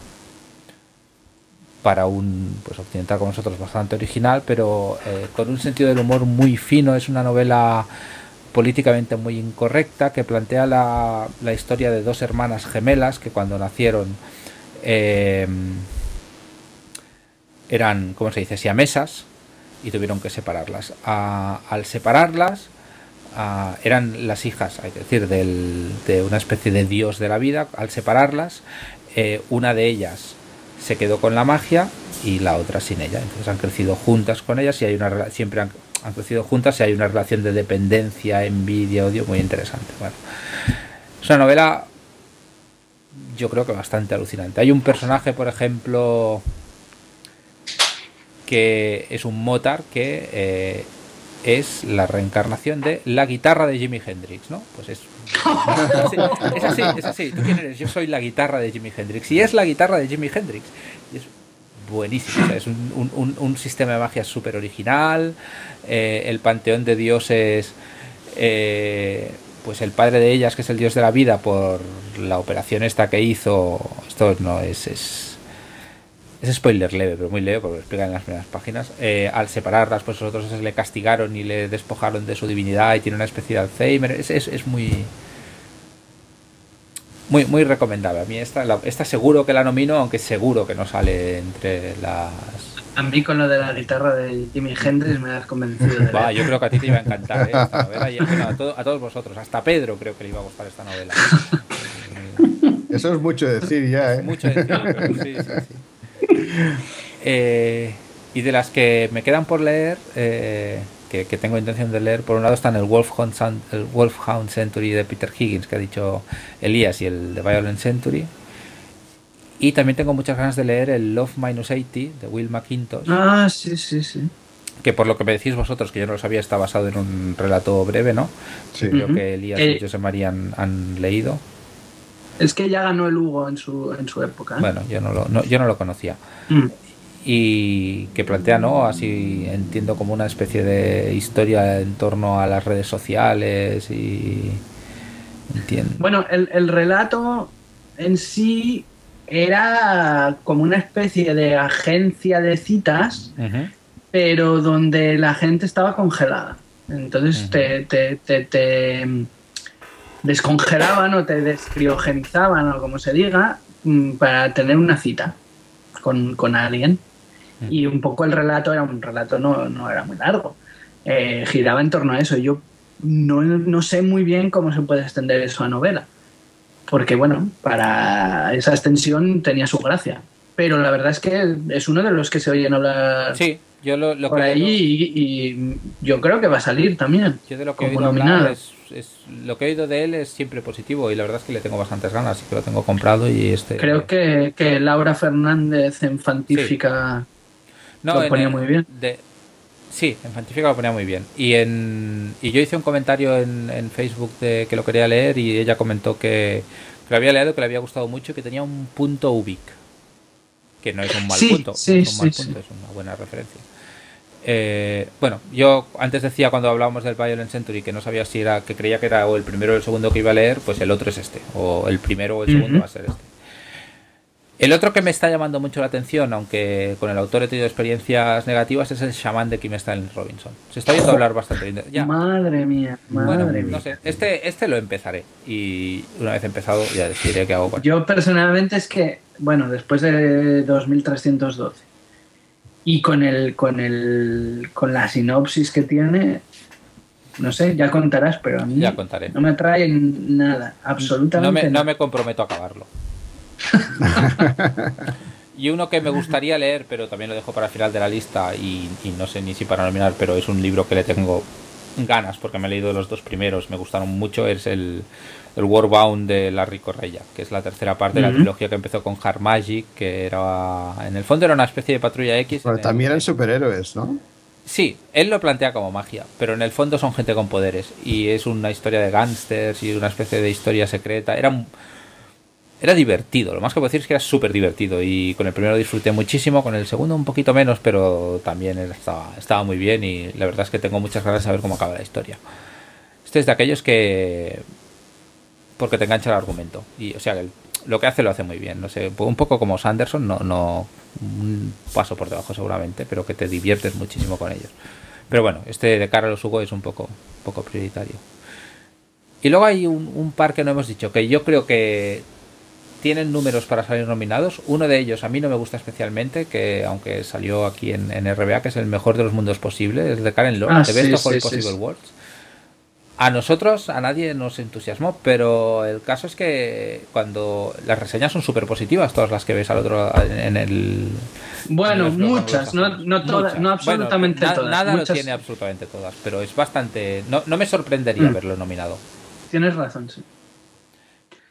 para un pues occidental como nosotros bastante original, pero eh, con un sentido del humor muy fino. Es una novela políticamente muy incorrecta, que plantea la, la historia de dos hermanas gemelas que cuando nacieron eh, eran, ¿cómo se dice?, siamesas, y tuvieron que separarlas. A, al separarlas, a, eran las hijas, hay que decir, del, de una especie de dios de la vida. Al separarlas, eh, una de ellas se quedó con la magia y la otra sin ella. Entonces han crecido juntas con ellas y hay una siempre han han crecido juntas y hay una relación de dependencia, envidia, odio muy interesante. Bueno, es una novela yo creo que bastante alucinante. Hay un personaje, por ejemplo, que es un Motar que eh, es la reencarnación de la guitarra de Jimi Hendrix, ¿no? Pues es, es así, es así. ¿Tú quién eres? Yo soy la guitarra de Jimi Hendrix. Y es la guitarra de Jimi Hendrix. Y es buenísimo. O sea, es un, un, un sistema de magia súper original. Eh, el panteón de dioses, eh, pues el padre de ellas, que es el dios de la vida, por la operación esta que hizo. Esto no es... es Es spoiler leve, pero muy leve, porque lo explican en las primeras páginas. Eh, al separarlas, pues los otros le castigaron y le despojaron de su divinidad y tiene una especie de Alzheimer. Es, es, es muy, muy muy recomendable. A mí esta, la, esta seguro que la nomino, aunque seguro que no sale entre las... A mí con lo de la guitarra de Jimi Hendrix me has convencido. De Va, yo creo que a ti te iba a encantar, ¿eh? Esta novela. Y bueno, a, todo, a todos vosotros, hasta Pedro creo que le iba a gustar esta novela. Eso es mucho decir ya, ¿eh? Mucho decir, pero sí, sí, sí. Eh, y de las que me quedan por leer, eh, que, que tengo intención de leer, por un lado están el Wolfhound, el Wolfhound Century de Peter Higgins, que ha dicho Elías, y el de Violent Century. Y también tengo muchas ganas de leer el Love Minus ochenta de Will McIntosh. Ah, sí, sí, sí. Que por lo que me decís vosotros, que yo no lo sabía, está basado en un relato breve, ¿no? Sí. Creo Uh-huh. que Elías Eh, y José María han, han leído. Es que ya ganó el Hugo en su, en su época. ¿eh? Bueno, yo no lo, no, yo no lo conocía. Mm. Y que plantea, ¿no? Así entiendo como una especie de historia en torno a las redes sociales y... Entiendo. Bueno, el, el relato en sí era como una especie de agencia de citas, Uh-huh. pero donde la gente estaba congelada. Entonces Ujú. te, te, te, te descongelaban o te descriogenizaban o como se diga mm, para tener una cita con, con alguien. Ujú. Y un poco el relato era un relato, no, no era muy largo. Eh, giraba en torno a eso. Yo no, no sé muy bien cómo se puede extender eso a novela. Porque, bueno, para esa extensión tenía su gracia. Pero la verdad es que es uno de los que se oyen hablar Sí, yo lo, lo por que ahí he oído- y, y yo creo que va a salir también. yo de lo que he como oído nominado. hablar es, es lo que he oído de él es siempre positivo y la verdad es que le tengo bastantes ganas, así que lo tengo comprado y este Creo que, que Laura Fernández en Fantífica no, lo en ponía el- muy bien. de- sí, en Fantífica lo ponía muy bien y en y yo hice un comentario en, en Facebook de que lo quería leer y ella comentó que, que lo había leído, que le había gustado mucho y que tenía un punto ubic, que no es un mal Sí, punto, sí, no es un mal sí, punto, es una buena referencia. Eh, bueno, yo antes decía cuando hablábamos del Violent Century que no sabía si era, que creía que era o el primero o el segundo que iba a leer, pues el otro es este, o el primero o el segundo Ujú. va a ser este. El otro que me está llamando mucho la atención, aunque con el autor he tenido experiencias negativas, es el Shaman de Kim Stanley Robinson. Se está viendo hablar bastante bien de- ya. Madre mía, madre Bueno, mía. no sé, este, este lo empezaré y una vez empezado ya decidiré qué hago con él. Yo personalmente es que, bueno, después de dos mil trescientos doce y con el con el con la sinopsis que tiene, no sé, ya contarás, pero a mí Ya contaré. no me atrae nada, absolutamente No me, no nada. me comprometo a acabarlo. Y uno que me gustaría leer, pero también lo dejo para el final de la lista y, y no sé ni si para nominar, pero es un libro que le tengo ganas porque me he leído los dos primeros, me gustaron mucho, es el, el Warbound de Larry Correia, que es la tercera parte de la Ujú. trilogía que empezó con Hard Magic, que era en el fondo era una especie de Patrulla X. Bueno, en el- también eran superhéroes, ¿no? Sí, él lo plantea como magia, pero en el fondo son gente con poderes y es una historia de gángsters y una especie de historia secreta. Era un- era divertido, lo más que puedo decir es que era súper divertido y con el primero disfruté muchísimo, con el segundo un poquito menos, pero también estaba, estaba muy bien y la verdad es que tengo muchas ganas de saber cómo acaba la historia. Este es de aquellos que... porque te engancha el argumento y o sea, el- lo que hace lo hace muy bien, no sé, un poco como Sanderson, no, no un paso por debajo seguramente, pero que te diviertes muchísimo con ellos. Pero bueno, este de Carlos Hugo es un poco, un poco prioritario. Y luego hay un, un par que no hemos dicho, que yo creo que tienen números para salir nominados. Uno de ellos a mí no me gusta especialmente, que aunque salió aquí en, en R B A, que es el mejor de los mundos posibles, es de Karen Lord, Ah, The Best sí, of All sí, sí, Possible sí. Worlds. A nosotros, a nadie nos entusiasmó, pero el caso es que cuando las reseñas son súper positivas, todas las que ves al otro en el... Bueno, en los muchas, no, anglosajones. no todas, Muchas. no absolutamente Bueno, na- todas. Nada muchas, lo tiene absolutamente todas, pero es bastante... No, no me sorprendería Mm. verlo nominado. Tienes razón, sí.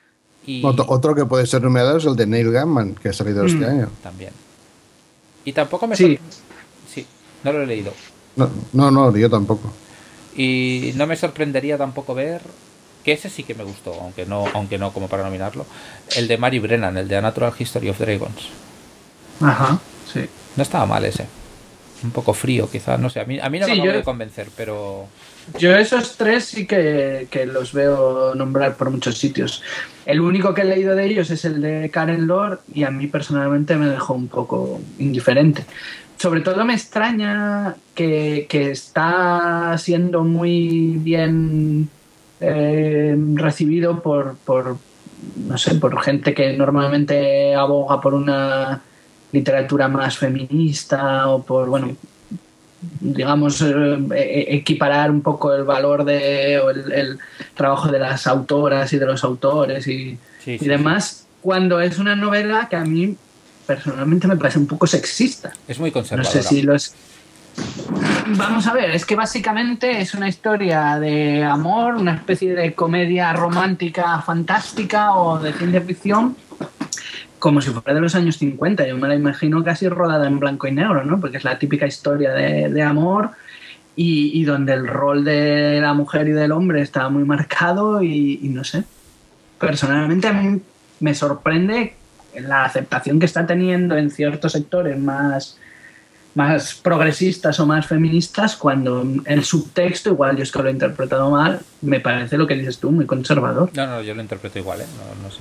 Y... Otro, otro que puede ser nominado es el de Neil Gaiman, que ha salido mm. este año. También. Y tampoco me... Sí. Sí, no lo he leído. No, no, no, yo tampoco. Y no me sorprendería tampoco ver... Que ese sí que me gustó, aunque no, aunque no como para nominarlo. El de Mary Brennan, el de A Natural History of Dragons. Ajá, sí. No estaba mal ese. Un poco frío, quizás. No sé, a mí, a mí no sí, me acabo yo, de convencer, pero... Yo esos tres sí que, que los veo nombrar por muchos sitios. El único que he leído de ellos es el de Karen Lord y a mí personalmente me dejó un poco indiferente. Sobre todo me extraña que, que está siendo muy bien... Eh, recibido por, por no sé, por gente que normalmente aboga por una literatura más feminista o por, bueno, digamos, eh, equiparar un poco el valor de o el, el trabajo de las autoras y de los autores y, sí, sí, y demás, sí. Cuando es una novela que a mí personalmente me parece un poco sexista. Es muy conservadora. No sé si los... Vamos a ver, es que básicamente es una historia de amor, una especie de comedia romántica fantástica o de ciencia ficción, como si fuera de los años cincuenta. Yo me la imagino casi rodada en blanco y negro, ¿no? Porque es la típica historia de, de amor y, y donde el rol de la mujer y del hombre está muy marcado y, y no sé. Personalmente a mí me sorprende la aceptación que está teniendo en ciertos sectores más... más progresistas o más feministas, cuando el subtexto, igual yo es que lo he interpretado mal, me parece lo que dices tú, muy conservador. No, no, yo lo interpreto igual, ¿eh? No, no sé.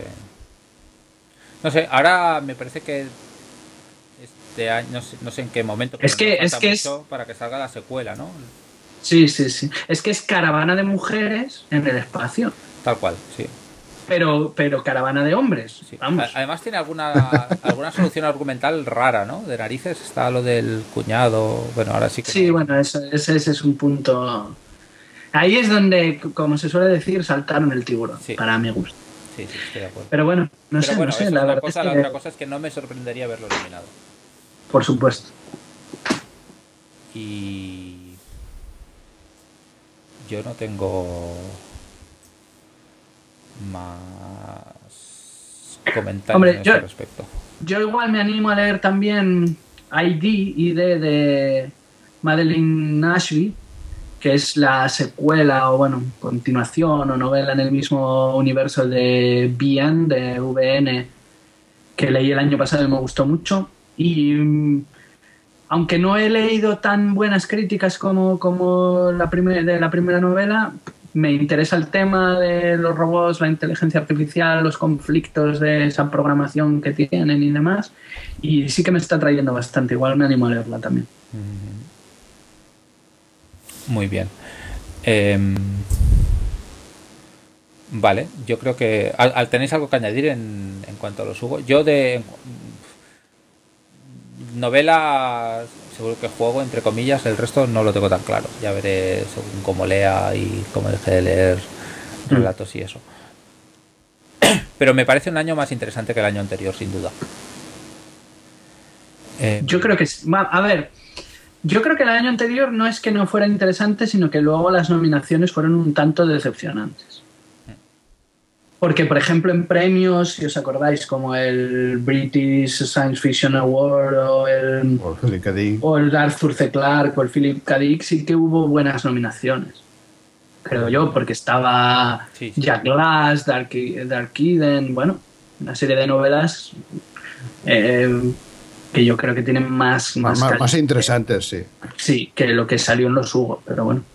No sé, ahora me parece que este año, no sé, no sé en qué momento, pero es que, es que mucho es... para que salga la secuela, ¿no? Sí, sí, sí. Es que es caravana de mujeres en el espacio. Tal cual, sí. Pero, pero caravana de hombres, sí. Vamos. Además tiene alguna alguna solución argumental rara, ¿no? De narices está lo del cuñado, bueno, ahora sí que... Sí, no... bueno, eso, ese, ese es un punto... Ahí es donde, como se suele decir, saltaron el tiburón, sí. Para mi gusto. Sí, sí, estoy de acuerdo. Pero bueno, no Pero sé, bueno, no sé. Eso La, es una verdad cosa, es que... la otra cosa es que no me sorprendería verlo eliminado. Por supuesto. Y... yo no tengo... más comentarios Hombre, en yo, este respecto. Yo igual me animo a leer también I D, I D de Madeline Ashby, que es la secuela o bueno, continuación o novela en el mismo universo de V N, de V N, que leí el año pasado y me gustó mucho. Y aunque no he leído tan buenas críticas como, como la primer, de la primera novela, me interesa el tema de los robots, la inteligencia artificial, los conflictos de esa programación que tienen y demás. Y sí que me está trayendo bastante. Igual me animo a leerla también. Muy bien. Eh, vale, yo creo que... ¿al, al ¿tenéis algo que añadir en, en cuanto a los Hugo? Yo de... novela seguro que juego, entre comillas, el resto no lo tengo tan claro. Ya veré según cómo lea y cómo deje de leer relatos y eso. Pero me parece un año más interesante que el año anterior, sin duda. Eh, yo creo que... A ver, yo creo que el año anterior no es que no fuera interesante, sino que luego las nominaciones fueron un tanto decepcionantes. Porque, por ejemplo, en premios, si os acordáis, como el British Science Fiction Award o el, o el, Philip K. Dick. o el Arthur C. Clarke o el Philip K. Dick, sí que hubo buenas nominaciones. Creo yo, porque estaba sí, sí. Jack Glass, Dark, Dark Eden, bueno, una serie de novelas eh, que yo creo que tienen más... Más, más, más interesantes, sí. Sí, que lo que salió en los Hugo, pero bueno.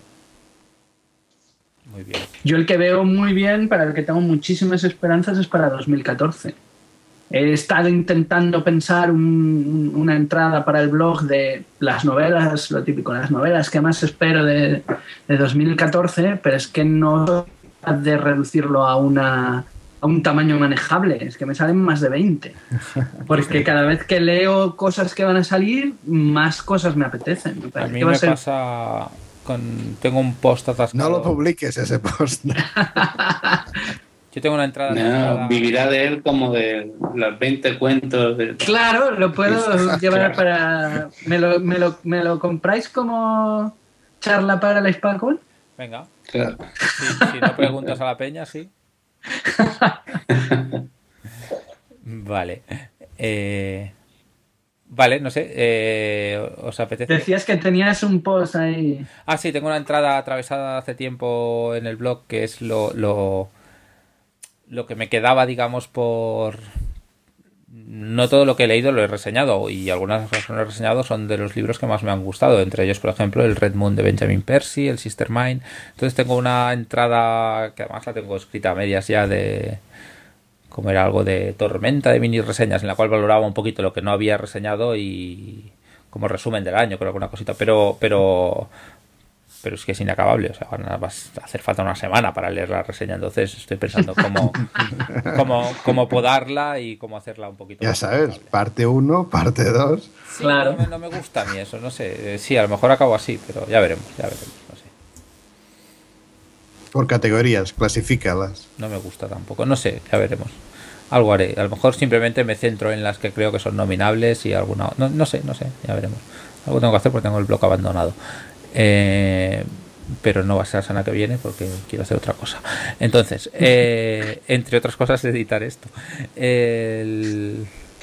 Muy bien. Yo el que veo muy bien, para el que tengo muchísimas esperanzas, es para dos mil catorce. He estado intentando pensar un, una entrada para el blog de las novelas, lo típico, las novelas que más espero de, de dos mil catorce, pero es que no soy capaz de reducirlo a, una, a un tamaño manejable, es que me salen más de veinte. Porque cada vez que leo cosas que van a salir, más cosas me apetecen. Me a mí que va me a ser... pasa... Con, tengo un post atascado. No lo publiques ese post. Yo tengo una entrada. No, vivirá de él como de los veinte cuentos. De... Claro, lo puedo llevar para. ¿Me lo, me, lo, ¿Me lo compráis como charla para el Spacol? Venga. Claro. Si, si no preguntas a la peña, sí. Vale. Eh, vale, no sé. Eh, ¿Os apetece? Decías que tenías un post ahí. Ah, sí, tengo una entrada atravesada hace tiempo en el blog que es lo, lo, lo que me quedaba, digamos, por... No todo lo que he leído lo he reseñado, y algunas de las cosas que no he reseñado son de los libros que más me han gustado, entre ellos, por ejemplo, el Red Moon de Benjamin Percy, el Sister Mine. Entonces tengo una entrada que además la tengo escrita a medias ya, de como era algo de tormenta de mini reseñas, en la cual valoraba un poquito lo que no había reseñado y como resumen del año, creo, alguna cosita, pero pero pero es que es inacabable, o sea, va a hacer falta una semana para leer la reseña, entonces estoy pensando cómo, cómo, cómo podarla y cómo hacerla un poquito ya más sabes, agradable. parte uno, parte dos. Sí, Claro. no, me, no me gusta a mí eso, no sé, sí, a lo mejor acabo así, pero ya veremos, ya veremos, no sé. Por categorías, clasifícalas. No me gusta tampoco, no sé, ya veremos. Algo haré, a lo mejor simplemente me centro en las que creo que son nominables y alguna... No, no sé, no sé, ya veremos. Algo tengo que hacer porque tengo el blog abandonado. Eh, pero no va a ser la semana que viene porque quiero hacer otra cosa. Entonces, eh, entre otras cosas, editar esto. El,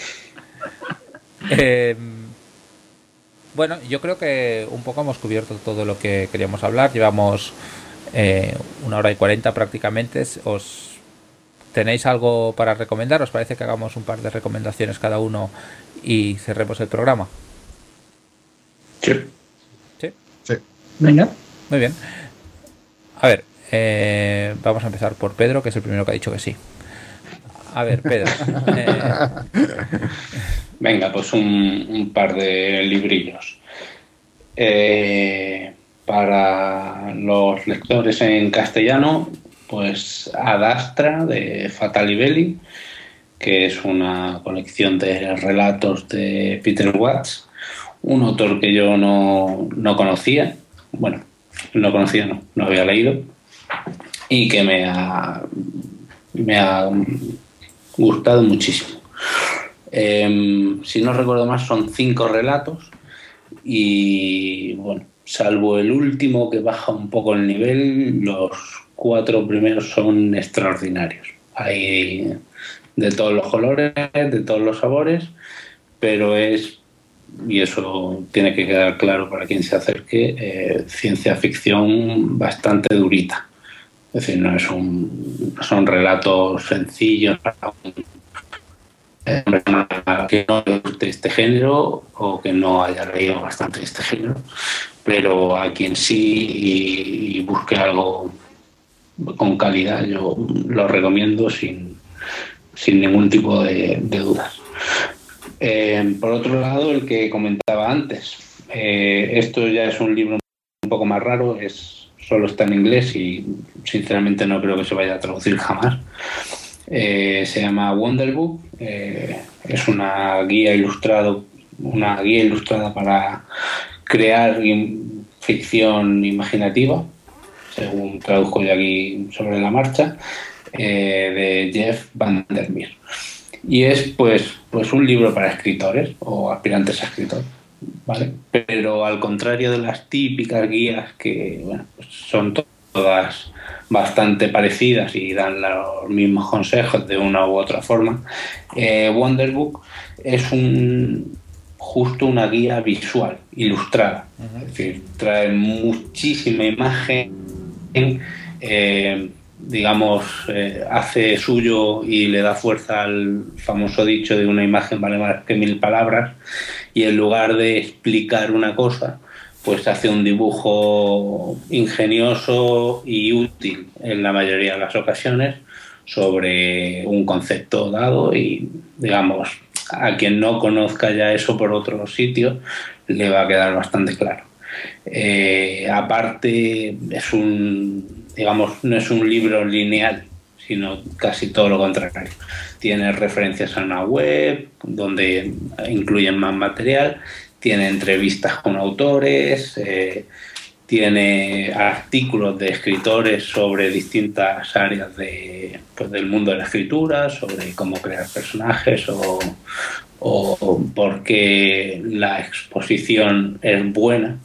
eh, bueno, yo creo que un poco hemos cubierto todo lo que queríamos hablar. Llevamos eh, una hora y cuarenta prácticamente. ¿Os tenéis algo para recomendar? ¿Os parece que hagamos un par de recomendaciones cada uno y cerremos el programa? Sí. ¿Sí? Sí. Venga. Muy bien. A ver, eh, vamos a empezar por Pedro, que es el primero que ha dicho que sí. A ver, Pedro. Eh... Venga, pues un, un par de librillos. Eh, para los lectores en castellano, pues Ad Astra de Fatali Belli, que es una colección de relatos de Peter Watts, un autor que yo no, no conocía, bueno, no conocía, no, no había leído, y que me ha, me ha gustado muchísimo. Eh, si no recuerdo más, son cinco relatos y, bueno, salvo el último que baja un poco el nivel, los cuatro primeros son extraordinarios. Hay de todos los colores, de todos los sabores, pero es, y eso tiene que quedar claro para quien se acerque, eh, ciencia ficción bastante durita. Es decir, no es un, son relatos sencillos que no le guste este género o que no haya leído bastante este género, pero a quien sí y, y busque algo con calidad, yo lo recomiendo sin, sin ningún tipo de, de dudas. Eh, por otro lado, el que comentaba antes, eh, esto ya es un libro un poco más raro, es, solo está en inglés y sinceramente no creo que se vaya a traducir jamás. Eh, se llama Wonderbook, eh, es una guía ilustrado, una guía ilustrada para crear ficción imaginativa, según traduzco yo aquí sobre la marcha, eh, de Jeff Van der Meer. Y es pues, pues un libro para escritores o aspirantes a escritores, ¿vale? Pero al contrario de las típicas guías que, bueno, pues son to- todas bastante parecidas y dan los mismos consejos de una u otra forma, eh, Wonderbook es un justo una guía visual, ilustrada. Uh-huh. Es decir, trae muchísima imagen, eh, digamos, eh, hace suyo y le da fuerza al famoso dicho de una imagen vale más que mil palabras, y en lugar de explicar una cosa, pues hace un dibujo ingenioso y útil en la mayoría de las ocasiones sobre un concepto dado y, digamos, a quien no conozca ya eso por otros sitios le va a quedar bastante claro. Eh, aparte, es un, digamos, no es un libro lineal, sino casi todo lo contrario. Tiene referencias a una web donde incluyen más material, tiene entrevistas con autores, eh, tiene artículos de escritores sobre distintas áreas de, pues, del mundo de la escritura, sobre cómo crear personajes o, o por qué la exposición es buena,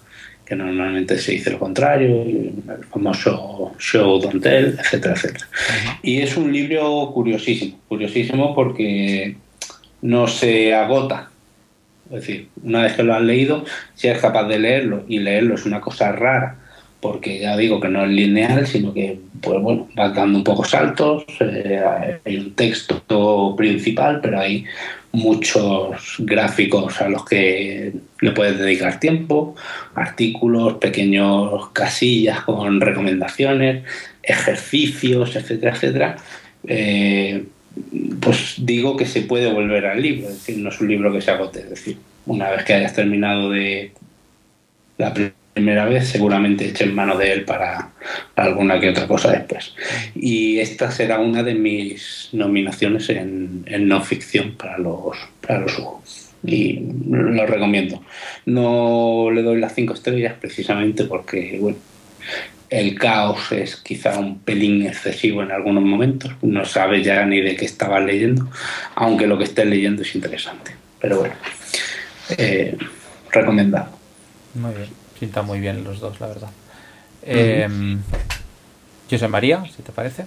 que normalmente se dice lo contrario, el famoso show don't tell, etcétera, etcétera. Uh-huh. Y es un libro curiosísimo, curiosísimo porque no se agota. Es decir, una vez que lo has leído, si eres capaz de leerlo, y leerlo es una cosa rara, porque ya digo que no es lineal, sino que pues bueno, vas dando un poco saltos, eh, hay un texto principal, pero hay muchos gráficos a los que le puedes dedicar tiempo, artículos, pequeños casillas con recomendaciones, ejercicios, etcétera, etcétera. Eh, pues digo que se puede volver al libro, es decir, no es un libro que se agote, es decir, una vez que hayas terminado de la primera vez, seguramente echen mano de él para, para alguna que otra cosa después. Y esta será una de mis nominaciones en, en no ficción para los, para los Hugo. Y lo recomiendo. No le doy las cinco estrellas precisamente porque, bueno, el caos es quizá un pelín excesivo en algunos momentos. No sabes ya ni de qué estabas leyendo, aunque lo que estés leyendo es interesante. Pero bueno, eh, recomendado. Muy bien. Pinta muy bien los dos, la verdad. Eh, José María, si te parece.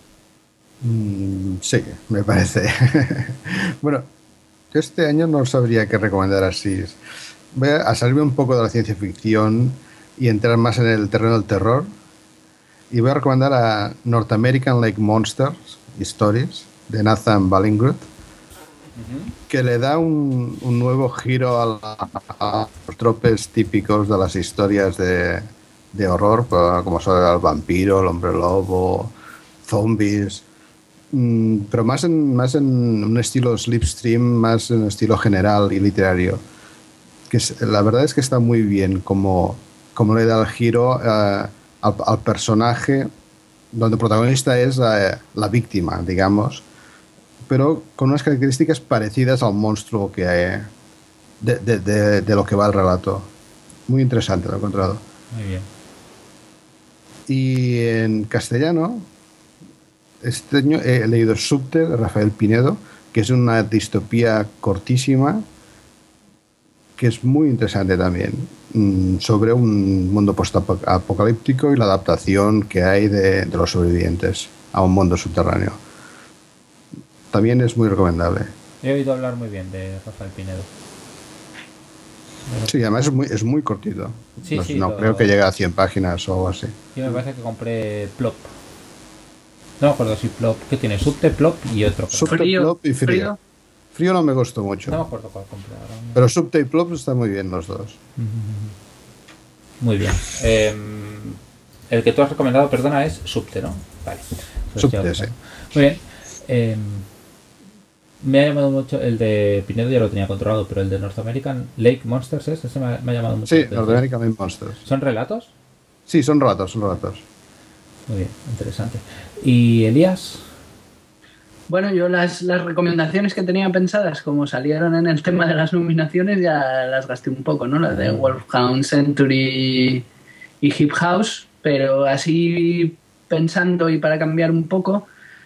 Mm, sí, me parece. Bueno, yo este año no sabría qué recomendar así. Voy a salirme un poco de la ciencia ficción y entrar más en el terreno del terror. Y voy a recomendar a North American Lake Monsters Stories de Nathan Ballingrud, que le da un, un nuevo giro a, la, a los tropes típicos de las historias de, de horror, como son el vampiro, el hombre lobo, zombies, mm, pero más en, más en un estilo slipstream, más en un estilo general y literario. Que es, la verdad es que está muy bien como, como le da el giro uh, al, al personaje, donde el protagonista es uh, la víctima, digamos, pero con unas características parecidas al monstruo que hay de, de, de, de lo que va el relato. Muy interesante, lo he encontrado. Muy bien. Y en castellano, este año he leído Subte, de Rafael Pinedo, que es una distopía cortísima, que es muy interesante también, sobre un mundo post-apocalíptico y la adaptación que hay de, de los sobrevivientes a un mundo subterráneo. También es muy recomendable. He oído hablar muy bien de Rafael Pinedo. Sí, además es muy, es muy cortito. Sí, no sí, no lo... creo que llegue a cien páginas o algo así. Yo me parece que compré Plop. No me acuerdo si Plop. ¿Qué tiene? Subte, Plop y otro. Subte, Frío, Plop y frío. frío. Frío no me gustó mucho. No me acuerdo cuál compré ahora. Pero Subte y Plop están muy bien los dos. Muy bien. Eh, el que tú has recomendado, perdona, es Subte, ¿no? Vale. Pues Subte, sí. Muy bien. Eh, me ha llamado mucho el de Pinedo, ya lo tenía controlado, pero el de North American Lake Monsters, ¿es? Ese me ha, me ha llamado mucho. Sí, North American Lake Monsters. ¿Son relatos? Sí, son relatos, son relatos. Muy bien, interesante. ¿Y Elías? Bueno, yo las, las recomendaciones que tenía pensadas, como salieron en el tema de las nominaciones, ya las gasté un poco, ¿no? Las de Wolfhound, Century y Hip House, pero así pensando y para cambiar un poco,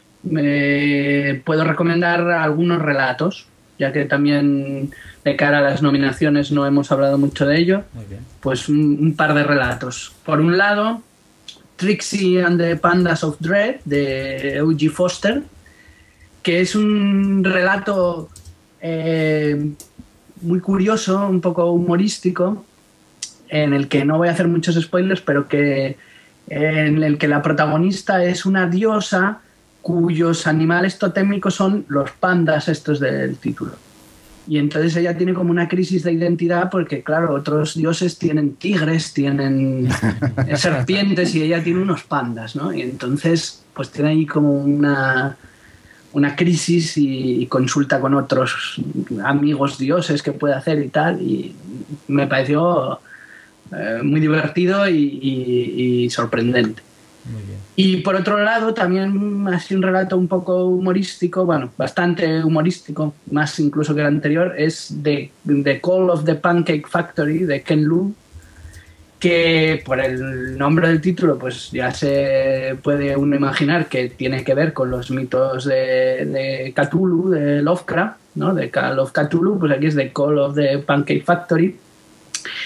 me puedo recomendar algunos relatos, ya que también de cara a las nominaciones no hemos hablado mucho de ello. Muy bien. Pues un, un par de relatos. Por un lado, Trixie and the Pandas of Dread, de O G Foster, que es un relato eh, muy curioso, un poco humorístico, en el que no voy a hacer muchos spoilers, pero que en el que la protagonista es una diosa cuyos animales totémicos son los pandas estos del título. Y entonces ella tiene como una crisis de identidad porque, claro, otros dioses tienen tigres, tienen serpientes y ella tiene unos pandas, ¿no? Y entonces pues tiene ahí como una, una crisis y, y consulta con otros amigos dioses que puede hacer y tal. Y me pareció eh, muy divertido y, y, y sorprendente. Muy bien. Y por otro lado, también así un relato un poco humorístico, bueno, bastante humorístico, más incluso que el anterior, es The, The Call of the Pancake Factory de Ken Liu, que por el nombre del título pues ya se puede uno imaginar que tiene que ver con los mitos de, de Cthulhu, de Lovecraft, ¿no? De Call of Cthulhu, pues aquí es The Call of the Pancake Factory.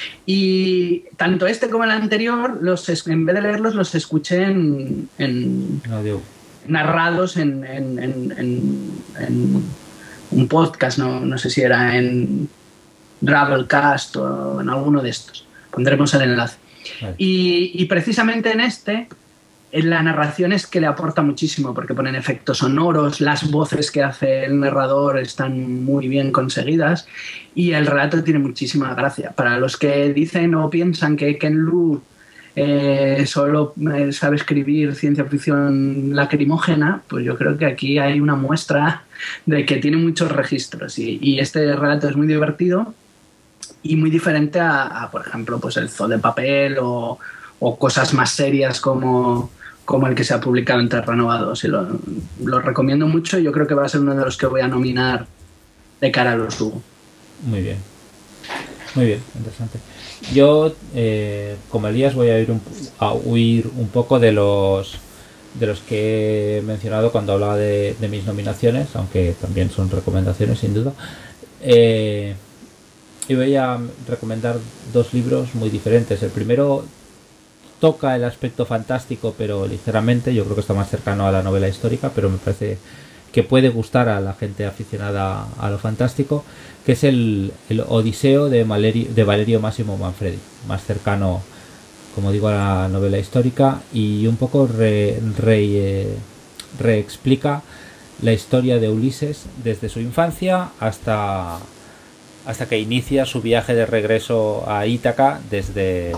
Y tanto este como el anterior, los, en vez de leerlos, los escuché en, en narrados en, en, en, en, en un podcast, no, no sé si era en Dravelcast o en alguno de estos. Pondremos el enlace. Vale. Y, y precisamente en este, en la narración es que le aporta muchísimo, porque ponen efectos sonoros, las voces que hace el narrador están muy bien conseguidas y el relato tiene muchísima gracia. Para los que dicen o piensan que Ken Liu eh, solo eh, sabe escribir ciencia ficción lacrimógena, pues yo creo que aquí hay una muestra de que tiene muchos registros y, y este relato es muy divertido y muy diferente a, a por ejemplo, pues el Zoo de Papel o, o cosas más serias como... como el que se ha publicado en Terranova dos. Y lo, lo recomiendo mucho y yo creo que va a ser uno de los que voy a nominar de cara a los Hugo. Muy bien. Muy bien, interesante. Yo, eh, como Elías, voy a, ir un, a huir un poco de los de los que he mencionado cuando hablaba de, de mis nominaciones, aunque también son recomendaciones, sin duda. Eh, y voy a recomendar dos libros muy diferentes. El primero toca el aspecto fantástico, pero ligeramente. Yo creo que está más cercano a la novela histórica, pero me parece que puede gustar a la gente aficionada a lo fantástico, que es el, el Odiseo de Valerio, de Valerio Massimo Manfredi, más cercano, como digo, a la novela histórica, y un poco re, re, eh, reexplica la historia de Ulises desde su infancia hasta, hasta que inicia su viaje de regreso a Ítaca desde...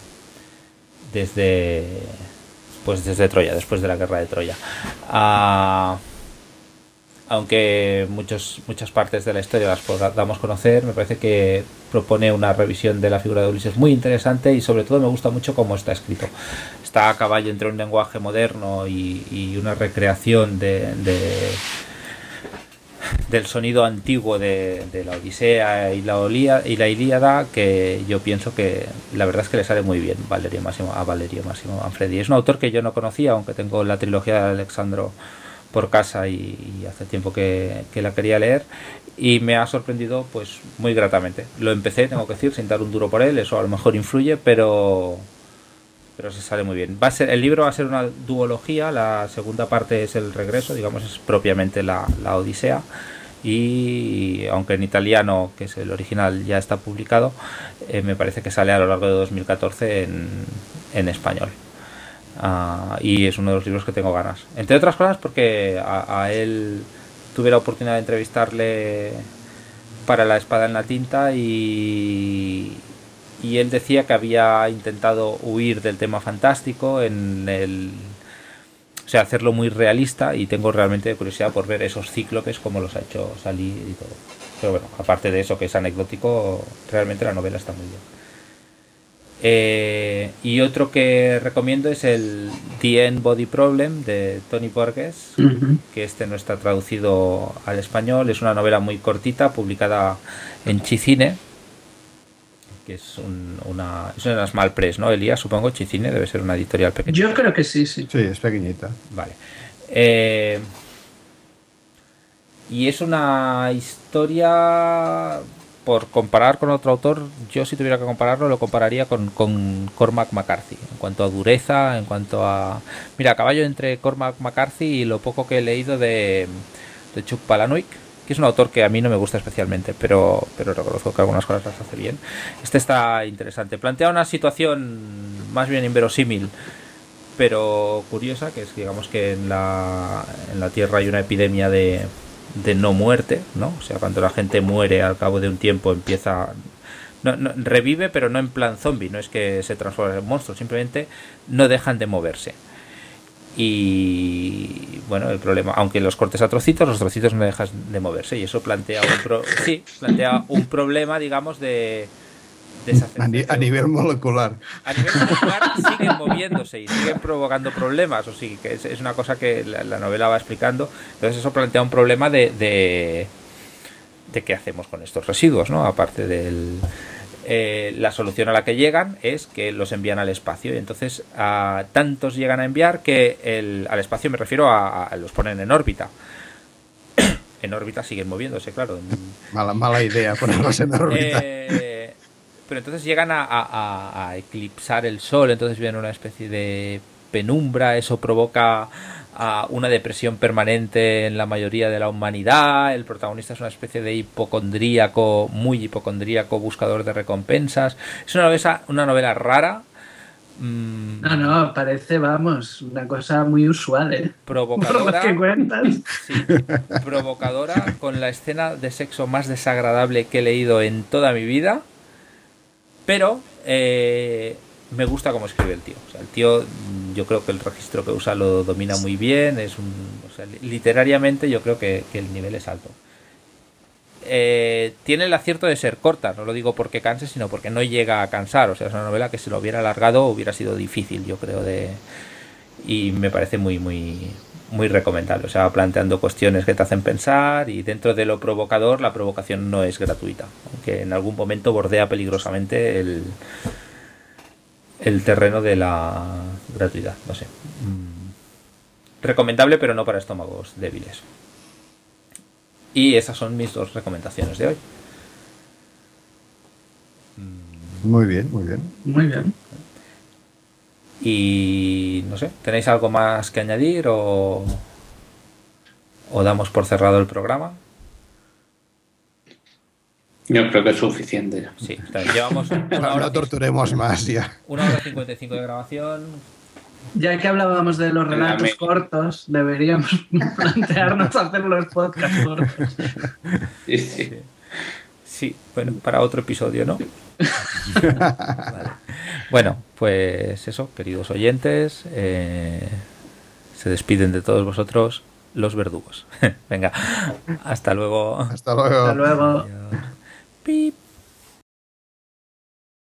desde pues desde Troya, después de la guerra de Troya. Uh, aunque muchos, muchas partes de la historia las podamos conocer, me parece que propone una revisión de la figura de Ulises muy interesante y sobre todo me gusta mucho cómo está escrito. Está a caballo entre un lenguaje moderno y, y una recreación de, de del sonido antiguo de, de la Odisea y la, Olía, y la Ilíada, que yo pienso que la verdad es que le sale muy bien Valerio Massimo, a Valerio Massimo Manfredi. Es un autor que yo no conocía, aunque tengo la trilogía de Alexandro por casa y, y hace tiempo que, que la quería leer, y me ha sorprendido pues muy gratamente. Lo empecé, tengo que decir, sin dar un duro por él, eso a lo mejor influye, pero... pero se sale muy bien. Va a ser, el libro va a ser una duología, la segunda parte es el regreso, digamos, es propiamente la, la Odisea, y aunque en italiano, que es el original, ya está publicado, eh, me parece que sale a lo largo de dos mil catorce en, en español. Uh, y es uno de los libros que tengo ganas. Entre otras cosas porque a, a él tuve la oportunidad de entrevistarle para La espada en la tinta y... y él decía que había intentado huir del tema fantástico en el, o sea, hacerlo muy realista, y tengo realmente curiosidad por ver esos cíclopes como los ha hecho salir y todo. Pero bueno, aparte de eso, que es anecdótico, realmente la novela está muy bien. Eh, y otro que recomiendo es el The End Body Problem de Tony Borges, uh-huh. que este no está traducido al español. Es una novela muy cortita, publicada en Chicine, que es un, una es una Small Press, ¿no, Elías? Supongo Chicine debe ser una editorial pequeña. Yo creo que sí, sí. Sí, es pequeñita. Vale. Eh, y es una historia, por comparar con otro autor, yo si tuviera que compararlo, lo compararía con, con Cormac McCarthy, en cuanto a dureza, en cuanto a... Mira, a caballo entre Cormac McCarthy y lo poco que he leído de, de Chuck Palahniuk, que es un autor que a mí no me gusta especialmente, pero, pero reconozco que algunas cosas las hace bien. Este está interesante. Plantea una situación más bien inverosímil, pero curiosa, que es, digamos, que en la, en la Tierra hay una epidemia de, de no muerte, ¿no? O sea, cuando la gente muere al cabo de un tiempo empieza... No, no, revive, pero no en plan zombie, no es que se transforme en monstruo, simplemente no dejan de moverse. Y bueno, el problema, aunque los cortes a trocitos, los trocitos no dejan de moverse, y eso plantea un pro, sí, plantea un problema, digamos, de, de a, ni, a nivel molecular. A nivel molecular siguen moviéndose y siguen provocando problemas, o sí, que es, es una cosa que la, la novela va explicando. Entonces eso plantea un problema de, de, de qué hacemos con estos residuos, ¿no? Aparte del... Eh, la solución a la que llegan es que los envían al espacio, y entonces a tantos llegan a enviar que el, al espacio me refiero a, a los ponen en órbita. En órbita siguen moviéndose, claro. Mala, mala idea ponerlos en órbita. Eh, pero entonces llegan a, a, a eclipsar el sol, entonces viene una especie de penumbra, eso provoca a una depresión permanente en la mayoría de la humanidad. El protagonista es una especie de hipocondríaco, muy hipocondríaco, buscador de recompensas. Es una novela, una novela rara. Mmm, no, no, parece, vamos, una cosa muy usual, ¿eh? Provocadora. Por lo que cuentas. Sí, provocadora, con la escena de sexo más desagradable que he leído en toda mi vida. Pero eh, me gusta cómo escribe el tío. O sea, el tío, yo creo que el registro que usa lo domina muy bien. Es un, o sea, literariamente yo creo que, que el nivel es alto. Eh, tiene el acierto de ser corta, no lo digo porque canse, sino porque no llega a cansar. O sea, es una novela que si lo hubiera alargado hubiera sido difícil, yo creo, de y me parece muy, muy, muy recomendable. O sea, planteando cuestiones que te hacen pensar, y dentro de lo provocador, la provocación no es gratuita, aunque en algún momento bordea peligrosamente el, el terreno de la gratuidad. No sé. Recomendable, pero no para estómagos débiles. Y esas son mis dos recomendaciones de hoy. Muy bien, muy bien. Muy bien. Y no sé, ¿tenéis algo más que añadir o, o damos por cerrado el programa? Yo creo que es suficiente. Sí, también llevamos una no, hora, no torturemos más ya. Una hora cincuenta y cinco de grabación. Ya que hablábamos de los relatos cortos, deberíamos plantearnos hacer los podcasts cortos. Sí, sí. Sí, bueno, para otro episodio, ¿no? Vale. Bueno, pues eso, queridos oyentes, eh, se despiden de todos vosotros los verdugos. Venga, hasta luego. Hasta luego. Hasta luego. Adiós. Pip.